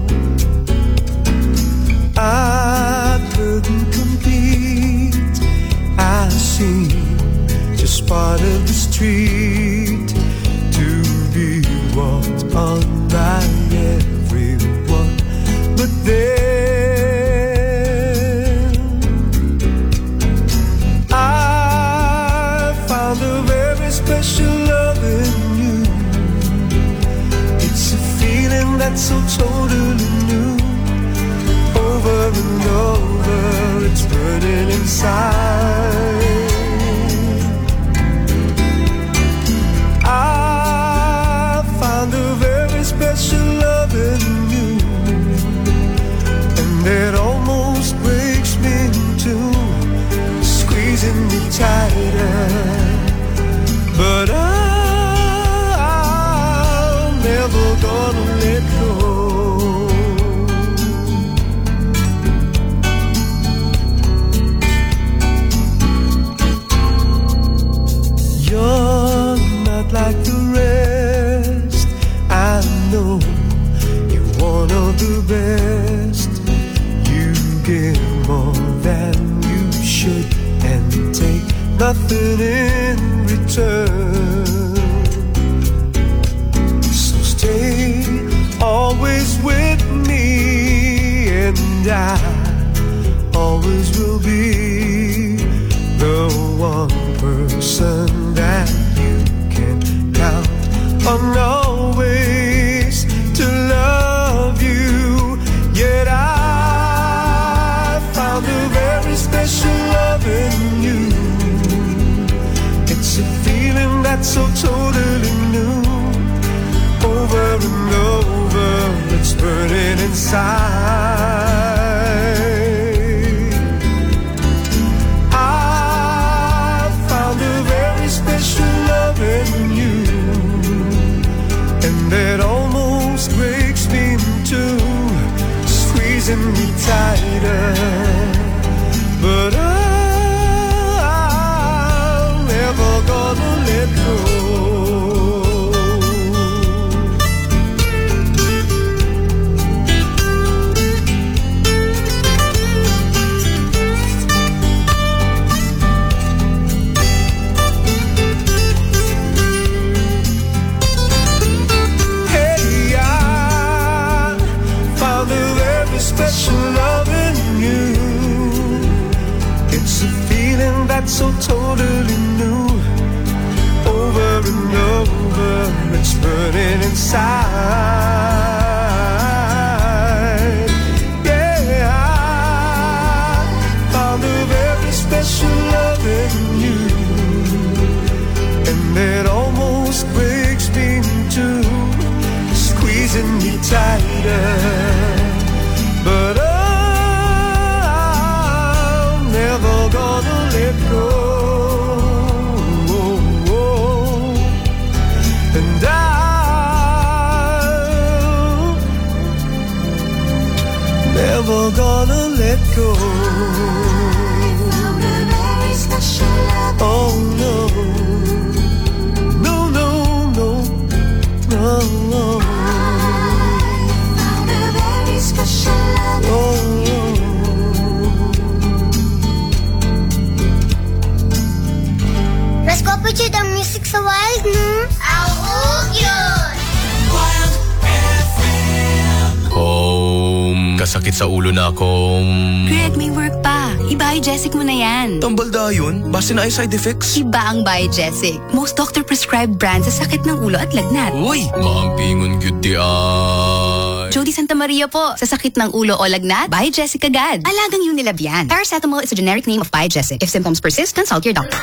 I couldn't compete. I seemed just part of the street, to be walked on by everyone. But then I found a very special love in you. It's a feeling that's so totally new. Over and over, it's burning inside. I found a very special love in you, and it almost breaks me in two, squeezing me tighter. But I give more than you should and take nothing in return. So stay always with me, and I always will be the one person that you can count on always to love you. Yet I found a very special love in you. It's a feeling that's so totally new. Over and over, it's burning inside. I found a very special love in you, and that almost breaks me in two, squeezing me tighter. But I'm never gonna let go. Special love in you. It's a feeling that's so totally new. Over and over, it's burning inside. Yeah, I found a very special love in you, and it almost breaks me in two, squeezing me tighter. But I'm never gonna let go. And I'm never gonna let go. Oh no. No, no, no. No, no. Let's go put you the music sa wild, no? Awog yun! Wild FM. Kasakit sa ulo na akong... Greg, may work pa. I-Biogesic mo na yan. Tambal da yun? Base na ay side effects? Iba ang Biogesic. Most doctor-prescribed brand sa sakit ng ulo at lagnat. Uy! Maampingon gyud di ay. Jody Santa Maria po. Sa sakit ng ulo o lagnat, Biogesic agad. Alagang Unilab yan. Paracetamol is a generic name of Biogesic. If symptoms persist, consult your doctor.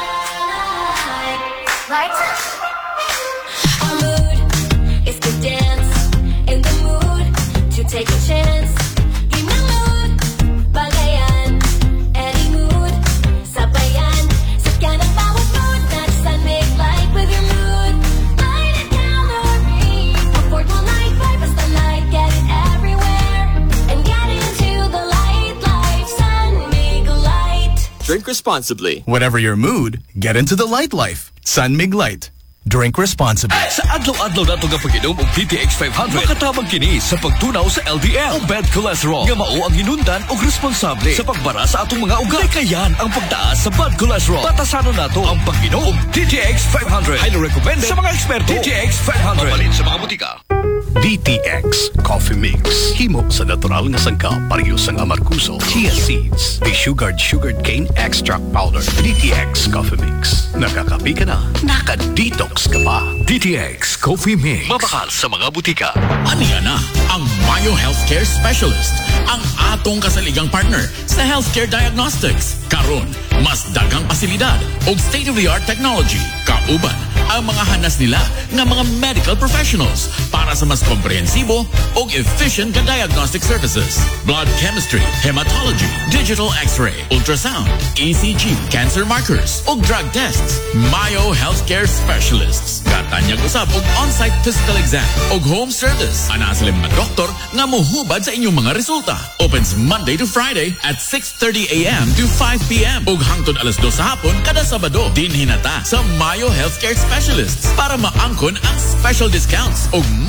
Our mood is to dance, in the mood to take a chance. Give me mood, bagayan, any mood, sabayan. Sakyan ang bawat mood, not sun make light with your mood. Light it down or read, affordable light vibe, basta light, get it everywhere. And get into the light life, sun make light. Drink responsibly. Whatever your mood, get into the light life. San Mig Light. Drink responsibly. Sa adlaw-adlaw nato nga pag-inom og DTX 500, makatabang kini sa pagtunaw sa LDL o bad cholesterol nga mao ang hinundan og responsable sa pagbara sa atong mga ugat. Kayan ang pagtaas sa bad cholesterol. Batasanon nato ang pag-inom og DTX 500. Highly recommended sa mga eksperto. DTX 500. Mapalit sa mga butika. DTX Coffee Mix. Himo sa natural nga sangkap parehas ang amarguso, chia seeds, sugared cane extract powder. DTX Coffee Mix. Nakakapi ka na, naka-detox ka pa. DTX Coffee Mix. Mabakal sa mga butika. Aniya na ang Mayo Healthcare Specialist, ang atong kasaligang partner sa healthcare diagnostics. Karon, mas daghang pasilidad o state-of-the-art technology. Kauban ang mga hanas nila ng mga medical professionals para sa mas komprehensibo o efficient na diagnostic services. Blood chemistry, hematology, digital x-ray, ultrasound, ECG, cancer markers o drug tests. Mayo Healthcare Specialists. Katanyag usab og on-site physical exam o home service. Ana sila mga doktor nga mohubad sa inyong mga resulta. Opens Monday to Friday at 6:30 a.m. to 5 p.m. ug hangtod alas 2 sa hapon kada Sabado. Dinhinata sa Mayo Healthcare Specialists para maangkon ang special discounts o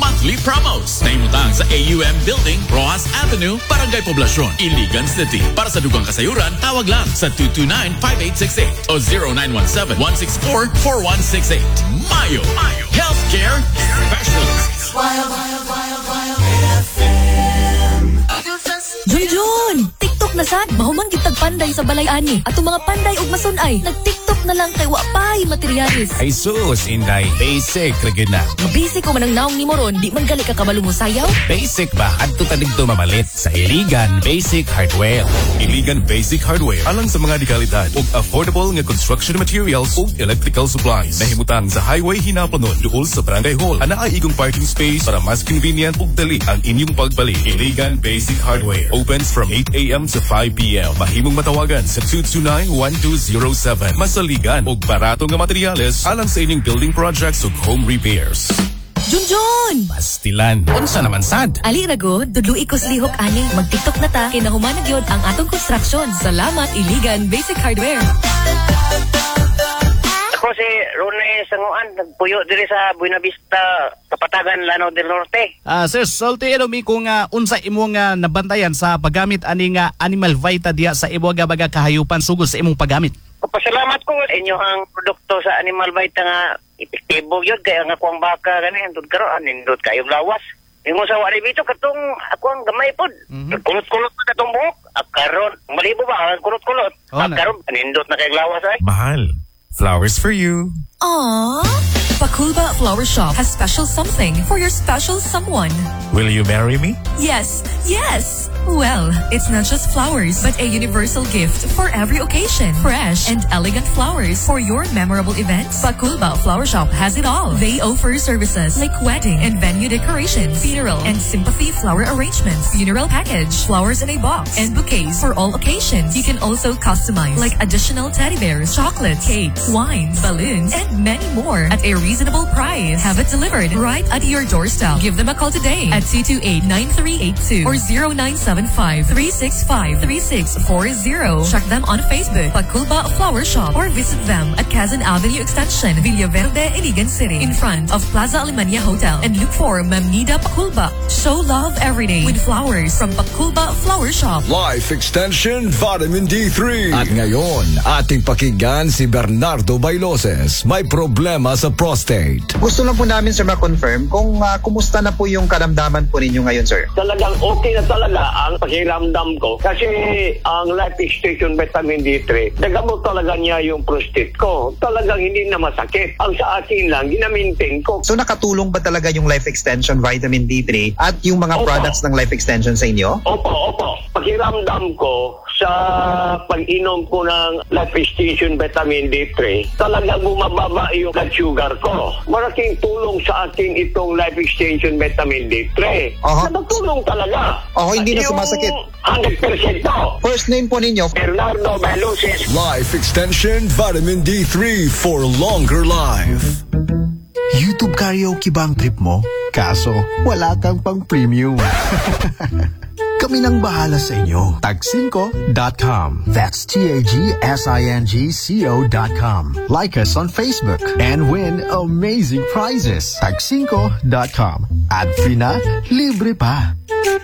monthly promos. Nahimutang sa AUM Building, Rojas Avenue, Barangay Poblacion, Iligan City. Para sa dugang kasayuran, tawag lang sa 229-5868 o 0917-164-4168. Mayo Healthcare Specialists. Junjun! TikTok na sad! Mahumang gitag panday sa balay ani. At mga panday ug masunay, nag-TikTok na lang kay wapay materialis. Ay sus, Inday. Basic, ragid na. Mabisi ko manang naong ni Moron, di man gali ka kabalo mo sayaw? Basic ba? Adto tadig to mamalit sa Iligan Basic Hardware. Iligan Basic Hardware alang sa mga dekalidad ug affordable nga construction materials ug electrical supplies. Nahimutan sa Highway Hinapanon duol sa Barangay Hall. Ana ay igong parking space para mas convenient ug dali ang inyong pagbalik. Iligan Basic Hardware opens from 8 a.m. to 5 p.m. Mahimong matawagan sa 229-1207. Masaligan ug barato nga materyales alang sa inyong building projects ug home repairs. Junjun! Pastilan. Unsa naman sad? Ali rago, dudlui ko sa lihok ani. Mag-TikTok na ta, kinahumanag yun ang atong construction. Salamat, Iligan Basic Hardware. Ako si Rone Sanguan, nagpuyo diri sa Buena Vista, Kapatagan, Lanao del Norte. Sir, salty mi kung unsa imong nabantayan sa paggamit ani nga animal vita diya sa imo nga baga kahayupan sugod sa imong paggamit. Pasalamat ko inyo ang produkto sa animal vita nga epektibo yun, kaya nga kuang baka gani andun karon nindot kayo lawas. Ingon sa wali bito katong ako ang gamay pod. Kulot-kulot pa katong buhok. Karon malibo ba ang kulot-kulot? Karon nindot na kay lawas ay. Mahal. Flowers for you. Aww. Pakulba Flower Shop has special something for your special someone. Will you marry me? Yes, yes. Well, it's not just flowers, but a universal gift for every occasion. Fresh and elegant flowers for your memorable events. Pakulba Flower Shop has it all. They offer services like wedding and venue decorations, funeral and sympathy flower arrangements, funeral package, flowers in a box, and bouquets for all occasions. You can also customize like additional teddy bears, chocolate, cakes, wines, balloons, and many more at a reasonable price. Have it delivered right at your doorstep. Give them a call today at 228-9382 or 0975-365-3640. Check them on Facebook, Pakulba Flower Shop, or visit them at Quezon Avenue Extension, Villaverde, Iligan City, in front of Plaza Alemania Hotel. And look for Ma'am Nida Pakulba. Show love every day with flowers from Pakulba Flower Shop. Life Extension Vitamin D3. At ngayon, ating pakinggan si Bernardo Bailoses. May problema sa prostate. Gusto lang po namin, sir, ma-confirm kung kumusta na po yung karamdaman po ninyo ngayon, sir. Talagang okay na talaga ang pakiramdam ko kasi ang Life Extension Vitamin D3, nagamot talaga niya yung prostate ko. Talagang hindi na masakit. Ang sa akin lang, ginamintain ko. So nakatulong ba talaga yung Life Extension Vitamin D3 at yung mga products ng Life Extension sa inyo? Opo. Pakiramdam ko sa pag-inom ko ng Life Extension Vitamin D3, talagang bumababa yung blood sugar ko. Malaking tulong sa akin itong Life Extension Vitamin D3. Nagtulong talaga. Hindi na sumasakit. 100% to. First name po ninyo? Bernardo Bailoses. Life Extension Vitamin D3 for longer life. YouTube karaoke ba ang trip mo? Kaso, wala kang pang premium. Kami nang bahala sa inyo. Tagsinco.com. That's TAGSINGCO.com. Like us on Facebook and win amazing prizes. Tagsinco.com. Ad-free na, libre pa.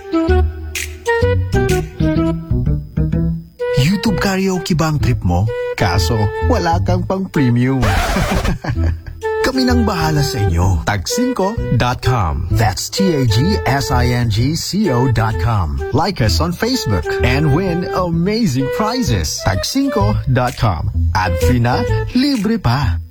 YouTube karaoke ba ang trip mo? Kaso, wala kang pang premium. Kami nang bahala sa inyo. Tagsinco.com. That's TAGSINGCO.com. Like us on Facebook and win amazing prizes. Tagsinco.com. Ad-free na, libre pa.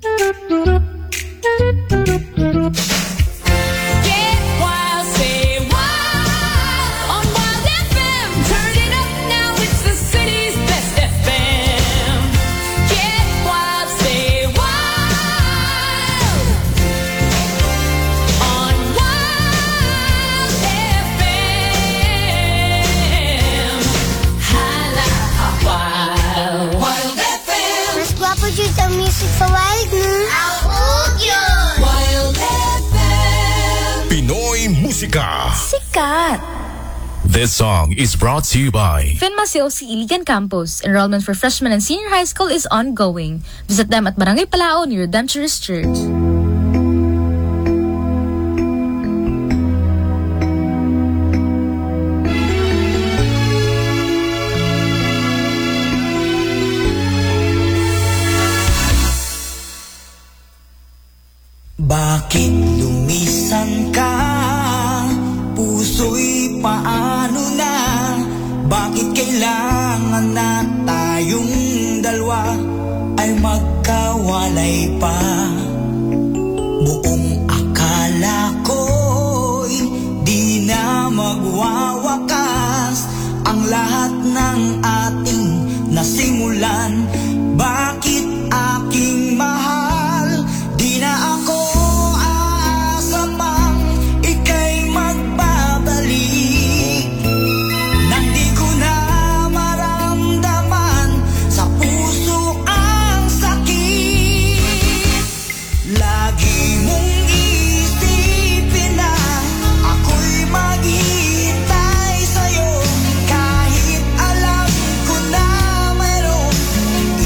Sa music sa Wild yun! Wild FM! Pinoy Musika. Sikat! This song is brought to you by Finmasil si Iligan Campus. Enrollment for freshman and senior high school is ongoing. Visit them at Barangay Palao near Redemptorist Church. Bakit lumisan ka? Puso'y paano na? Bakit kailangan na tayong dalawa ay magkawalay pa? Buong akala ko'y di na magwawakas ang lahat ng ating nasimulan. Bakit aking mahal? Di na ako aasa pang ika'y magbabalik. Nang di ko na maramdaman sa puso ang sakit. Lagi mong isipin na ako'y maghihintay sa'yo. Kahit alam ko na mayroong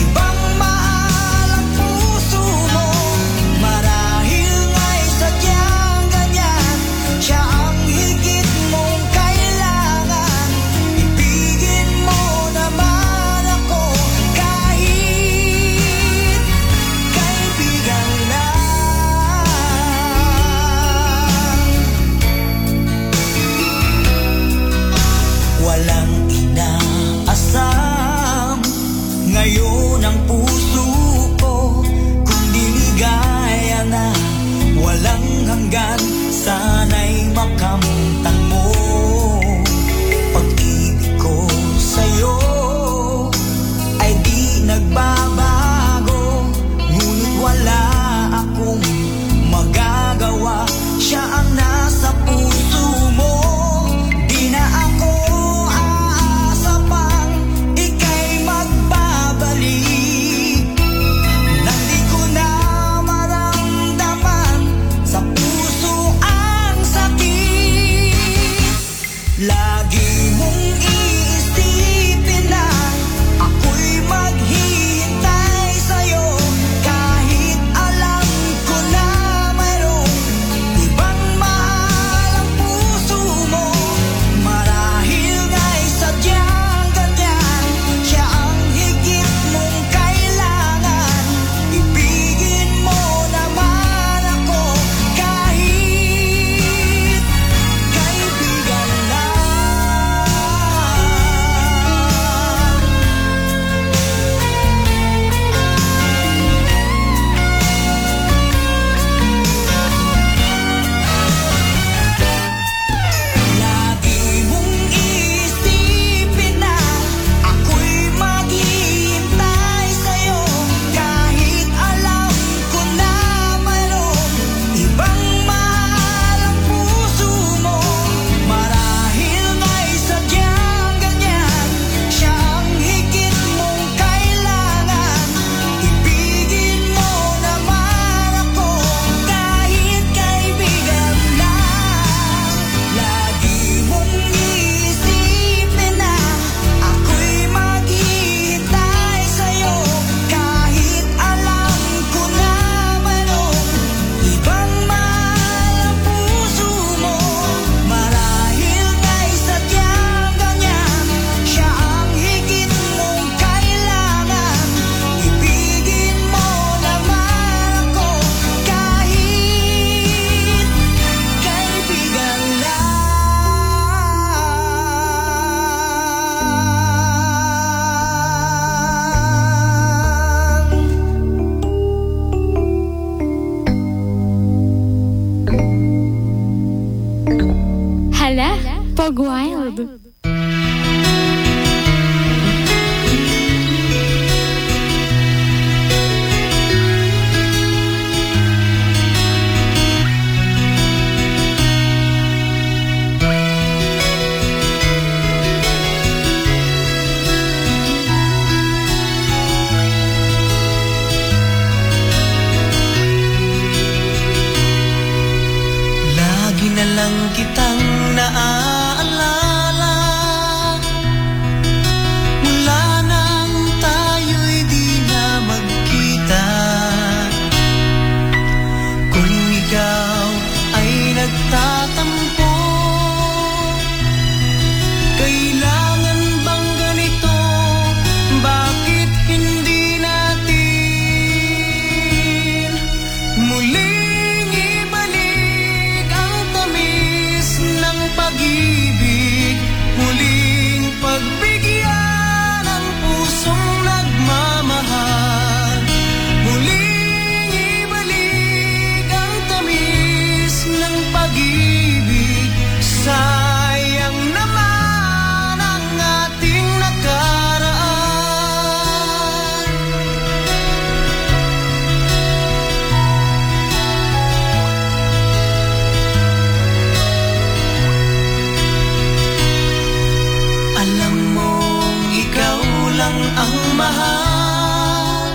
lang ang mahal.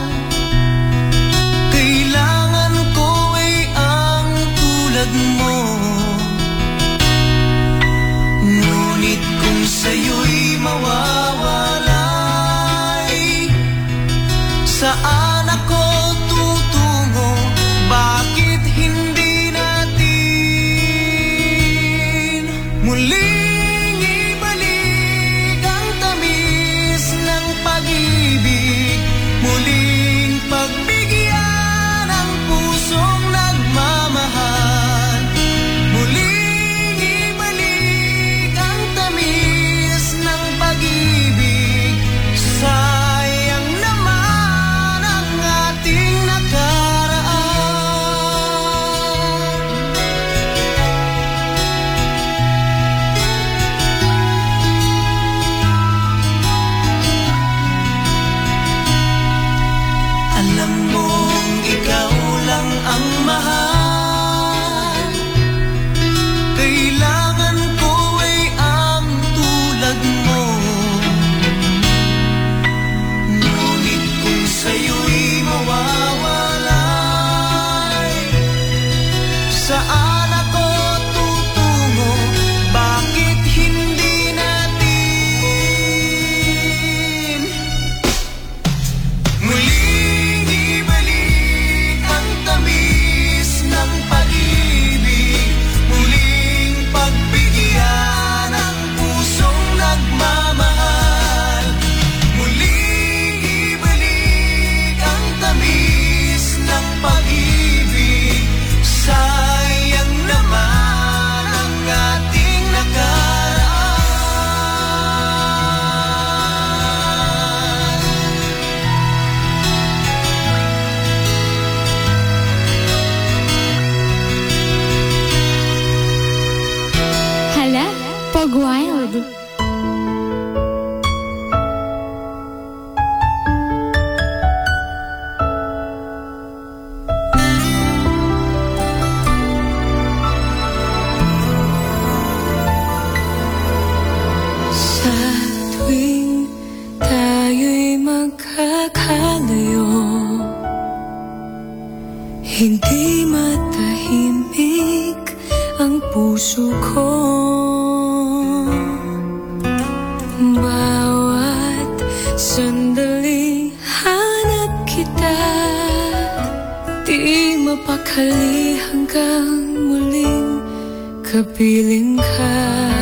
Kailangan ko ay ang tulad mo. Ngunit kung sa'yo'y mawawalay, saan ako tutungo? Bakit hindi natin muling ibalik ang tamis ng pag-ibig, muling pagbigyan ang pusong nagmamahal, muling ibalik ang tamis ng pag-ibig. Sayang naman ang ating nakaraan. Alam mong ikaw lang ang mahal. Kailangan ko ay ang tulad mo. Ngunit kung sa'yo'y mawawalay, saan ako tutungo? Bakit hindi natin muling ibalik ang tamis ng pag-ibig, muling pagbigyan ang pusong nagmamahal, muling ibalik ang tamis ng pag-ibig. Sayang naman ang ating nakaraan. Hala, pag wild. Sa tuwing tayo'y magkakalayo, hindi matahimik ang puso ko. Bawat sandali hanap kita, di mapakali hanggang muling kapiling ka.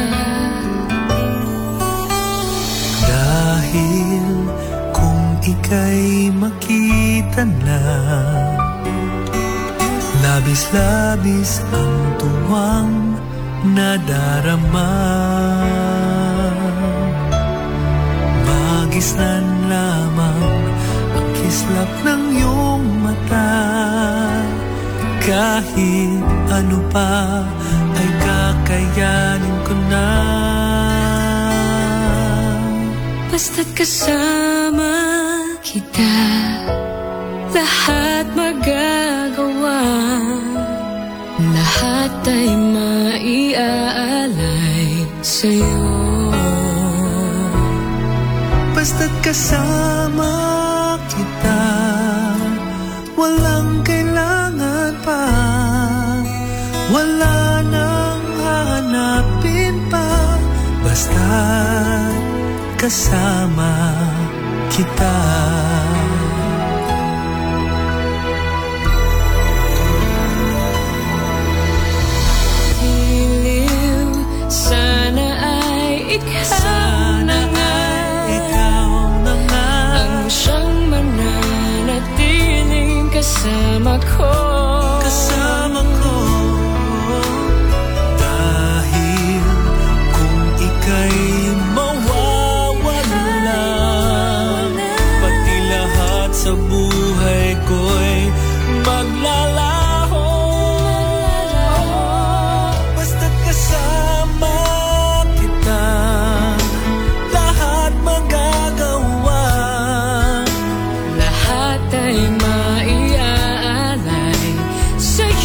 Dahil kung ika'y makita na, labis-labis ang tuwang nadarama. Magisnan lamang ang kislap ng iyong mata. Kahit ano pa ay kakayanin ko na. Basta't kasama kita, lahat magagawa, lahat ay maiaalay sa'yo. Basta't kasama kita, walang kailangan pa, wala nang hahanapin pa. Basta't kasama kita. Iliw, sana ay ikaw na nga, ang siyang mananatiling kasama ko.